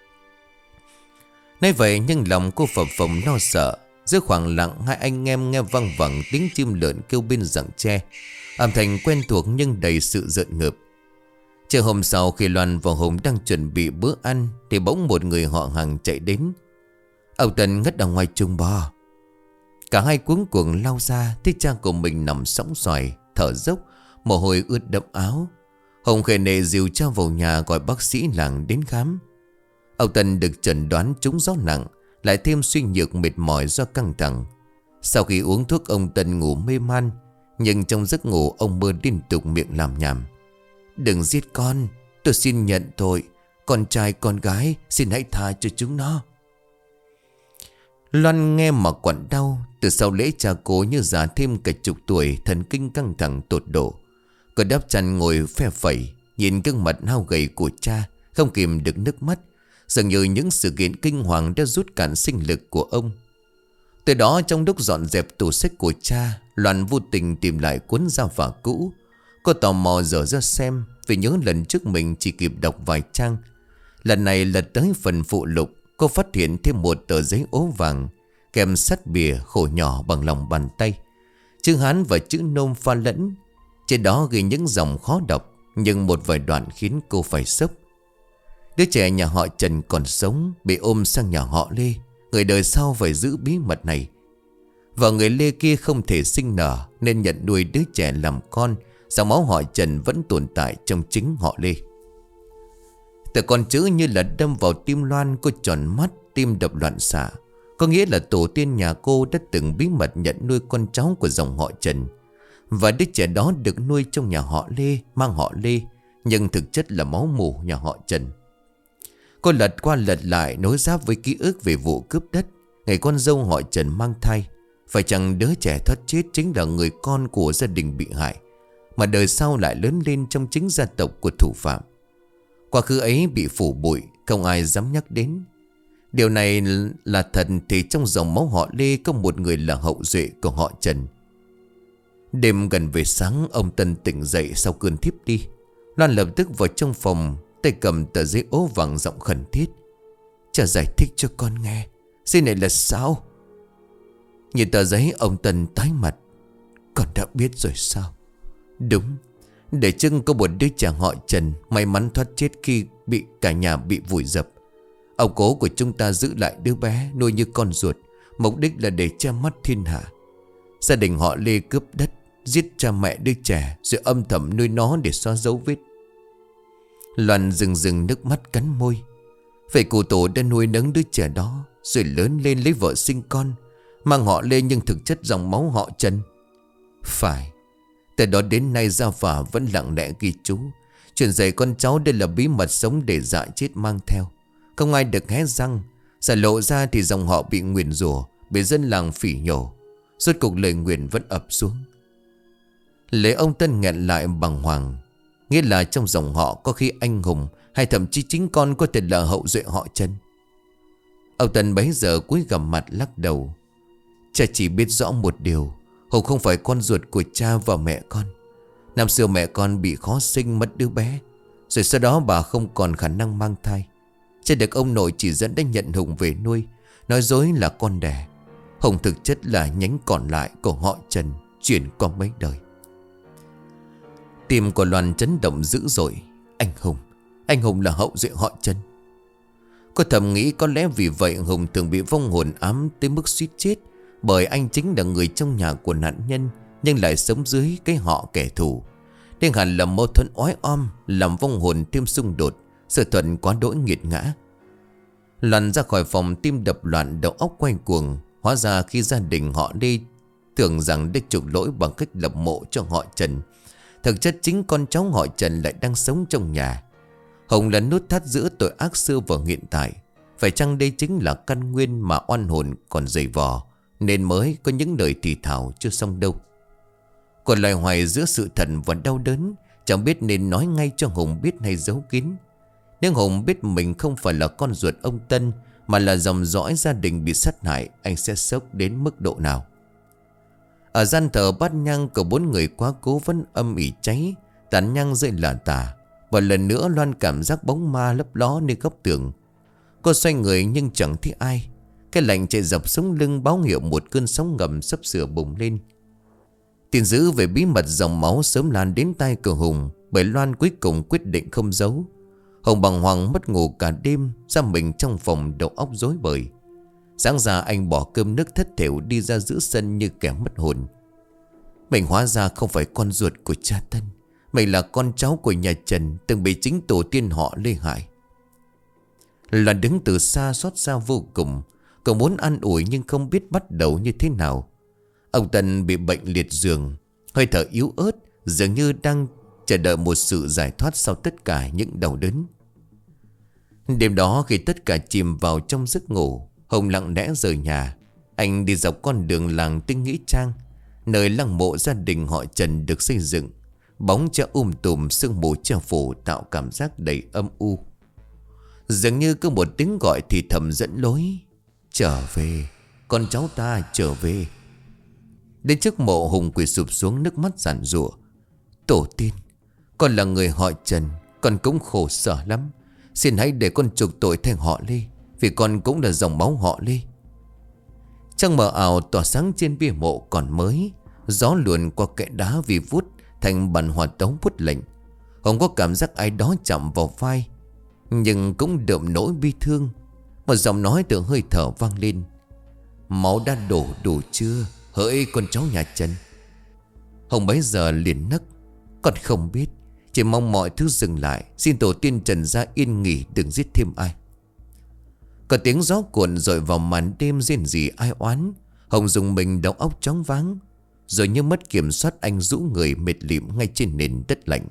Nói vậy nhưng lòng cô phập phồng lo sợ. Giữa khoảng lặng hai anh em nghe văng vẳng tiếng chim lợn kêu bên rặng tre. Âm thanh quen thuộc nhưng đầy sự rợn ngợp. Chiều hôm sau khi Loan và Hùng đang chuẩn bị bữa ăn thì bỗng một người họ hàng chạy đến. Ông Tân ngất ở ngoài chuồng bò. Cả hai cuống cuồng lao ra, thấy cha của mình nằm sõng soài, thở dốc, mồ hôi ướt đẫm áo. Hùng khề nệ dìu cha vào nhà gọi bác sĩ làng đến khám. Ông Tân được chẩn đoán trúng gió nặng, lại thêm suy nhược mệt mỏi do căng thẳng. Sau khi uống thuốc ông Tân ngủ mê man, nhưng trong giấc ngủ ông mơ liên tục miệng làm nhảm. Đừng giết con, tôi xin nhận tội. Con trai con gái xin hãy tha cho chúng nó. Loan nghe mà quặn đau. Từ sau lễ cha cô như già thêm cả chục tuổi, thần kinh căng thẳng tột độ. Cô đắp chăn ngồi phe phẩy, nhìn gương mặt hao gầy của cha, không kìm được nước mắt. Dường như những sự kiện kinh hoàng đã rút cạn sinh lực của ông. Từ đó trong lúc dọn dẹp tủ sách của cha, Loan vô tình tìm lại cuốn giao vả cũ. Cô tò mò dở ra xem, vì nhớ lần trước mình chỉ kịp đọc vài trang. Lần này lật tới phần phụ lục, cô phát hiện thêm một tờ giấy ố vàng kèm sắt bìa khổ nhỏ bằng lòng bàn tay. Chữ Hán và chữ Nôm pha lẫn. Trên đó ghi những dòng khó đọc, nhưng một vài đoạn khiến cô phải sốc. Đứa trẻ nhà họ Trần còn sống, bị ôm sang nhà họ Lê. Người đời sau phải giữ bí mật này. Và người Lê kia không thể sinh nở, nên nhận nuôi đứa trẻ làm con. Dòng máu họ Trần vẫn tồn tại trong chính họ Lê. Từ con chữ như là đâm vào tim Loan. Cô tròn mắt, tim đập loạn xạ. Có nghĩa là tổ tiên nhà cô đã từng bí mật nhận nuôi con cháu của dòng họ Trần. Và đứa trẻ đó được nuôi trong nhà họ Lê, mang họ Lê, nhưng thực chất là máu mủ nhà họ Trần. Cô lật qua lật lại nối giáp với ký ức về vụ cướp đất, ngày con dâu họ Trần mang thai. Phải chăng đứa trẻ thoát chết chính là người con của gia đình bị hại, mà đời sau lại lớn lên trong chính gia tộc của thủ phạm. Quá khứ ấy bị phủ bụi, không ai dám nhắc đến. Điều này là thật thì trong dòng máu họ Lê có một người là hậu duệ của họ Trần. Đêm gần về sáng, ông Tân tỉnh dậy sau cơn thiếp đi. Loan lập tức vào trong phòng, tay cầm tờ giấy ố vàng giọng khẩn thiết. Cha giải thích cho con nghe, giấy này là sao? Nhìn tờ giấy ông Tân tái mặt. Con đã biết rồi sao? Đúng, để chừng có một đứa trẻ họ Trần may mắn thoát chết khi bị cả nhà bị vùi dập. Ông cố của chúng ta giữ lại đứa bé, nuôi như con ruột, mục đích là để che mắt thiên hạ. Gia đình họ Lê cướp đất, giết cha mẹ đứa trẻ, rồi âm thầm nuôi nó để xóa dấu vết. Loan rừng rừng nước mắt cắn môi. Vậy cụ tổ đã nuôi nấng đứa trẻ đó, rồi lớn lên lấy vợ sinh con, mang họ Lê nhưng thực chất dòng máu họ Trần. Phải. Từ đó đến nay gia phả vẫn lặng lẽ ghi chú, chuyện dạy con cháu đây là bí mật sống để dạ chết mang theo. Không ai được hé răng. Giả lộ ra thì dòng họ bị nguyền rủa, bị dân làng phỉ nhổ. Rốt cuộc lời nguyền vẫn ập xuống. Lấy ông Tân nghẹn lại bằng hoàng. Nghĩa là trong dòng họ có khi anh hùng, hay thậm chí chính con có thể là hậu duệ họ Trần. Ông Tân bấy giờ cúi gằm mặt lắc đầu. Cha chỉ biết rõ một điều, Hùng không phải con ruột của cha và mẹ con. Năm xưa mẹ con bị khó sinh mất đứa bé, rồi sau đó bà không còn khả năng mang thai. Cha được ông nội chỉ dẫn đã nhận Hùng về nuôi, nói dối là con đẻ. Hùng thực chất là nhánh còn lại của họ Trần, chuyển qua mấy đời. Tim của Loan chấn động dữ dội. Anh Hùng, anh Hùng là hậu duệ họ Trần. Cô thầm nghĩ có lẽ vì vậy Hùng thường bị vong hồn ám tới mức suýt chết, bởi anh chính là người trong nhà của nạn nhân, nhưng lại sống dưới cái họ kẻ thù. Nên hẳn là mâu thuẫn oái om, làm vong hồn thêm xung đột, sự thuận quá đỗi nghiệt ngã. Loan ra khỏi phòng, tim đập loạn, đầu óc quay cuồng. Hóa ra khi gia đình họ đi tưởng rằng để chuộc lỗi bằng cách lập mộ cho họ Trần, Thực chất chính con cháu họ Trần lại đang sống trong nhà. Hồng là nút thắt giữa tội ác xưa và hiện tại. Phải chăng đây chính là căn nguyên mà oan hồn còn dày vò, nên mới có những lời thì thào chưa xong đâu. Còn loài hoài giữa sự thật và đau đớn, chẳng biết nên nói ngay cho Hùng biết hay giấu kín. Nếu Hùng biết mình không phải là con ruột ông Tân, mà là dòng dõi gia đình bị sát hại, anh sẽ sốc đến mức độ nào? Ở gian thờ bát nhang của bốn người quá cố vẫn âm ỉ cháy, tàn nhang rơi lả tả. Và lần nữa Loan cảm giác bóng ma lấp ló nơi góc tường. Cô xoay người nhưng chẳng thấy ai. Cái lạnh chạy dọc sống lưng báo hiệu một cơn sóng ngầm sắp sửa bùng lên. Tin dữ về bí mật dòng máu sớm lan đến tai của Hùng, bởi Loan cuối cùng quyết định không giấu. Hùng bàng hoàng mất ngủ cả đêm, ra mình trong phòng đầu óc rối bời. Sáng ra anh bỏ cơm nước thất thểu đi ra giữa sân như kẻ mất hồn. Mình hóa ra không phải con ruột của cha Tân. Mình là con cháu của nhà Trần, từng bị chính tổ tiên họ lê hại. Loan đứng từ xa xót xa vô cùng. Cậu muốn an ủi nhưng không biết bắt đầu như thế nào. Ông Tân bị bệnh liệt giường, hơi thở yếu ớt, dường như đang chờ đợi một sự giải thoát sau tất cả những đau đớn. Đêm đó khi tất cả chìm vào trong giấc ngủ, Hồng lặng lẽ rời nhà. Anh đi dọc con đường làng Tinh Nghĩa Trang, nơi lăng mộ gia đình họ Trần được xây dựng. Bóng che um tùm, sương mù che phủ tạo cảm giác đầy âm u. Dường như có một tiếng gọi thì thầm dẫn lối: "Trở về, con cháu ta trở về." Đến trước mộ, Hùng quỳ sụp xuống, nước mắt giàn giụa: "Tổ tiên, con là người họ Trần, con cũng khổ sở lắm. Xin hãy để con chuộc tội thay họ Lê, vì con cũng là dòng máu họ Lê." Trăng mờ ảo tỏa sáng trên bia mộ còn mới. Gió luồn qua kẽ đá vì vút thành bản hòa tấu bút lệnh. Hùng có cảm giác ai đó chạm vào vai, nhưng cũng đượm nỗi bi thương. Một giọng nói từ hơi thở vang lên: "Máu đã đổ đủ chưa, hỡi con cháu nhà Trần?" Hùng bấy giờ liền nấc: "Con không biết, chỉ mong mọi thứ dừng lại. Xin tổ tiên Trần gia yên nghỉ, đừng giết thêm ai." Có tiếng gió cuộn rồi vào màn đêm rên rỉ ai oán. Hùng dùng mình, đầu óc chóng váng. Rồi như mất kiểm soát, anh rũ người mệt lịm ngay trên nền đất lạnh.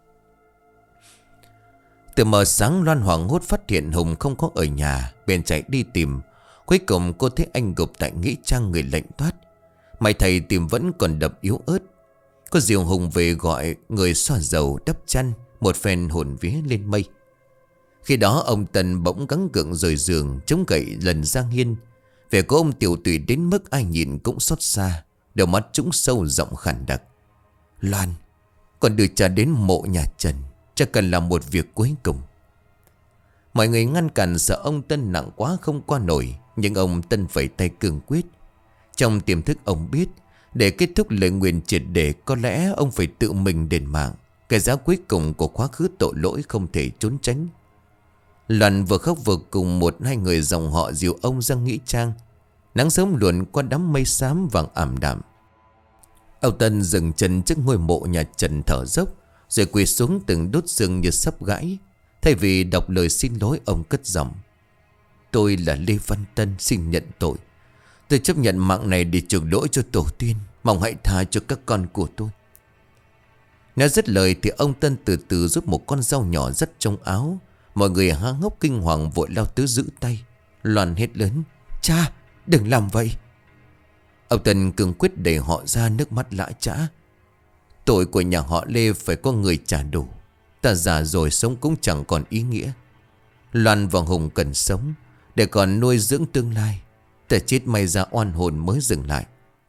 Từ mờ sáng, Loan hoảng hốt phát hiện Hùng không có ở nhà, bèn chạy đi tìm. Cuối cùng cô thấy anh gục tại nghĩa trang, người lạnh toát. May thầy tìm vẫn còn đập yếu ớt. Cô dìu Hùng về gọi người xoa dầu đắp chăn, một phen hồn vía lên mây. Khi đó ông Tân bỗng gắng gượng rời giường, chống gậy lần ra hiên. Vẻ của ông tiểu tụy đến mức ai nhìn cũng xót xa. Đôi mắt trũng sâu, giọng khàn đặc: "Loan, con đưa cha đến mộ nhà Trần, cha cần làm một việc cuối cùng." Mọi người ngăn cản sợ ông Tân nặng quá không qua nổi, nhưng ông Tân phải tay cương quyết. Trong tiềm thức ông biết, để kết thúc lời nguyền triệt để, có lẽ ông phải tự mình đền mạng. Cái giá cuối cùng của quá khứ tội lỗi không thể trốn tránh. Loan vừa khóc vừa cùng một hai người dòng họ dìu ông ra nghĩa trang. Nắng sớm luồn qua đám mây xám vàng ảm đạm. Ông Tân dừng chân trước ngôi mộ nhà Trần thở dốc, rồi quỳ xuống từng đốt xương như sắp gãy. Thay vì đọc lời xin lỗi, ông cất giọng: "Tôi là Lê Văn Tân, xin nhận tội. Tôi chấp nhận mạng này để chuộc lỗi cho tổ tiên. Mong hãy tha cho các con của tôi." Nói dứt lời thì ông Tân từ từ rút một con dao nhỏ dắt trong áo. Mọi người há hốc kinh hoàng vội lao tới giữ tay. Loan hét lớn: "Cha, đừng làm vậy!" Ông Tân cương quyết đẩy họ ra, nước mắt lã chã: "Tội của nhà họ Lê phải có người trả đủ. Ta già rồi, sống cũng chẳng còn ý nghĩa. Loan và Hùng cần sống để còn nuôi dưỡng tương lai. Ta chết may ra oan hồn mới dừng lại."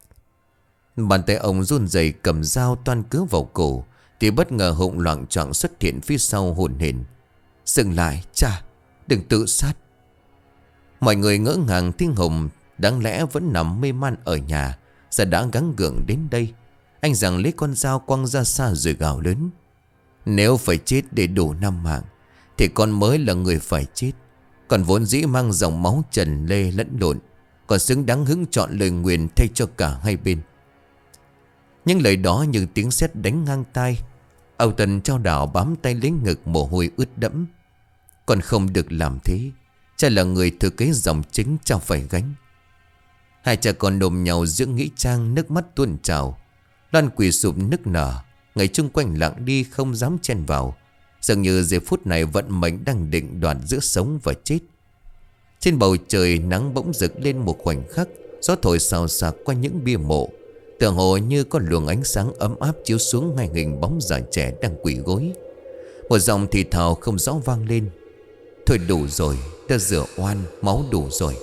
Bàn tay ông run rẩy cầm dao toan cứa vào cổ, thì bất ngờ Hùng loạng choạng xuất hiện phía sau hồn hển: "Dừng lại, cha, đừng tự sát." Mọi người ngỡ ngàng听Hùng đáng lẽ vẫn nằm mê man ở nhà, giờ đã gắng gượng đến đây. Anh giằng lấy con dao quăng ra xa rồi gào lớn: "Nếu phải chết để đủ năm mạng, thì con mới là người phải chết. Còn vốn dĩ mang dòng máu Trần Lê lẫn lộn, còn xứng đáng hứng chọn lời nguyền thay cho cả hai bên." Những lời đó như tiếng sét đánh ngang tai. Ông Tân trao đảo bám tay lấy ngực, mồ hôi ướt đẫm. "Con không được làm thế. Cha là người thừa kế dòng chính, cha phải gánh." Hai cha con đồm nhau giữa nghĩa trang, nước mắt tuôn trào. Loan quỳ sụp nức nở: Người chung quanh lặng đi không dám chen vào. Dường như giây phút này vận mệnh đang định đoạt giữa sống và chết. Trên bầu trời nắng bỗng rực lên một khoảnh khắc. Gió thổi xào xạc qua những bia mộ, tường hồ như có luồng ánh sáng ấm áp chiếu xuống ngay hình bóng già trẻ đang quỳ gối. Một giọng thì thào không rõ vang lên: "Thôi đủ rồi, đã rửa oan, máu đủ rồi."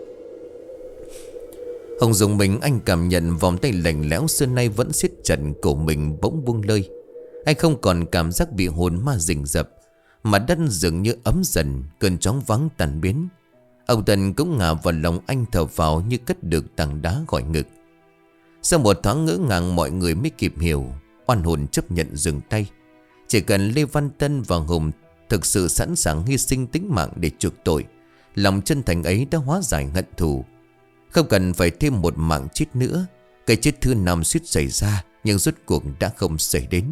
Hồng dùng mình, anh cảm nhận vòng tay lạnh lẽo xưa nay vẫn siết chặt cổ mình bỗng buông lơi. Anh không còn cảm giác bị hồn ma rình rập, mà đất dường như ấm dần, cơn chóng vắng tan biến. Ông Tân cũng ngả vào lòng anh, thở vào như cất được tảng đá gọi ngực. Sau một thoáng ngỡ ngàng, mọi người mới kịp hiểu. Oan hồn chấp nhận dừng tay. Chỉ cần Lê Văn Tân và Hùng thực sự sẵn sàng hy sinh tính mạng để chuộc tội, lòng chân thành ấy đã hóa giải hận thù. Không cần phải thêm một mạng chết nữa. Cái chết thứ năm suýt xảy ra, nhưng rốt cuộc đã không xảy đến.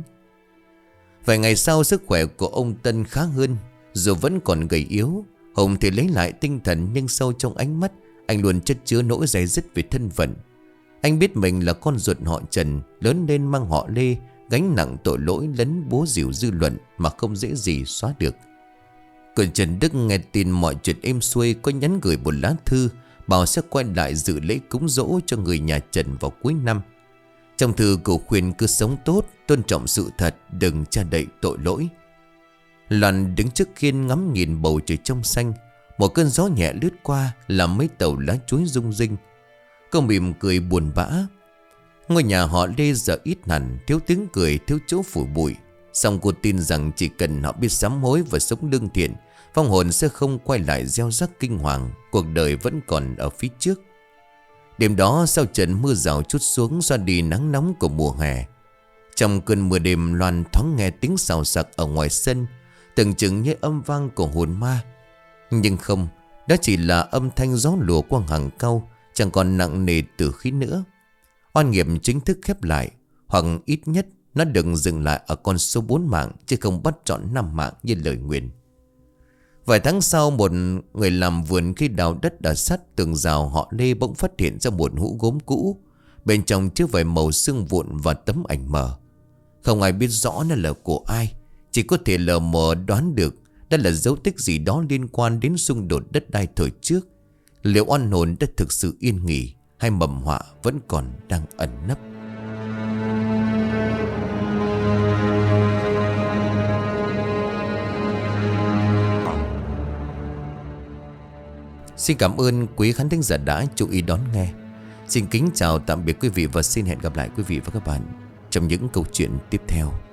Vài ngày sau, sức khỏe của ông Tân khá hơn. Dù vẫn còn gầy yếu, Hùng thì lấy lại tinh thần, nhưng sâu trong ánh mắt anh luôn chất chứa nỗi dày dứt về thân phận. Anh biết mình là con ruột họ Trần, lớn lên mang họ Lê, gánh nặng tội lỗi lấn bố rìu dư luận mà không dễ gì xóa được. Còn Trần Đức nghe tin mọi chuyện êm xuôi, có nhắn gửi một lá thư bảo sẽ quay lại dự lễ cúng dỗ cho người nhà Trần vào cuối năm. Trong thư cậu khuyên cứ sống tốt, tôn trọng sự thật, đừng che đậy tội lỗi. Loan đứng trước khiên ngắm nhìn bầu trời trong xanh. Một cơn gió nhẹ lướt qua làm mấy tàu lá chuối rung rinh. Cô mỉm cười buồn bã. Ngôi nhà họ Lê giờ ít hẳn, thiếu tiếng cười, thiếu chỗ phủ bụi. Song cô tin rằng chỉ cần họ biết sám hối và sống lương thiện, vong hồn sẽ không quay lại gieo rắc kinh hoàng. Cuộc đời vẫn còn ở phía trước. Đêm đó sau trận mưa rào trút xuống, xoa đi nắng nóng của mùa hè. Trong cơn mưa đêm, Loan thoáng nghe tiếng xào xạc ở ngoài sân, tưởng chừng như âm vang của hồn ma. Nhưng không, đó chỉ là âm thanh gió lùa qua hàng cau, chẳng còn nặng nề từ khí nữa. Oan nghiệp chính thức khép lại, hoặc ít nhất nó đừng dừng lại ở con số bốn mạng, chứ không bắt trọn năm mạng như lời nguyền. Vài tháng sau, một người làm vườn khi đào đất ở sát tường rào họ Lê bỗng phát hiện ra một hũ gốm cũ, bên trong chứa vài màu xương vụn và tấm ảnh mờ. Không ai biết rõ nó là của ai, chỉ có thể lờ mờ đoán được đó là dấu tích gì đó liên quan đến xung đột đất đai thời trước. Liệu oan hồn đã thực sự yên nghỉ, hay mầm họa vẫn còn đang ẩn nấp? Xin cảm ơn quý khán thính giả đã chú ý đón nghe. Xin kính chào tạm biệt quý vị và xin hẹn gặp lại quý vị và các bạn trong những câu chuyện tiếp theo.